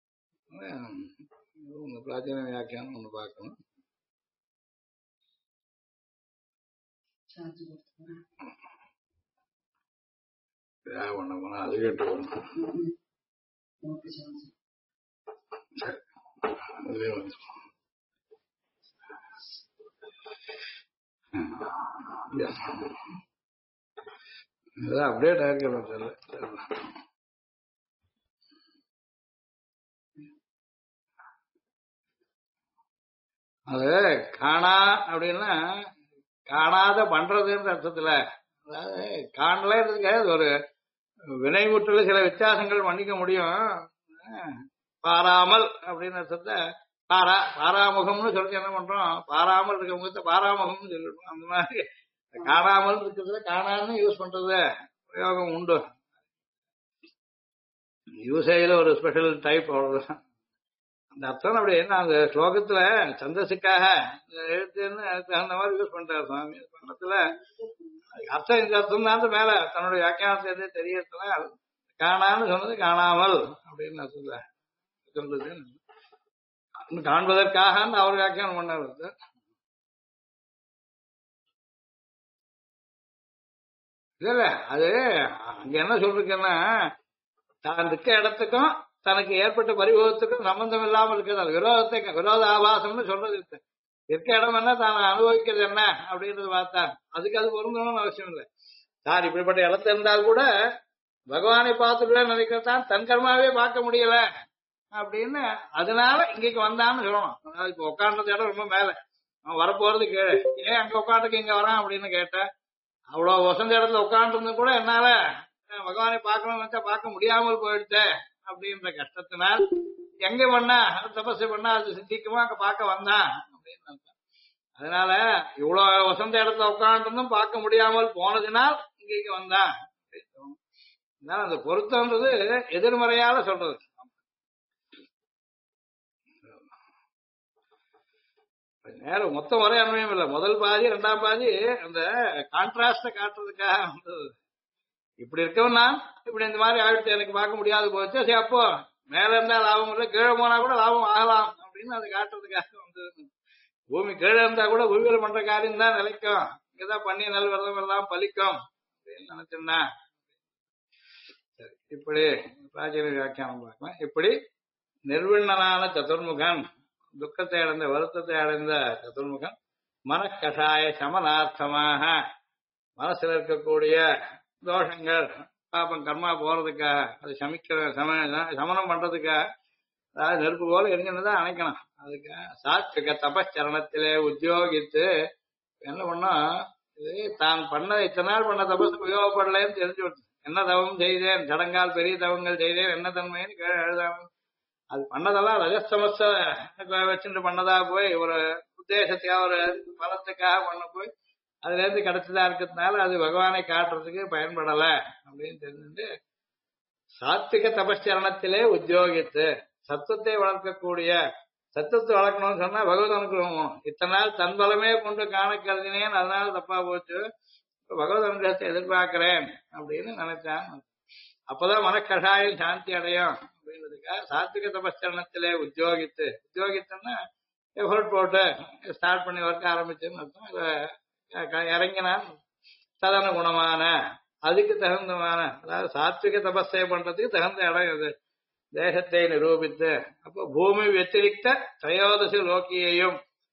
பிராச்சீன வியாக்கியானம் ஒண்ணு பார்க்கணும். அது கேட்டு அதுவே வந்து அப்டேட் ஆயிருக்கணும். அது காணா அப்படின்னா காணாத பண்றதுன்ற அர்த்தத்துல, அதாவது காணலன்றதுக்கு அது ஒரு வினைமுற்றுல சில வித்தியாசங்கள் பண்ணிக்க முடியும். பாராமல் அப்படின்னு அர்த்தத்தை பாராமுகம்னு சொல்லி என்ன பண்றோம், பாராமல் இருக்க முகத்தை பாராமுகம்னு சொல்லிடுறோம். அந்த மாதிரி காணாமல் இருக்கிறதுல காணான்னு யூஸ் பண்றது பிரயோகம் உண்டு. யூசேஜ்ல ஒரு ஸ்பெஷல் டைப் அவ்வளவுதான். அந்த அர்த்தம் அப்படி என்ன அந்த ஸ்லோகத்துல சந்தஸுக்காக எழுத்துன்னு அந்த மாதிரி யூஸ் பண்றாரு சுவாமி. பண்ணத்துல அர்த்தம் இந்த அர்த்தம் தான் மேல தன்னுடைய வியாக்கியானத்தை எது தெரியறதுல காணான்னு சொன்னது காணாமல் அப்படின்னு அர்த்தத்துல சொல்றது. காண்பதற்காக அவர் வியாக்கியானம் பண்ணாரு. இல்ல அது அங்க என்ன சொல்றதுன்னா தான் இருக்க இடத்துக்கும் தனக்கு ஏற்பட்ட பரிபோகத்துக்கும் சம்பந்தம் இல்லாமல் இருக்கிறது. அது விரோத ஆபாசம்னு சொல்றது இருக்கு. இருக்க இடம் என்ன தான் அனுபவிக்கிறது என்ன அப்படின்றது பார்த்தா அதுக்கு அது பொருந்தணும்னு அவசியம் இல்லை. சார் இப்படிப்பட்ட இடத்துல இருந்தால் கூட பகவானை பார்த்துட்டு நினைக்கிறதான் தன் கர்மாவே பார்க்க முடியல அப்படின்னு அதனால இங்கேக்கு வந்தான்னு சொல்லணும். அதாவது இப்ப உட்காண்டது இடம் ரொம்ப மேல, அவன் வரப்போறது கீழே, ஏன் அங்க உட்காந்துக்கு இங்க வரான் அப்படின்னு கேட்டேன். அவ்வளவு வசந்த இடத்துல உட்காந்துருந்து கூட என்னால பகவானை பார்க்கணும்னு நினைச்சா பார்க்க முடியாமல் போயிடுச்சு அப்படின்ற கஷ்டத்தினால் எங்க பண்ணா தபசு பண்ணா அது சித்திக்குமா அங்க பார்க்க வந்தான் அப்படின்னு. அதனால இவ்வளவு வசந்த இடத்துல உட்காந்துருந்தும் பார்க்க முடியாமல் போனதினால் இங்கேக்கு வந்தான். அந்த பொருத்தம்ன்றது எதிர்மறையால சொல்றது. நேரம் மொத்தம் ஒரே அன்வயம் இல்லை. முதல் பாதி இரண்டாம் பாதி அந்த கான்ட்ராஸ்ட காட்டுறதுக்காக வந்தது. இப்படி இருக்கவன் நான் இப்படி இந்த மாதிரி ஆயிடுச்சு எனக்கு பார்க்க முடியாது போச்சு. சரி அப்போ மேல இருந்தா லாபம் இல்லை, கீழே போனா கூட லாபம் ஆகலாம் அப்படின்னு அதை காட்டுறதுக்காக வந்தது. பூமி கீழே இருந்தா கூட பூமியில பண்ற காரியம் தான் நிலைக்கும், இங்கதான் பண்ணி நல்வரதம் எல்லாம் பலிக்கும் அப்படின்னு நினைச்சேன்னா. சரி, இப்படி பிராச்சீன வியாக்கியானம் பார்க்கலாம். இப்படி நிர்விண்ணனான சதுர்முகன், துக்கத்தை அடைந்த வருத்தத்தை அடைந்த சதுர்முகன் மனக்கஷாய சமனார்த்தமாக மனசுல இருக்கக்கூடிய தோஷங்கள் பாப்பம் கர்மா போறதுக்காக அது சமனம் பண்றதுக்காக, அதாவது நெருப்பு போல எரிஞ்சுதான் அணைக்கணும். அதுக்கு சாத்விக தபச்சரணத்திலே உத்தியோகித்து என்ன பண்ணா, இது தான் பண்ண இத்தனை நாள் பண்ண தபஸ் உபயோகப்படலன்னு தெரிஞ்சு விட்டு என்ன தவம் செய்தேன், சடங்கால் பெரிய தவங்கள் செய்தேன் என்ன தன்மைன்னு கீழே எழுதாம அது பண்ணதெல்லாம் ரஜஸ்தமஸ வச்சுட்டு பண்ணதா போய் ஒரு உத்தேசத்துக்காக ஒரு பலத்துக்காக பண்ண போய் அதுல இருந்து கிடைச்சதா இருக்கிறதுனால அது பகவானை காட்டுறதுக்கு பயன்படல அப்படின்னு தெரிஞ்சுட்டு சாத்விக தபஸ்சரணத்திலே உத்தியோகித்து சத்துவத்தை வளர்க்கக்கூடிய, சத்துவத்தை வளர்க்கணும்னு சொன்னா பகவத் அனுகிரகம். இத்தனை நாள் தன் பலமே கொண்டு காண கருதினேன் அதனால தப்பா போச்சு, பகவத் அனுகிரகத்தை எதிர்பார்க்கிறேன் அப்படின்னு நினைச்சான். அப்பதான் மனக்கஷாயம் சாந்தி அடையும் அப்படின்றதுக்காக சாத்விக தபஸ்சரணத்திலே உத்தியோகித்து, உத்தியோகித்தோம்னா எஃபர்ட் போட்டு ஸ்டார்ட் பண்ணி ஒர்க் ஆரம்பிச்சுன்னு அர்த்தம். இதை இறங்கினான் ததனுகுணமான அதுக்கு தகுந்தமான, அதாவது சாத்விக தபஸை பண்றதுக்கு தகுந்த இடம் இது தேசத்தை நிரூபித்து. அப்போ பூமி வத்திரிக்த திரையோதசி லோக்கியையும்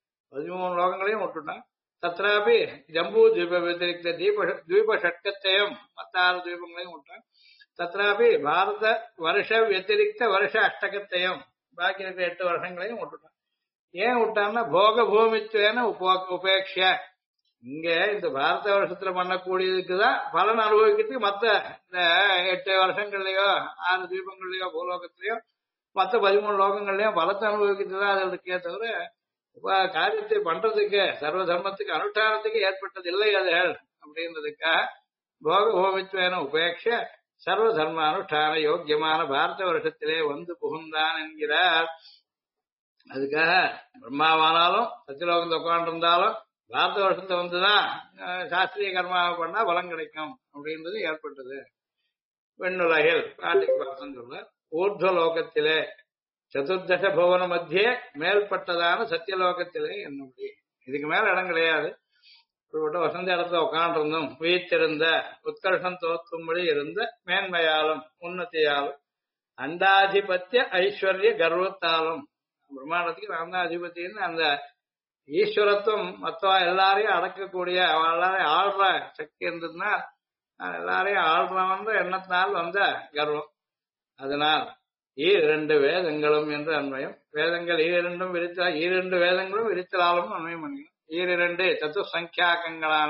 13 லோகங்களையும் விட்டுட்டான். தத்ராபி ஜம்பூ தீப வத்திரிக்த தீப ஷட்கத்தையும் மற்ற 6 தீபங்களையும் விட்டான். தத்ராபி பாரத வருஷ வத்திரிக்த வருஷ அஷ்டகத்தையும் பாக்கி இருக்கிற 8 வருஷங்களையும் விட்டுட்டான். ஏன் விட்டான்னா போக பூமித்துவேன உபேட்ச, இங்க இந்த பாரத வருஷத்துல பண்ணக்கூடியதுக்குதான் பலன் அனுபவிக்கிறதுக்கு மத்த இந்த 8 வருஷங்கள்லயோ 6 தீபங்கள்லயோ பூலோகத்திலயோ மத்த 13 லோகங்கள்லயும் பலத்தை அனுபவிக்கிறதுதான் அது இருக்கே தவிர காரியத்தை பண்றதுக்கு சர்வ தர்மத்துக்கு அனுஷ்டானத்துக்கு ஏற்பட்டது இல்லை அதுகள் அப்படின்றதுக்காக போக பூமித்துவேன உபேட்ச சர்வ தர்ம அனுஷ்டான யோக்கியமான பாரத வருஷத்திலே வந்து புகுந்தான் என்கிறார். அதுக்காக பிரம்மாவானாலும் சத்தியலோகத்தை உட்காந்து இருந்தாலும் பாரத வருஷத்தை வந்துதான் சாஸ்திரிய கர்மாவை பண்ணா பலம் கிடைக்கும் அப்படின்றது ஏற்பட்டது. வெண்ணுலகில் பாட்டிக்கு பார்த்தோம் சொல்ல ஊர்துவலோகத்திலே சதுர்தச புவன மத்தியே மேல்பட்டதான சத்தியலோகத்திலே என்னுடைய இதுக்கு மேல இடம் கிடையாது. இப்படிப்பட்ட வசந்த இடத்துல உட்காண்டிருந்தும் வீத்திருந்த உத்கர்ஷம் தோத்தும்படி இருந்த மேன்மையாலும் உன்னதியாலும் அண்டாதிபத்திய ஐஸ்வர்ய கர்வத்தாலும் பிரம்மாண்டத்துக்கு நான் தான் அதிபத்தின்னு அந்த ஈஸ்வரத்துவம் மொத்தம் எல்லாரையும் அடக்கக்கூடிய எல்லாரையும் ஆள்ற சக்தி இருந்ததுன்னா எல்லாரையும் ஆள்றவன்ற எண்ணத்தினால் வந்த கர்வம். அதனால் ஈரெண்டு வேதங்களும் என்று அன்வயம். வேதங்கள் ஈரெண்டும் விரித்தால் ஈரெண்டு வேதங்களும் விரித்தலாலும் அன்வயம் பண்ணிக்கணும். ஈரிரண்டு சதுசங்கியாக்கங்களான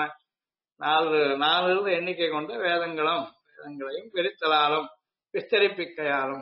நாலு எண்ணிக்கை கொண்ட வேதங்களையும் விரித்தலாலும் விஸ்தரிப்பிக்கையாலும்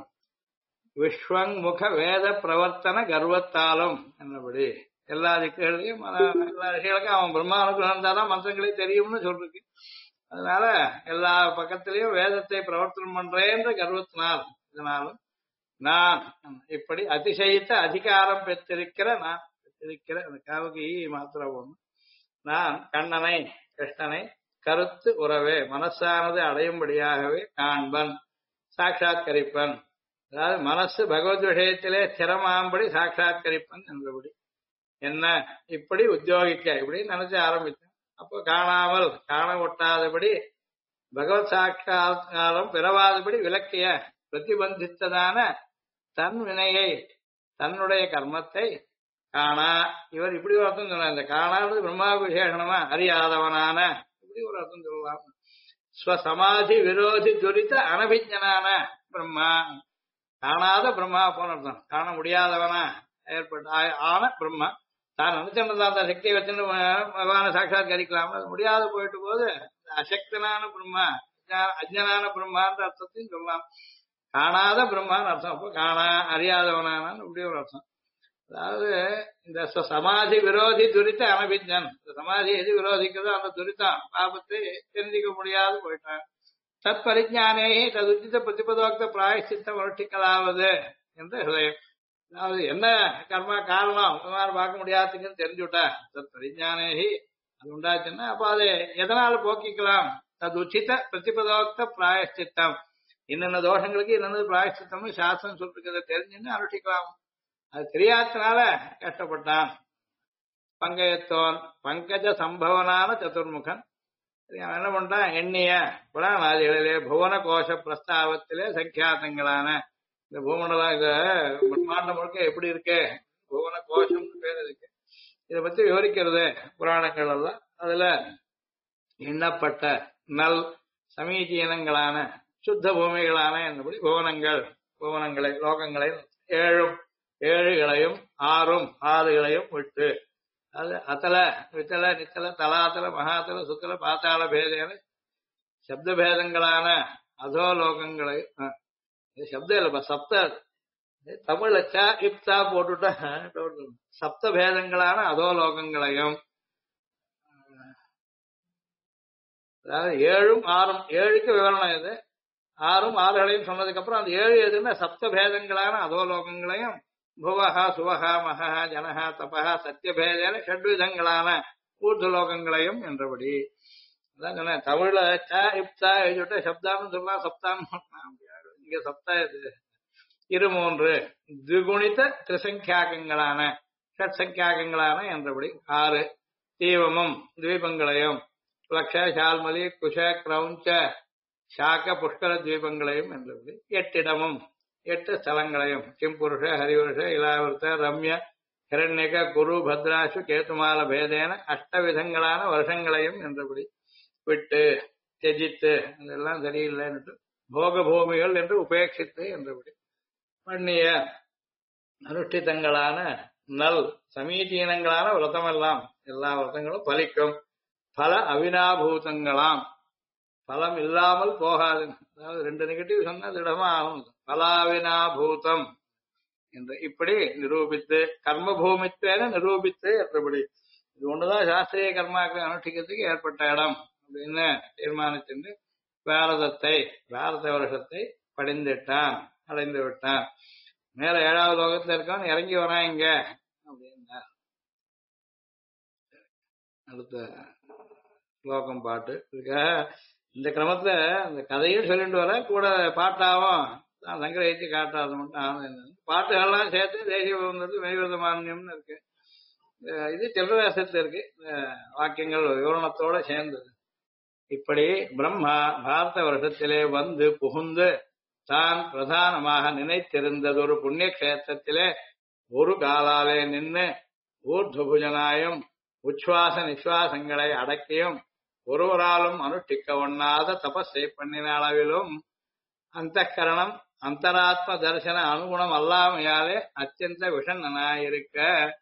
விஸ்வங்முக வேத பிரவர்த்தன கர்வத்தாலும் என்னபடி எல்லா திக்குகளையும் எல்லா ரிஷிகளுக்கும் அவன் பிரம்மாவுக்கு இருந்தாதான் மந்திரங்களே தெரியும்னு சொல்லிருக்கு. அதனால எல்லா பக்கத்திலையும் வேதத்தை பிரவர்த்தனம் பண்றேன்ற கர்வத்தினால் இதனாலும் நான் இப்படி அதிசயித்த அதிகாரம் பெற்றிருக்கிற அந்த காவுக்கு மாத்திரம் ஒண்ணு. நான் கண்ணனை கிருஷ்ணனை கருத்து உறவே மனசானது அடையும்படியாகவே காண்பன் சாட்சாத்கரிப்பன். அதாவது மனசு பகவத் விஷயத்திலே ஸ்திரமாம்படி சாட்சாத்கரிப்பன் என்றபடி என்ன இப்படி உத்தியோகிக்க இப்படி நினைச்சு ஆரம்பித்தேன். அப்போ காணாமல் காண ஒட்டாதபடி பகவத் சாட்சாத்காரம் பிறவாதபடி விலக்கிய பிரதிபந்தித்ததான தன் வினையை தன்னுடைய கர்மத்தை காணா. இவர் இப்படி ஒரு அர்த்தம் சொல்லலாம். இந்த காணாது பிரம்மாவுக்கு விசேஷமா அறியாதவனான இப்படி ஒரு அர்த்தம் சொல்லலாம். ஸ்வசமாதி விரோதி துரித அனபிஜனான பிரம்மா காணாத பிரம்மா போன அர்த்தம். காண முடியாதவனா ஏற்பட்ட ஆன பிரம்மா தான் நினைச்சிருந்தா அந்த சக்தியை வச்சுன்னு பகவான சாட்சாத்கரிக்கலாம். அது முடியாத போயிட்டு போது அசக்தனான பிரம்மா அஜ்ஞனான பிரம்மான்ற அர்த்தத்தையும் சொல்லலாம். காணாத பிரம்மான்னு அர்த்தம். அப்போ காணா அறியாதவனானு இப்படி ஒரு அர்த்தம். அதாவது இந்த சமாதி விரோதி துரித்த அனபிஜன் சமாதி எது விரோதிக்கிறதோ அந்த துரித்தம் பாபத்தை தெரிஞ்சிக்க முடியாது போயிட்டான். தத் பரிஜானே ததுச்சித பிரதிபதோக்த பிராயசித்தம் வருட்டிக்கலாவது என்று ஹிருதயம். அதாவது என்ன கர்மா காரணம் பார்க்க முடியாதுன்னு தெரிஞ்சுவிட்டா தத் பரிஜானேகி அது உண்டாச்சுன்னா அப்ப அதை எதனால போக்கிக்கலாம். தது உச்சித பிரதிபதோக்த பிராயசித்தம் இன்னென்ன தோஷங்களுக்கு இன்னொன்னு பிராயசித்தம்னு சாஸ்திரம் சொல்லிருக்கிறத தெரிஞ்சுன்னு அனுஷ்டிக்கலாம். அது தெரியாதனால கஷ்டப்பட்டான். பங்கயத்தோன் பங்கஜ சம்பவனான சதுர்முகன் அவன் என்ன பண்றான். எண்ணிய புராணாதிகளிலே புவன கோஷ பிரஸ்தாவத்திலே சங்கியாத்தங்களான இந்த பூமண்டல இந்த பிரம்மாண்டம் முழுக்க எப்படி இருக்கு புவன கோஷம் பேர் இருக்கு. இதை பத்தி விவரிக்கிறது புராணங்கள் எல்லாம். அதுல எண்ணப்பட்ட நல் சமீச்சீனங்களான சுத்த பூமிகளான என்படி புவனங்களை லோகங்களை ஏழுகளையும் ஆறுகளையும் விட்டு அது அத்தல வித்தல நித்தல தலாத்தல மகாத்தல சுத்தல பாத்தாள பேதேன சப்த பேதங்களான அதோ லோகங்களை சப்தம் இல்லப்பா சப்த தமிழ்ல சா இப்தா போட்டுட்டா சப்த பேதங்களான அதோ லோகங்களையும் அதாவது ஏழும் ஆறும் ஏழுக்கு விவரணம் இது ஆறும் ஆறுகளையும் சொன்னதுக்கு அப்புறம் அந்த ஏழு எதுன்னா சப்த பேதங்களான அதோ லோகங்களையும் புவஹா சுவஹா மகா ஜனஹா தபஹா சத்தியபேதேன ஷட்விதங்களான ஊர்துலோகங்களையும் என்றபடி அதான் சொன்னேன். தமிழ்ல ச இப்தா எழுதிவிட்ட சப்தான்னு சொல்லலாம் சப்தான்னு இங்க சப்தா இது இருமூன்று திகுணித திரிசங்கியாக்கங்களான ஷட் சங்கியாக்கங்களான என்றபடி ஆறு தீவமும் தீபங்களையும் லக்ஷ ஷால்மலி குஷ கிரௌஞ்ச சாக்க புஷ்கர தீபங்களையும் என்றபடி எட்டிடமும் 8 ஸ்தலங்களையும் கிம்புருஷ ஹரிவருஷ இலாவிருத்த ரம்ய ஹிரண்யக குரு பத்ராசு கேதுமால பேதேன அஷ்டவிதங்களான வருஷங்களையும் என்றபடி விட்டு தெஜித்து அதெல்லாம் சரியில்லைன்னு போக பூமிகள் என்று உபேட்சித்து என்றபடி பண்ணிய அனுஷ்டிதங்களான நல் சமீச்சீனங்களான விரதமெல்லாம் எல்லா விரதங்களும் பலிக்கும் பல அவினாபூதங்களாம் பலம் இல்லாமல் போகாது. அதாவது 2 நெகட்டிவ் சொன்னா திடமா ஆகும். பலாவினாபூதம் என்று இப்படி நிரூபித்து கர்மபூமித்வேன நிரூபித்து என்றபடி இது ஒண்ணுதான் சாஸ்திரிய கர்மாக்களை அனுஷ்டிக்கிறதுக்கு ஏற்பட்ட இடம் அப்படின்னு தீர்மானிச்சு பாரத வருஷத்தை படிந்துட்டான் அடைந்து விட்டான். மேல 7வது லோகத்துல இருக்கான் இறங்கி வரான் இங்க அப்படின்னா அடுத்த லோகம் பாட்டு இதுக்காக இந்த கிரமத்துல அந்த கதையும் சொல்லிட்டு வர கூட பாட்டாவும் சங்கரஹிச்சு காட்டாது மட்டும் பாட்டுகள்லாம் சேர்த்து தேசிய விருந்தது மெய்விரத மானியம்னு இருக்கு. இது செல்வராசத்துல இருக்கு. வாக்கியங்கள் விவரணத்தோட சேர்ந்தது. இப்படி பிரம்மா பாரத வருஷத்திலே வந்து புகுந்து தான் பிரதானமாக நினைத்திருந்ததொரு புண்ணிய கஷேத்திரத்திலே ஒரு காலாலே நின்று ஊர்துபுஜனாயும் உச்வாச நிஸ்வாசங்களை அடக்கியும் ஒருவராலும் அனுஷ்டிக்க ஒண்ணாத தபஸை பண்ணின அளவிலும் அந்த கரணம் அந்தராத்ம தரிசன அனுகுணம் அல்லாமையாலே அத்தியந்த விஷண்ணனாயிருக்க.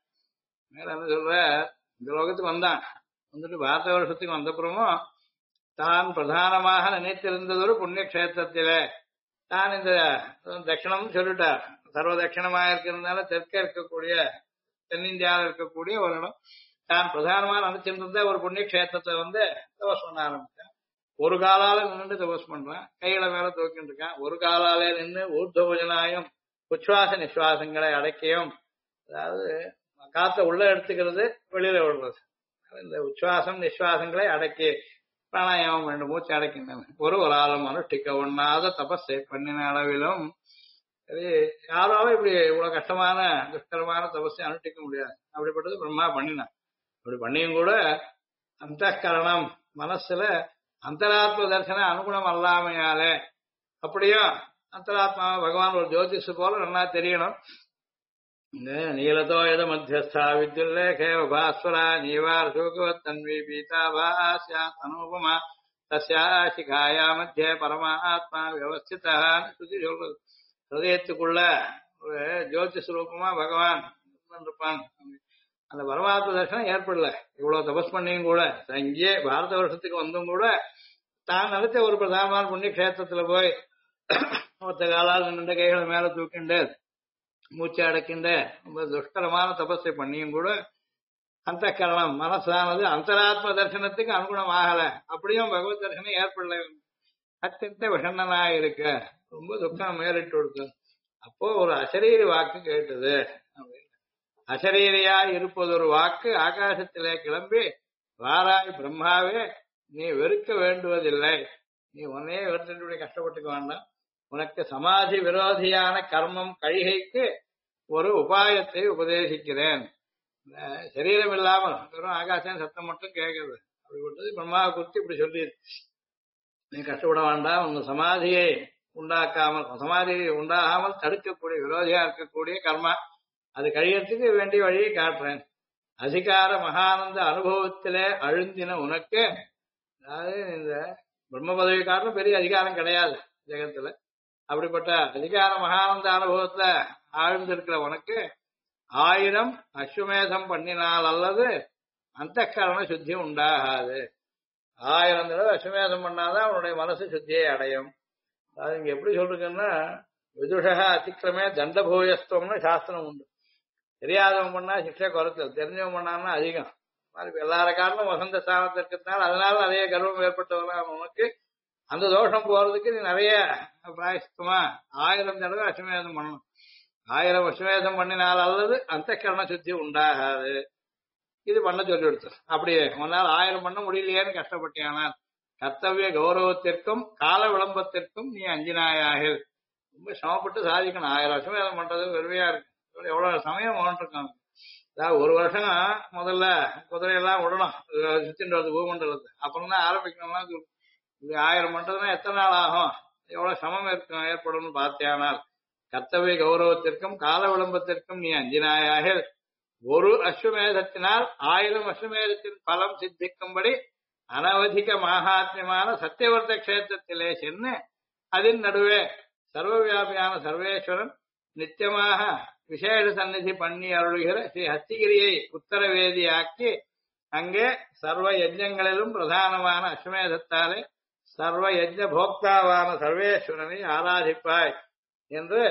மேல என்ன சொல்ற, இந்த லோகத்துக்கு வந்தான், வந்துட்டு பாரத வருஷத்துக்கு வந்தப்புறமும் தான் பிரதானமாக நினைத்திருந்ததொரு புண்ணிய கஷேத்திரத்திலே தான் இந்த தட்சிணம் சொல்லிட்டார். சர்வ தட்சிணமாக இருக்கிறதுனால தெற்க இருக்கக்கூடிய தென்னிந்தியாவில் இருக்கக்கூடிய ஒரு இடம் தான் பிரதானமாக நினைச்சிருந்த ஒரு புண்ணிய கஷேத்திரத்தை தபஸ் பண்ண ஆரம்பிச்சான். ஒரு காலால நின்று தபஸ் பண்றான், கையில மேல தூக்கிட்டு இருக்கான். ஒரு காலாலே நின்று ஊர்துபுஜனாயும் உச்வாச நிஸ்வாசங்களை அடக்கியும், அதாவது காத்த உள்ள எடுத்துக்கிறது வெளியில விடுறது, இந்த உச்வாசம் நிஸ்வாசங்களை அடக்கி பிராணாயாமம் ரெண்டு மூச்சு அடக்கின்றன. ஒரு ஆளும் அனுஷ்டிக்க ஒண்ணாத தபஸை பண்ணின அளவிலும் சரி யாராலும் இப்படி இவ்வளவு கஷ்டமான துஷ்கரமான தபஸை அனுஷ்டிக்க முடியாது. அப்படிப்பட்டது பிரம்மா பண்ணினான். அப்படி பண்ணியும் கூட அந்த கரணம் மனசுல அந்தராத்ம தரிசன அனுகுணம் அல்லாமையாலே, அப்படியும் அந்தராத்மா பகவான் ஒரு ஜோதிஷு போல நல்லா தெரியணும். இந்த நீலதோ எத மத்தியஸ்தா வித்யுல்லேகே பாஸ்வரா நீவார் சூகவத் தன்வி பீதாபாஸ்யா தனூபமா தஸ்யா சிகாயா மத்திய பரமாத்மா வியவஸ்திதான்னு சுத்தி சொல்றது. ஹிருதயத்துக்குள்ள ஒரு ஜோதி ஸ்வரூபமா பகவான் இருப்பான். அந்த பரமாத்ம தரிசனம் ஏற்படல. இவ்வளவு தபஸ் பண்ணியும் கூட இங்கே பாரத வருஷத்துக்கு வந்தும் கூட தான் நினைச்ச ஒரு பிரதானமான புண்ணிய கஷேத்திரத்துல போய் ஒத்த காலால் நின்ற கைகளை மேல தூக்கிண்டு மூச்சு அடைக்கின்ற ரொம்ப துஷ்கரமான தபஸை பண்ணியும் கூட அந்த கரணம் மனசானது அந்தராத்ம தரிசனத்துக்கு அனுகுணம் ஆகல. அப்படியும் பகவத் தரிசனம் ஏற்படல. அத்தியந்த விஷண்ணனா இருக்க, ரொம்ப துக்கம் மேலிட்டு கொடுத்து. அப்போ ஒரு அசரீரி வாக்கு கேட்டது. அசரீரியா இருப்பது ஒரு வாக்கு ஆகாசத்திலே கிளம்பி, வாராய் பிரம்மாவே, நீ வெறுக்க வேண்டுவதில்லை, நீ உன்னையே வெறுத்து கஷ்டப்பட்டுக்க வேண்டாம். உனக்கு சமாதி விரோதியான கர்மம் கழிகைக்கு ஒரு உபாயத்தை உபதேசிக்கிறேன். சரீரம் இல்லாமல் வெறும் ஆகாசம் சத்தம் மட்டும் கேட்கறது அப்படிப்பட்டது பிரம்மாவை குறித்து இப்படி சொல்லி, நீ கஷ்டப்பட வேண்டாம். உங்க சமாதியை உண்டாக்காமல், சமாதியை உண்டாகாமல் தடுக்கக்கூடிய விரோதியா இருக்கக்கூடிய கர்மா அது கழியறதுக்கு வேண்டிய வழியை காட்டுறேன். அதிகார மகானந்த அனுபவத்திலே அழுந்தின உனக்கு, அதாவது இந்த பிரம்ம பதவி காட்டிலும் பெரிய அதிகாரம் கிடையாது ஜெகத்துல. அப்படிப்பட்ட அதிகார மகானந்த அனுபவத்துல ஆழ்ந்திருக்கிற உனக்கு 1000 அஸ்வமேதம் பண்ணினால் அல்லது அந்த கரண சுத்தி உண்டாகாது. 1000 தடவை அஸ்வமேதம் பண்ணாதான் அவனுடைய மனசு சுத்தியை அடையும். அது இங்க எப்படி சொல்றதுன்னா, விதுஷா அதிக்கிரமே தண்டபூயஸ்தம்னு சாஸ்திரம் உண்டு. தெரியாதவன் பண்ணா சிக்ஷை குறைச்சல், தெரிஞ்சவன் பண்ணான்னா அதிகம். எல்லார காரணம் வசந்த ஸ்தானத்தில் இருக்கிறதுனால அதனால நிறைய கர்வம் ஏற்பட்டவனா உனக்கு அந்த தோஷம் போறதுக்கு நீ நிறைய பிராயசித்தமா 1000 தடவை அஸ்வமேதம் பண்ணணும். 1000 அஸ்வமேதம் பண்ணினால் அல்லது அந்த கரண சுத்தி உண்டாகாது. இது பண்ண சொல்லி கொடுத்து. அப்படியே உன்னால் 1000 பண்ண முடியலையேன்னு கஷ்டப்பட்டியானால் கர்த்தவிய கௌரவத்திற்கும் கால விளம்பத்திற்கும் நீ அஞ்சினாயாக. ரொம்ப சிரமப்பட்டு சாதிக்கணும். 1000 அஸ்வமேதம் பண்றது வெறுமையா இருக்கு. எவ்வளவு சமயம் இருக்காங்க. அதாவது ஒரு வருஷம் முதல்ல குதிரையெல்லாம் விடணும் சுத்தின் வருது பூமண்டலத்தை, அப்புறம் தான் ஆரம்பிக்கணும்னா இது 1000 பண்றதுன்னா எத்தனை நாள் ஆகும், எவ்வளவு சமம் இருக்கும் ஏற்படும் பார்த்தியானால் கர்த்தவிய கௌரவத்திற்கும் கால விளம்பத்திற்கும் நீ அஞ்சினாயாக. ஒரு அஸ்வமேதத்தினால் 1000 அஸ்வமேதத்தின் பலம் சித்திக்கும்படி அனவதிக மகாத்மியமான சத்தியவர்த்த கஷேத்திரத்திலே சென்று அதன் நடுவே சர்வவியாபியான சர்வேஸ்வரன் நித்தியமாக விசேஷ சந்நிதி பண்ணி அருளுகிற ஸ்ரீ ஹஸ்திகிரியை உத்தரவேதியாக்கி அங்கே சர்வ யஜ்ஞங்களிலும் பிரதானமான அஸ்வமேதத்தாலே சர்வ யஜ்ஞ போக்தாவான சர்வேஸ்வரனை ஆராதிப்பாய் என்று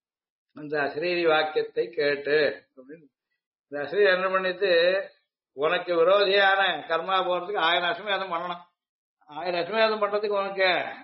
அந்த அஸ்ரீரி வாக்கியத்தை கேட்டு அப்படின்னு இந்த அஸ்ரீ என்ன பண்ணிட்டு, உனக்கு விரோதியான கர்மா போறதுக்கு 1000 அஸ்வமேதம் பண்ணணும். 1000 அஸ்வமேதம் பண்றதுக்கு உனக்கு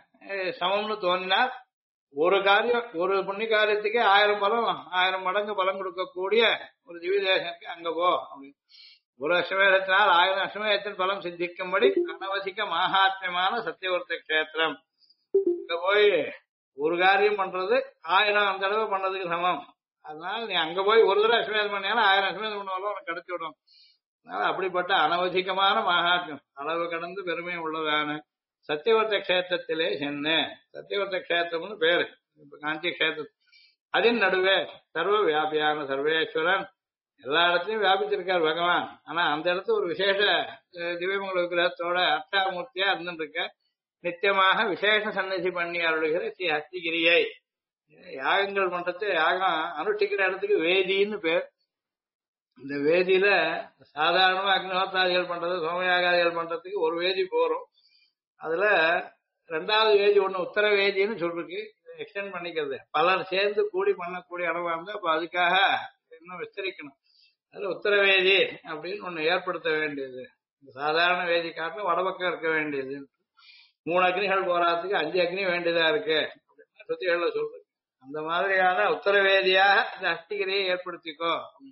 சமம்னு தோன்றினால் ஒரு காரியம், ஒரு புண்ணிய காரியத்துக்கே 1000 பலம், 1000 மடங்கு பலம் கொடுக்கக்கூடிய ஒரு திவ்யதேசனுக்கு அங்க போ அப்படின்னு. ஒரு அஸ்வமேதத்தினால் 1000 அஸ்வமேதத்தின் பலம் சித்திக்கும்படி அனவசிக்க மகாத்மியமான சத்தியவர்த்த கஷேத்திரம். இங்க போய் ஒரு காரியம் பண்றது 1000 தடவை பண்ணதுக்கு சமம். அதனால நீ அங்க போய் ஒரு தடவை அஸ்வமேதம் பண்ணியாலும் 1000 அஸ்வமேதம் பண்ணாலும் உனக்கு கிடைச்சி விடும். அதனால அப்படிப்பட்ட அனவசிகமான மகாத்மியம், அளவு கடந்து பெருமை உள்ளதான சத்தியவர்த்த கஷேத்திரத்திலே சென்ன. சத்தியவர்த்த கஷேத்திரம்னு பேரு. இப்ப காஞ்சி கஷேத்திரம் அதன் நடுவே சர்வ வியாபியான சர்வேஸ்வரன் எல்லா இடத்துலயும் வியாபிச்சிருக்கார் பகவான். ஆனா அந்த இடத்துல ஒரு விசேஷ திவ்யமங்கல விக்கிரகத்தோட அர்த்தாமூர்த்தியா இருந்துருக்க நித்தியமாக விசேஷ சன்னதி பண்ணி அருளுகிற ஸ்ரீ ஹஸ்திகிரியை யாகங்கள் பண்றது யாகம் அனுஷ்டிக்கிற இடத்துக்கு வேதின்னு பேர். இந்த வேதியில சாதாரணமா அக்னிஹோத்ராதிகள் பண்றது சோமயாகாதிகள் பண்றதுக்கு ஒரு வேதி போறோம். அதுல ரெண்டாவது வேதி ஒண்ணு உத்தர வேதின்னு சொல்லிருக்கு. எக்ஸ்டெண்ட் பண்ணிக்கிறது பலர் சேர்ந்து கூடி பண்ணக்கூடிய இடமா இருந்தா அப்ப அதுக்காக இன்னும் விஸ்தரிக்கணும். அதுல உத்தர வேதி அப்படின்னு ஒண்ணு ஏற்படுத்த வேண்டியது. சாதாரண வேதி காட்டிலும் வடபக்கம் இருக்க வேண்டியது. 3 அக்னிகள் போராதுக்கு 5 அக்னி வேண்டியதா இருக்கு அப்படின்னு சுத்திகள்ல சொல்றது. அந்த மாதிரியான உத்தரவேதியாக இந்த அஸ்திகிரியை ஏற்படுத்திக்கோ.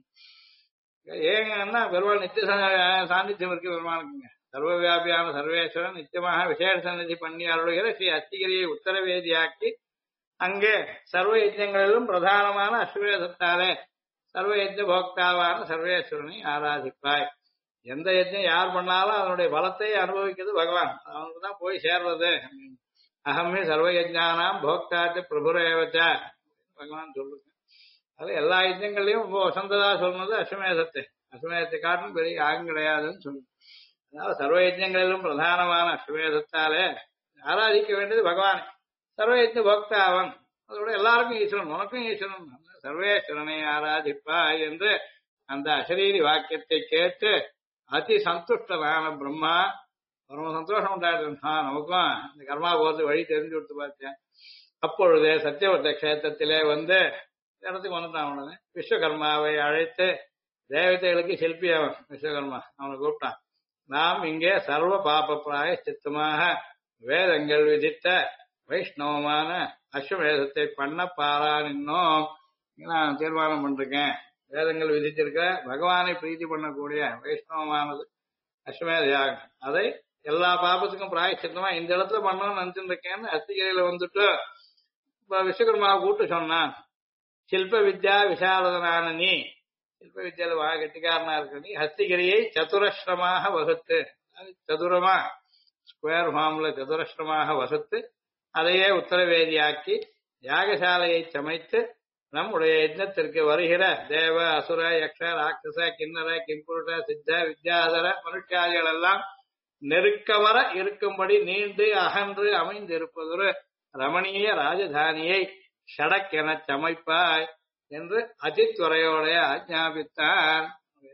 ஏங்கன்னா பெருமாள் நித்திய சாநித்தியம் இருக்கு பெருமாளுக்குங்க. சர்வ வியாபியான சர்வேஸ்வரன் நித்தியமாக விசேஷ சன்னதி பண்ணி அருளுகிற ஸ்ரீ அஸ்திகிரியை உத்தரவேதியாக்கி அங்கே சர்வ யஜ்ஞங்களிலும் பிரதானமான அஸ்வமேதத்தாலே சர்வ யஜ்ஞ போக்தாவான சர்வேஸ்வரனை ஆராதிப்பாய். எந்த யஜ்ஞம் யார் பண்ணாலும் அதனுடைய பலத்தை அனுபவிக்கிறது பகவான். அவனுக்கு தான் போய் சேர்றது. அகமே சர்வ யஜ்ஞானாம் போக்தாத்து பிரபுரேவச்ச பகவான் சொல்லுங்க. அது எல்லா யஜ்ஞங்களையும் இப்போ வசந்ததா சொன்னது அஸ்வமேதத்தை. அஸ்வமேதத்தை காட்டும் பெரிய யாகம் கிடையாதுன்னு சொல்லுங்க. அதனால சர்வ யஜ்ஞங்களிலும் பிரதானமான அஸ்வமேதத்தாலே ஆராதிக்க வேண்டியது பகவான். சர்வயஜ்ஞ போக்தா அவன். அதோட எல்லாருக்கும் ஈஸ்வரன், உனக்கும் ஈஸ்வரன். சர்வேஸ்வரனை ஆராதிப்பாய் என்று அந்த அசரீரி வாக்கியத்தை கேட்டு அதி சந்துஷ்டனான பிரம்மா பரம சந்தோஷம் உண்டாடுறான். நமக்கும் இந்த கர்மா போறது வழி தெரிஞ்சு கொடுத்து பார்த்தேன். அப்பொழுது சத்தியவர்த்த கஷேத்திரத்திலே வந்து இடத்துக்கு வந்துட்டான். உடனே விஸ்வகர்மாவை அழைத்து தேவதைகளுக்கு சிற்பி அவன் விஸ்வகர்மா அவனை கூப்பிட்டான். நாம் இங்கே சர்வ பாப பிராய சித்தமாக வேதங்கள் விதித்த வைஷ்ணவமான அஸ்வமேதத்தை பண்ண பாரான் இன்னும் நான் தீர்மானம் பண்றேன். வேதங்கள் விதிச்சிருக்க பகவானை பிரீத்தி பண்ணக்கூடிய வைஷ்ணவமானது அஸ்வமேத யாகம். அதை எல்லா பாபத்துக்கும் பிராயச்சித்தமா இந்த இடத்துல பண்ணணும்னு நினைச்சுட்டு இருக்கேன்னு அஸ்திகிரியில வந்துட்டு இப்ப விஸ்வகர்மாவை கூட்டு சொன்னான். சில்ப வித்யா விசாரதனான நீ சில்ப வித்யால கெட்டிக்காரனா இருக்க நீ ஹஸ்திகிரியை சதுரஸ்ரமாக வகுத்து, சதுரமா ஸ்கொயர் ஃபார்ம்ல சதுரஸ்ரமாக வகுத்து அதையே உத்தரவேதியாக்கி யாகசாலையை சமைத்து நம்முடைய யஜ்னத்திற்கு வருகிற தேவ அசுர யக்ஷ ராட்சச கிண்ணற கிம்புருட சித்த வித்யாதர மனுஷாதிகள் எல்லாம் நெருக்கமர இருக்கும்படி நீண்டு அகன்று அமைந்திருப்பதொரு ரமணீய ராஜதானியை ஷடக்கென சமைப்பாய் என்று அதித்துறையோட ஆஜ்ஞாபித்தான்.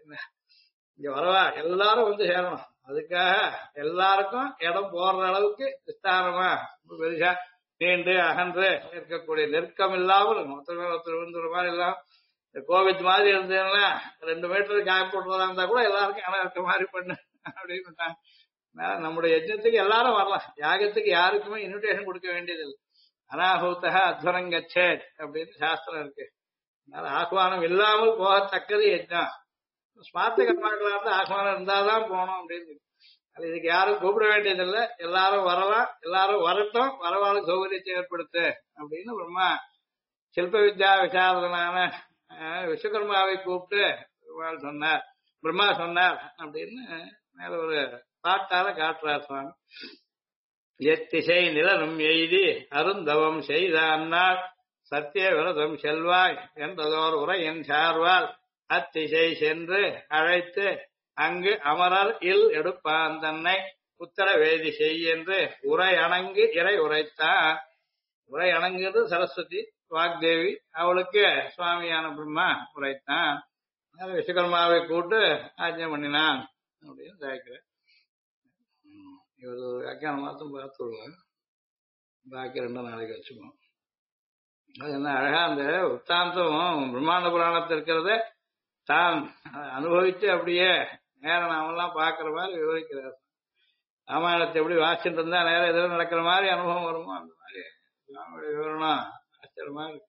இங்க வரவா எல்லாரும் வந்து சேரணும். அதுக்காக எல்லாருக்கும் இடம் போடுற அளவுக்கு விஸ்தாரமா பெருசா நீண்டு அகன்று இருக்கக்கூடிய நெருக்கம் இல்லாமல் ஒருத்தர் ஒருத்தர் விழுந்துற மாதிரி எல்லாம் கோவிட் மாதிரி இருந்ததுன்னா 2 மீட்டர் காய போட்டுறதா இருந்தா கூட எல்லாருக்கும் இடம் இருக்க மாதிரி பண்ணு அப்படின்னு. நம்முடைய யஜ்னத்துக்கு எல்லாரும் வரலாம். யாகத்துக்கு யாருக்குமே இன்விடேஷன் கொடுக்க வேண்டியது இல்லை. அனாஹூத்தக அத்வரங்கச்சே அப்படின்னு சாஸ்திரம் இருக்கு. அதனால ஆஹ்வானம் இல்லாமல் போகத்தக்கது யஜ்னம். ஸ்மார்த்த கர்மாக்களா இருந்து ஆஹ்வானம் இருந்தாதான் போனோம் அப்படின்னு. அது இதுக்கு யாரும் கூப்பிட வேண்டியதில்லை. எல்லாரும் வரலாம், எல்லாரும் வரட்டும், வரவாளுக்கு சௌகரியத்தை ஏற்படுத்து அப்படின்னு பிரம்மா சில்ப வித்யா விசாரதனான விஸ்வகர்மாவை கூப்பிட்டு சொன்னார், பிரம்மா சொன்னார் அப்படின்னு மேல ஒரு பாட்டால காட்டுறார் சுவாமி. எத்திசை நிலனும் எய்தி அருந்தவம் செய்த அந்நாள் சத்திய விரதம் செல்வாய் என்றதோர் உரையின் சார்வால் அத்திசை சென்று அழைத்து அங்கு அமரர் இல் எடுப்பான் தன்னை உத்தரவேதி செய் என்று உரை அணங்கு இறை உரைத்தான். உரை அணங்குறது சரஸ்வதி வாக்தேவி, அவளுக்கு சுவாமியான பிரம்மா உரைத்தான். விஸ்வகர்மாவை கூட்டு ஆஜ்ஞை பண்ணினான் அப்படின்னு கேட்கிறேன். இவர் வியாக்கியானம் மாத்தம் பார்த்துருவோம், பாக்கி 2 நாளைக்கு வச்சுப்போம். அது என்ன அழகா அந்த வృత్తాந்தம் பிரம்மாண்ட புராணத்தில் இருக்கிறத தான் அனுபவிச்சு அப்படியே நேரம் நாமெல்லாம் பாக்குற மாதிரி விவரிக்கிறார். ராமாயணத்தை எப்படி வாசிச்சுட்டு இருந்தா நேரம் எதிர நடக்கிற மாதிரி அனுபவம் வருமோ அந்த மாதிரி விவரணம் ஆச்சரியமா இருக்கு.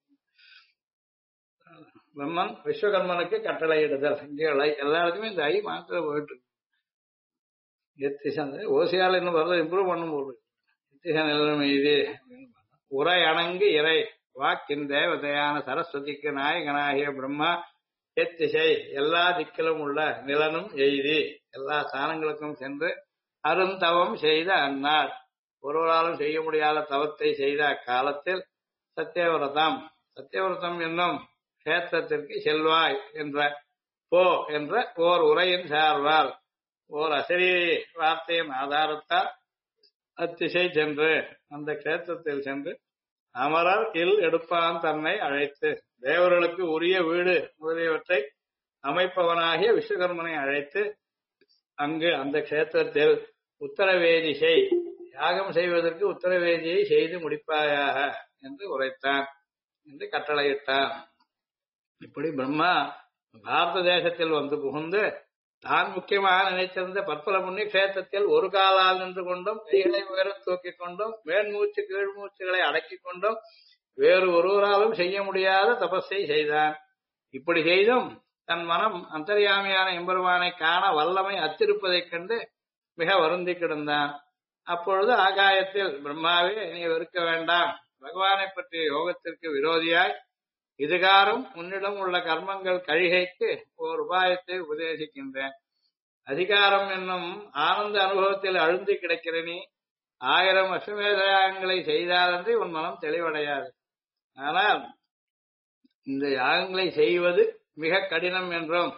பிரம்மன் விஸ்வகர்மனுக்கு கட்டளை இடுதல், இங்கே எல்லா இடத்துமே இந்த ஐ மாத்திர போயிட்டு இருக்கு. எத்திசன் ஓசியால இன்னும் வரது இம்ப்ரூவ் பண்ணும் போது எத்திசன் நிலனும் இது உரை அணங்கு இறை வாக்கின் தேவதையான சரஸ்வதிக்கு நாயகனாகிய பிரம்மா எத்திசை எல்லா திக்கிலும் உள்ள நிலனும் எய்தி எல்லா ஸ்தானங்களுக்கும் சென்று அருந்தவம் செய்த அந்நாள் ஒருவராலும் செய்ய முடியாத தவத்தை செய்த அக்காலத்தில் சத்தியவிரதம். சத்தியவிரதம் என்னும் கஷேத்திரத்திற்கு செல்வாய் என்ற போ என்ற ஓர் உரையின் சார்பால் ஓர் அசரீரி வார்த்தையின் ஆதாரத்தால் அத்திசை சென்று அந்த கஷேத்திரத்தில் சென்று அமரர் இல் எடுப்பான் தன்னை அழைத்து தேவர்களுக்கு உரிய வீடு முதலியவற்றை அமைப்பவனாகிய விஸ்வகர்மனை அழைத்து அங்கு அந்த கஷேத்திரத்தில் உத்தரவேதி செய், யாகம் செய்வதற்கு உத்தரவேதியை செய்து முடிப்பாயாக என்று உரைத்தான் என்று கட்டளையிட்டான். இப்படி பிரம்மா பாரத தேசத்தில் வந்து புகுந்து தான் முக்கியமாக நினைத்திருந்த பற்பல புண்ணிய கஷேத்திரத்தில் ஒரு காலால் நின்று கொண்டும் கைகளை உயரம் தூக்கிக் கொண்டும் மேன்மூச்சு கீழ்மூச்சுகளை அடக்கிக் கொண்டும் வேறு ஒருவராலும் செய்ய முடியாத தபஸை செய்தான். இப்படி செய்தும் தன் மனம் அந்தர்யாமியான எம்பெருமானை காண வல்லமை அத்திருப்பதைக் கண்டு மிக வருந்தி கிடந்தான். அப்பொழுது ஆகாயத்தில் பிரம்மாவே, நீ வெறுக்க வேண்டாம், பகவானை பற்றிய யோகத்திற்கு விரோதியாய் இதுகாரும் உன்னிடம் உள்ள கர்மங்கள் கழிகைக்கு ஓர் உபாயத்தை உபதேசிக்கின்றேன். அதிகாரம் என்னும் ஆனந்த அனுபவத்தில் அழுந்தி கிடக்கிற நீ 1000 அஸ்வமேத செய்தாலன்றி உன் மனம் தெளிவடையாது. ஆனால் இந்த யாகங்களை செய்வது மிக கடினம் என்றும்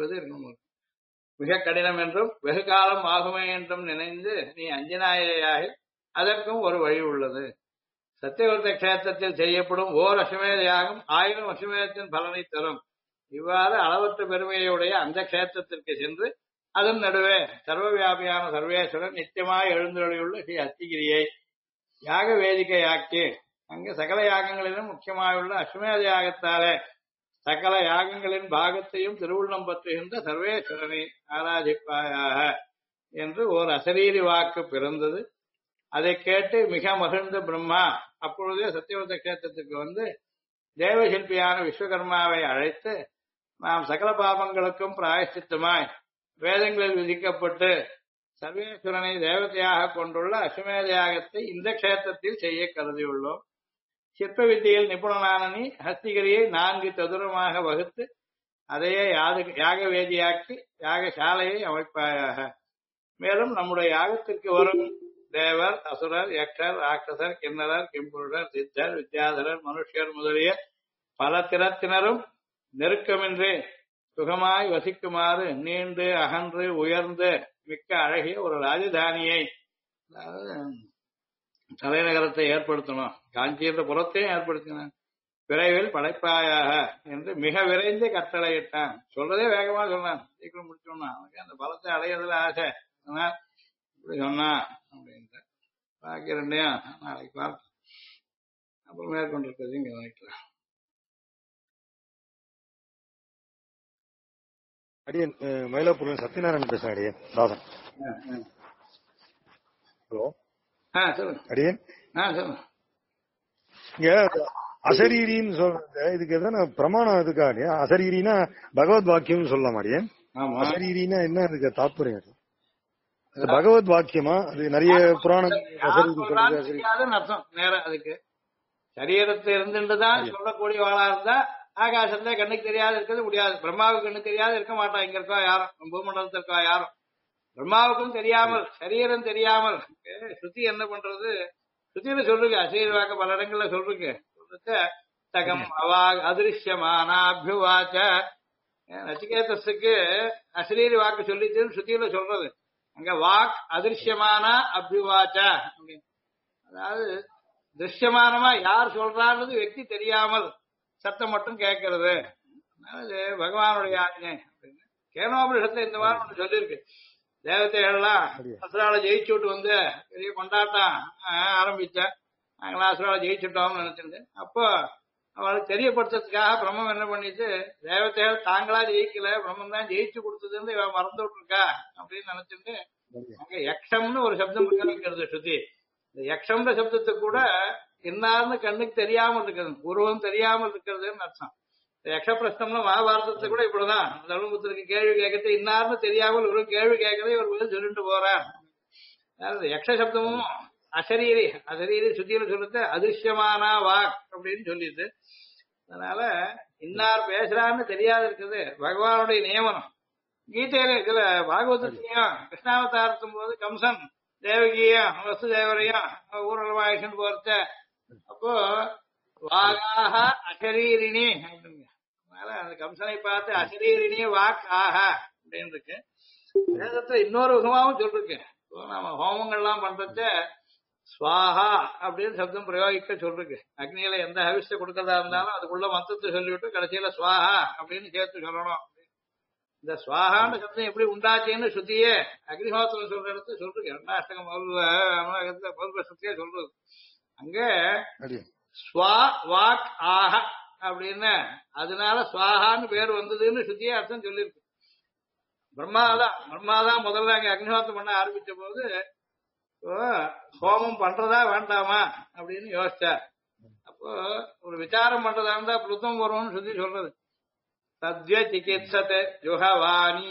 மிக கடினம் என்றும் வெகு காலம் ஆகுமே என்றும் நினைந்து நீ அஞ்சனாயாக அதற்கும் ஒரு வழி உள்ளது. சத்தியவர்த்த கஷேத்திரத்தில் செய்யப்படும் ஓர் அஸ்வமேத யாகம் 1000 அஸ்வமேதத்தின் பலனை தரும். இவ்வாறு அளவற்ற பெருமையுடைய அந்த கஷேத்திரத்திற்கு சென்று அதன் நடுவே சர்வவியாபியான சர்வேஸ்வரன் நித்தியமாய் எழுந்தருளியுள்ள ஸ்ரீ அத்திகிரியை யாக வேதிக்கையாக்கி அங்கு சகல யாகங்களிலும் முக்கியமாயுள்ள அஸ்வமேத யாகத்தாலே சகல யாகங்களின் பாகத்தையும் திருவுள்ளம் பற்றுகின்ற சர்வேஸ்வரனை ஆராதிப்பாயாக என்று ஓர் அசரீரி வாக்கு பிறந்தது. அதை கேட்டு மிக மகிழ்ந்த பிரம்மா அப்பொழுதே சத்தியவர்த்த கஷேத்திரத்துக்கு வந்து தேவசிற்பியான விஸ்வகர்மாவை அழைத்து, நாம் சகல பாபங்களுக்கும் பிராயஷ்சித்தமாய் வேதங்களில் விதிக்கப்பட்டு சர்வேஸ்வரனை தேவதையாக கொண்டுள்ள அஸ்வமேத யாகத்தை இந்த கஷேத்திரத்தில் செய்ய கருதியுள்ளோம். சிற்ப வித்தியில் நிபுணனான நீ ஹஸ்திகிரியை 4 சதுரமாக வகுத்து அதையே யாக வேதியாக்கி யாகசாலையை அமைப்பாயாக. மேலும் நம்முடைய யாகத்திற்கு வரும் தேவர், அசுரர், யக்ஷர், ராட்சசர், கிண்ணரர், கிம்புருடர், சித்தர், வித்யாதரர், மனுஷர் முதலிய பல திறத்தினரும் நெருக்கமின்றி சுகமாய் வசிக்குமாறு நீண்டு அகன்று உயர்ந்து மிக்க அழகிய ஒரு ராஜதானியை, அதாவது தலைநகரத்தை ஏற்படுத்தணும், காஞ்சி என்ற புறத்தையும் ஏற்படுத்தினான், விரைவில் படைப்பாயாக என்று மிக விரைந்து கட்டளையிட்டான். சொல்றதே வேகமா சொன்னான், சீக்கிரம் முடிச்சோம்னா அவனுக்கு அந்த பலத்தை அடையிறதுல ஆசை. இப்படி சொன்னான் அப்படின்ட்டு பாக்கி ரெண்டையும் நாளைக்கு பார்ப்போம். அப்புறம் மேற்கொண்டிருக்கிறது இங்க வாங்கிக்கலாம். அடியன் மயிலாப்பூர் சத்யநாராயணன் பேசுறேன். அடியன் தாசன். ஹலோ. சொல்லுங்க அடியன். சொல்லுங்க. இங்க அசரீரின்னு சொல்றது இதுக்கு எதான பிரமாணம் இருக்கா? அடியன் அசரீரினா பகவத் வாக்கியம் சொல்லலாம். அடியன் அசரீரினா என்ன இதுக்கு தாத்பரியம்? பகவத் வாக்கியமா? அது நிறைய புராணம் அர்த்தம் நேரம் அதுக்கு சரீரத்தை இருந்துட்டுதான் சொல்லக்கூடிய வாழா இருந்தா ஆகாசத்துல கண்ணுக்கு தெரியாது இருக்கிறது முடியாது. பிரம்மாவுக்கு கண்ணு தெரியாது இருக்க மாட்டான். இங்க இருக்கா யாரும், பூமண்டலத்தில் இருக்கா யாரும். பிரம்மாவுக்கும் தெரியாமல் சரீரம் தெரியாமல் ஸ்ருதி என்ன பண்றது? ஸ்ருதியில சொல்றீங்க அசரீரவாக்க பல இடங்கள்ல சொல்றீங்க. தகம் அவா அதிருஷ்யமானாபியுவாச்ச. நச்சிகேதஸுக்கு அசரீரி வாக்கு சொல்லிச்சுன்னு ஸ்ருதியில சொல்றது. அங்க வாக் அதிருஷ்யமான அபியுவாச்ச அப்படின்னு, அதாவது திருஷ்யமானமா யார் சொல்றான்றது வெக்தி தெரியாமல் சத்தம் மட்டும் கேட்கறது. பகவானுடைய ஆஜ்ஞை அப்படின்னு கேனோபனிஷத்துல இந்த மாதிரி ஒண்ணு சொல்லியிருக்கு. தேவதைகள்லாம் அசுரால ஜெயிச்சுட்டு வந்து பெரிய கொண்டாட்டம் ஆரம்பிச்சா, நாங்களாம் அசுரால ஜெயிச்சுட்டோம்னு நினைச்சிருந்து, அப்போ அவளுக்கு தெரியப்படுத்துறதுக்காக பிரம்மம் என்ன பண்ணிட்டு, தேவதைகள் தாங்களா ஜெயிக்கல, பிரம்மம் தான் ஜெயிச்சு கொடுத்ததுன்னு இவன் மறந்து விட்டுருக்கா அப்படின்னு நினைச்சிட்டு அங்க யக்ஷம்னு ஒரு சப்தம் இருக்கிறது ஸ்ருதி. இந்த யக்ஷம்ன்ற சப்தத்துக்கு கூட இன்னார்னு கண்ணுக்கு தெரியாமல் இருக்கிறது, உருவம் தெரியாமல் இருக்கிறதுன்னு அர்த்தம். யக்ஷ பிரஸ்தம்ல மகாபாரதத்தை கூட இப்படிதான் தர்மபுத்திரருக்கு கேள்வி கேட்கறது இன்னார்னு தெரியாமல் ஒரு கேள்வி கேட்கறதை ஒரு பதில் சொல்லிட்டு போறான். யக்ஷ சப்தமும் அசரீரி சுத்தியில சொல்றது அதிருஷ்யமான வாக் அப்படின்னு சொல்லிட்டு, அதனால இன்னார் பேசுறான்னு தெரியாது இருக்குது பகவானுடைய நியமனம். கீதையில இதுல பாகவதத்தையும் கிருஷ்ணாவதாரத்தும் போது கம்சன் தேவகியும் வசுதேவரையும் ஊரலமாயிஷன் போறச்ச, அப்போ வாகாக அசரீரிணி அப்படிங்க. அதனால அந்த கம்சனை பார்த்து அசரீரிணி வாக் ஆக அப்படின்னு இருக்கு. வேதத்துல இன்னொரு விதமாவும் சொல்லிருக்கு. நம்ம ஹோமங்கள்லாம் பண்றச்ச ஸ்வாஹா அப்படின்னு சப்தம் பிரயோகிக்க சொல்லிருக்கு. அக்னியில எந்த ஹவிஷ்ட கொடுக்கறதா இருந்தாலும் அதுக்குள்ள மந்திரத்தை சொல்லிவிட்டு கடைசியில ஸ்வாஹா அப்படின்னு சேர்த்து சொல்லணும். இந்த ஸ்வாஹான்னு சப்தம் எப்படி உண்டாச்சுன்னு சுத்தியே அக்னிஹோத்திரம் சொல்ற இடத்துல சொல்றது. இரண்டாஷ்டகம் முதல்ல சுத்தியே சொல்றது. அங்க ஸ்வா வாக் ஆஹ அப்படின்னு அதனால ஸ்வாஹான்னு பேர் வந்ததுன்னு சுத்தியே அர்த்தம் சொல்லியிருக்கு. பிரம்மாதான் முதல்ல அங்க அக்னிஹோத்திரம் பண்ண ஆரம்பிச்ச போது ஹோமம் பண்றதா வேண்டாமா அப்படின்னு யோசிச்சார். அப்போ ஒரு விசாரம் பண்றதா இருந்தா புளுத்தம் வரும்னு சொல்லி சொல்றது. சத்ய சிகித்சத்தை ஜுஹவானி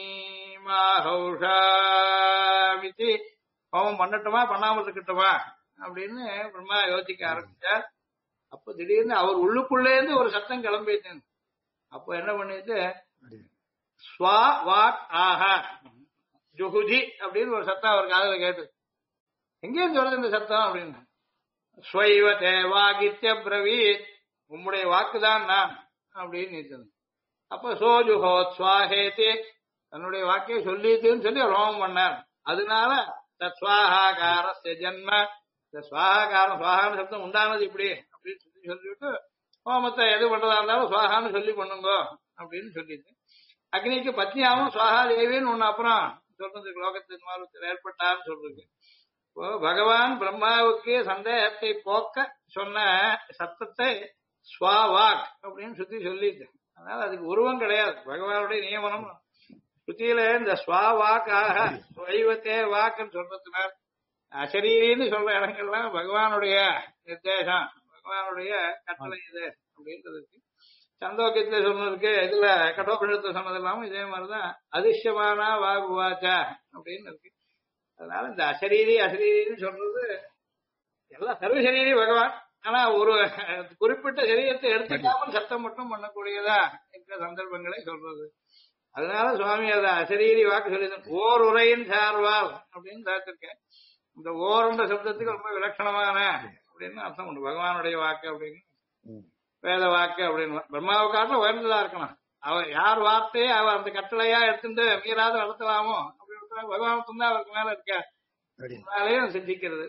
மாஹௌஷாமிதி ஹோமம் பண்ணட்டுமா பண்ணாமல் இருக்கட்டுமா அப்படின்னு பிரம்மா யோசிக்க ஆரம்பிச்சார். அப்போ திடீர்னு அவர் உள்ளுக்குள்ளே இருந்து ஒரு சத்தம் கிளம்பிட்டேன். அப்போ என்ன பண்ணிட்டு ஸ்வா வாக் ஆஹா ஜுகுதி அப்படின்னு ஒரு சத்தம் அவர் காதல கேட்டு, எங்கேயும் வருது இந்த சத்தம் அப்படின்னு. ஸ்வைவ தேவாகித்ய பிரவீத், உம்முடைய வாக்குதான் நான் அப்படின்னு நினைச்சது. அப்ப சோஜுஹோத் ஸ்வாஹேதி, தன்னுடைய வாக்கிய சொல்லிட்டுன்னு சொல்லி ரோமம் பண்ணார். அதனால தத்வாஹாகாரஸ்ய ஜன்ம, இந்த ஸ்வாஹாகாரம் ஸ்வாஹான்னு சப்தம் உண்டானது இப்படி அப்படின்னு சொல்லி சொல்லிவிட்டு ஹோமத்தை எது பண்றதா இருந்தாலும் ஸ்வாஹான்னு சொல்லி பண்ணுங்க அப்படின்னு சொல்லிட்டு, அக்னிக்கு பத்னியாவும் ஸ்வாஹா தேவின்னு ஒண்ணு அப்புறம் சொல்றது லோகத்தின் மாறுதல் ஏற்பட்டான்னு சொல்றது. இப்போ பகவான் பிரம்மாவுக்கு சந்தேகத்தை போக்க சொன்ன சத்தத்தை ஸ்வாவாக் அப்படின்னு சுத்தி சொல்லிட்டு, அதனால அதுக்கு உருவம் கிடையாது, பகவானுடைய நியமனம். சுத்தியில இந்த ஸ்வாவாக்காக வைவத்தே வாக்குன்னு சொல்றதுனால அசரீரின்னு சொல்ற இடங்கள்லாம் பகவானுடைய நிர்தேசம், பகவானுடைய கட்டளை இது அப்படின்றதுக்கு. சந்தோக்கியத்துல சொன்னதுக்கு இதுல கடோபனிஷத்துல சொன்னது இல்லாம இதே மாதிரிதான் அதிர்ஷ்யமானா வாகுவாச்சா அப்படின்னு இருக்கு. அதனால இந்த அசரீரின்னு சொல்றது எல்லாம் சர்வசரீரி பகவான். ஆனா ஒரு குறிப்பிட்ட சரீரத்தை எடுத்துக்காமல் சத்தம் மட்டும் பண்ணக்கூடியதா இருக்கிற சந்தர்ப்பங்களை சொல்றது. அதனால சுவாமி அதை அசரீரி வாக்கு சொல்லி ஓர் உரையின் சார்வால் அப்படின்னு பார்த்திருக்கேன். இந்த ஓர்ன்ற சப்தத்துக்கு ரொம்ப விலட்சணமான அப்படின்னு அர்த்தம் உண்டு. பகவானுடைய வாக்கு அப்படின்னு, வேத வாக்கு அப்படின்னு பிரம்மாவை காட்டில உயர்ந்ததா இருக்கணும். அவர் யார் வார்த்தையே அவர் அந்த கட்டளையா எடுத்துட்டு மீறாத நடத்தலாமோ அப்படின்னு பகவானுக்கு தான் அவருக்கு மேல இருக்க அதனாலேயும் சிந்திக்கிறது.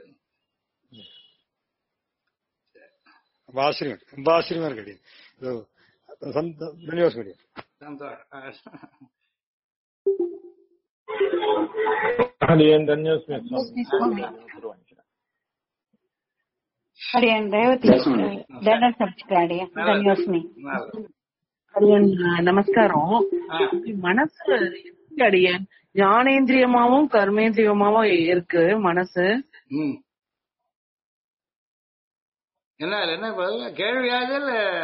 நமஸ்காரம். மனசு அடியன் ஞானேந்திரியமாவும் கர்மேந்திரியமாவும் இருக்கு மனசு. என்ன கேள்வியாது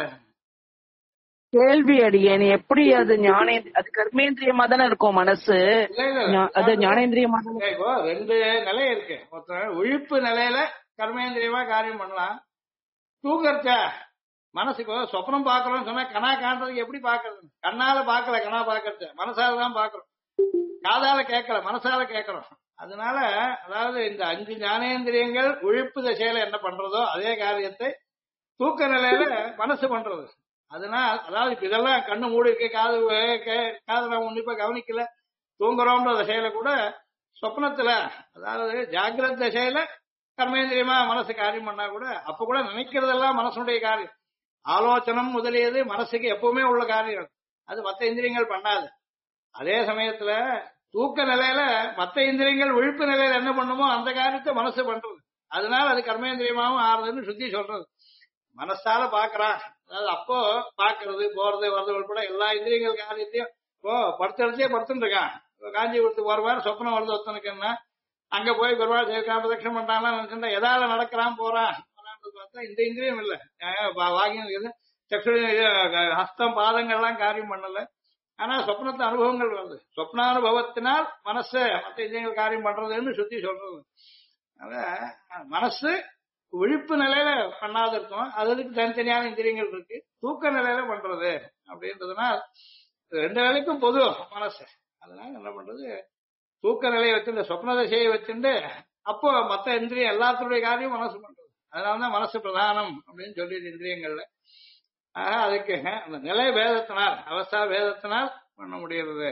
கேள்வி அடியேன், எப்படி அது அது கர்மேந்திரியமா தானே இருக்கும் மனசு, அது ஞானேந்திரியமா தானே. ரெண்டு நிலை இருக்கு. விழிப்பு நிலையில கர்மேந்திரியமா காரியம் பண்ணலாம். தூக்கறச்ச மனசுக்கு சொப்னம் பாக்குறோம்னு சொன்னா கனா காண்றதுக்கு எப்படி பாக்குறது? கண்ணால பாக்கல, கனா பாக்குறது மனசாலதான் பாக்குறோம், காதால கேட்கல மனசால கேட்கறோம். அதனால அதாவது இந்த 5 ஞானேந்திரியங்கள் விழிப்பு திசையில என்ன பண்றதோ அதே காரியத்தை தூக்க நிலையில மனசு பண்றது. அதனால அதாவது இப்ப இதெல்லாம் கண்ணு மூடி இருக்கு, காது நம்ம உன்னிப்பா கவனிக்கல, தூங்குறோம்ன்ற திசையில கூட சொப்னத்துல அதாவது ஜாகிரத திசையில கர்மேந்திரியமா மனசு காரியம் பண்ணா கூட அப்ப கூட நினைக்கிறதெல்லாம் மனசுடைய காரியம். ஆலோசனம் முதலியது மனசுக்கு எப்பவுமே உள்ள காரியம், அது மற்ற இந்திரியங்கள் பண்ணாது. அதே சமயத்துல தூக்க நிலையில மற்ற இந்திரியங்கள் விழிப்பு நிலையில என்ன பண்ணுமோ அந்த காரியத்தை மனசு பண்றது. அதனால அது கர்மேந்திரியமாவும் ஆறுதுன்னு சுத்தி சொல்றது. மனசால பாக்குறான், அதாவது அப்போ பாக்குறது போறது வர்றது உட்பட எல்லா இந்திரியங்கள் காரியத்தையும் இப்போ படுத்தே படுத்துட்டு இருக்கான். காஞ்சிபுரத்துக்கு போறவாரு சொப்னம் வருது ஒருத்தனுக்கு, என்ன அங்க போய் பெருமாள் சேர்க்காம பிரதட்சணம் பண்றாங்களா நினைச்சுட்டா எதால நடக்கிறான் போறான் பார்த்தா இந்த இந்திரியம் இல்ல, வாங்கி சக்ஷு ஹஸ்தம் பாதங்கள்லாம் காரியம் பண்ணல. ஆனா சொப்னத்து அனுபவங்கள் வருது, சொப்னானுபவத்தினால் மனசு மற்ற இந்திரியங்கள் காரியம் பண்றதுன்னு சுத்தி சொல்றது. மனசு விழிப்பு நிலையில பண்ணாத இருக்கும், அதுக்கு தனித்தனியான இந்திரியங்கள் இருக்கு. தூக்க நிலையில பண்றது அப்படின்றதுனால 2 நிலைக்கும் பொது மனசு. அதனால என்ன பண்றது, தூக்க நிலையை வச்சுட்டு சொப்ன திசையை வச்சுட்டு அப்போ மற்ற இந்திரியம் எல்லாத்துடைய காரியம் மனசு பண்றது. அதனாலதான் மனசு பிரதானம் அப்படின்னு சொல்லிட்டு இந்திரியங்கள்ல. ஆக அதுக்கு அந்த நிலை பேதத்தினால் அவஸ்தா பேதத்தினால் பண்ண முடியறது.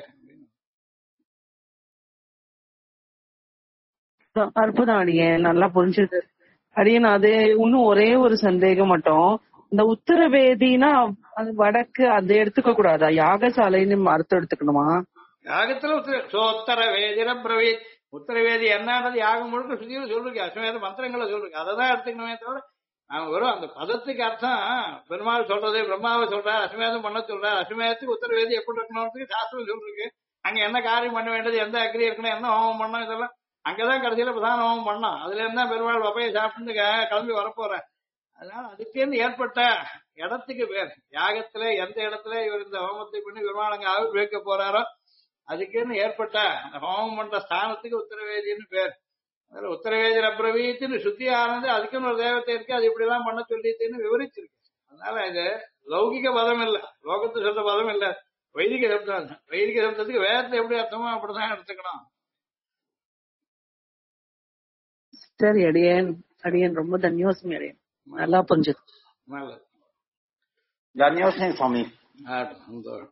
அற்புதம் அடியேன், நல்லா புரிஞ்சுது அடியேன். அது இன்னும் ஒரே ஒரு சந்தேகம் மட்டும், இந்த உத்தரவேதினா அது வடக்கு அதை எடுத்துக்க கூடாதா, யாகசாலைன்னு அர்த்தம் எடுத்துக்கணுமா? யாகத்துல சோத்தர வேதிர பிரவீத் உத்தரவேதி என்னன்றது யாகம் முழுக்க சுத்தியும் சொல்லிருக்கு, அஸ்வமேத மந்திரங்களை சொல்லிருக்கு, அதை தான் எடுத்துக்கணுமே தவிர நாம வெறும் அந்த பதத்துக்கு அர்த்தம் பெருமாள் சொல்றது, பிரம்மாவை சொல்றாரு அஸ்வமேதம் பண்ண சொல்றாரு, அஸ்வமேதத்துக்கு உத்தரவேதி எப்படி இருக்கணும்னு சாஸ்திரம் சொல்லிருக்கு. அங்க என்ன காரியம் பண்ண வேண்டியது, எந்த அக்ரி இருக்கணும், என்ன ஹோமம் பண்ணணும், இதெல்லாம் அங்கதான் கடைசியில பிரதான ஹோமம் பண்ணோம். அதுல இருந்தா பெருமாள் வப்பையை சாப்பிட்டு கிளம்பி வரப்போறேன். அதனால அதுக்கேந்து ஏற்பட்ட இடத்துக்கு பேர் யாகத்துல எந்த இடத்துல இவர் இந்த ஹோமத்தை பண்ணி பெருமாள் அங்க ஆவி வைக்க போறாரோ அதுக்குன்னு ஏற்பட்ட ஹோமம் பண்ற ஸ்தானத்துக்கு உத்தரவேதின்னு பேர். அதுல உத்தரவேதி அப்ரவீத்தின்னு சுத்தி ஆனது அதுக்குன்னு ஒரு தேவத்தை இருக்கு, அது இப்படி எல்லாம் பண்ண சொல்லிட்டுன்னு விவரிச்சிருக்கு. அதனால இது லௌகிக பதம் இல்ல, லோகத்து சொல்ற பதம் இல்ல, வைதிக சப்தம். வைதிக சப்தத்துக்கு வேதத்தை எப்படி அர்த்தமோ அப்படிதான் எடுத்துக்கணும். சரி அடியேன், அடியேன் ரொம்ப தன்யோசமி அடியேன், நல்லா புரிஞ்சுது. நல்லது. ಧನ್ಯೋಸ್ಮಿ ಸ್ವಾಮಿ. சந்தோஷம்.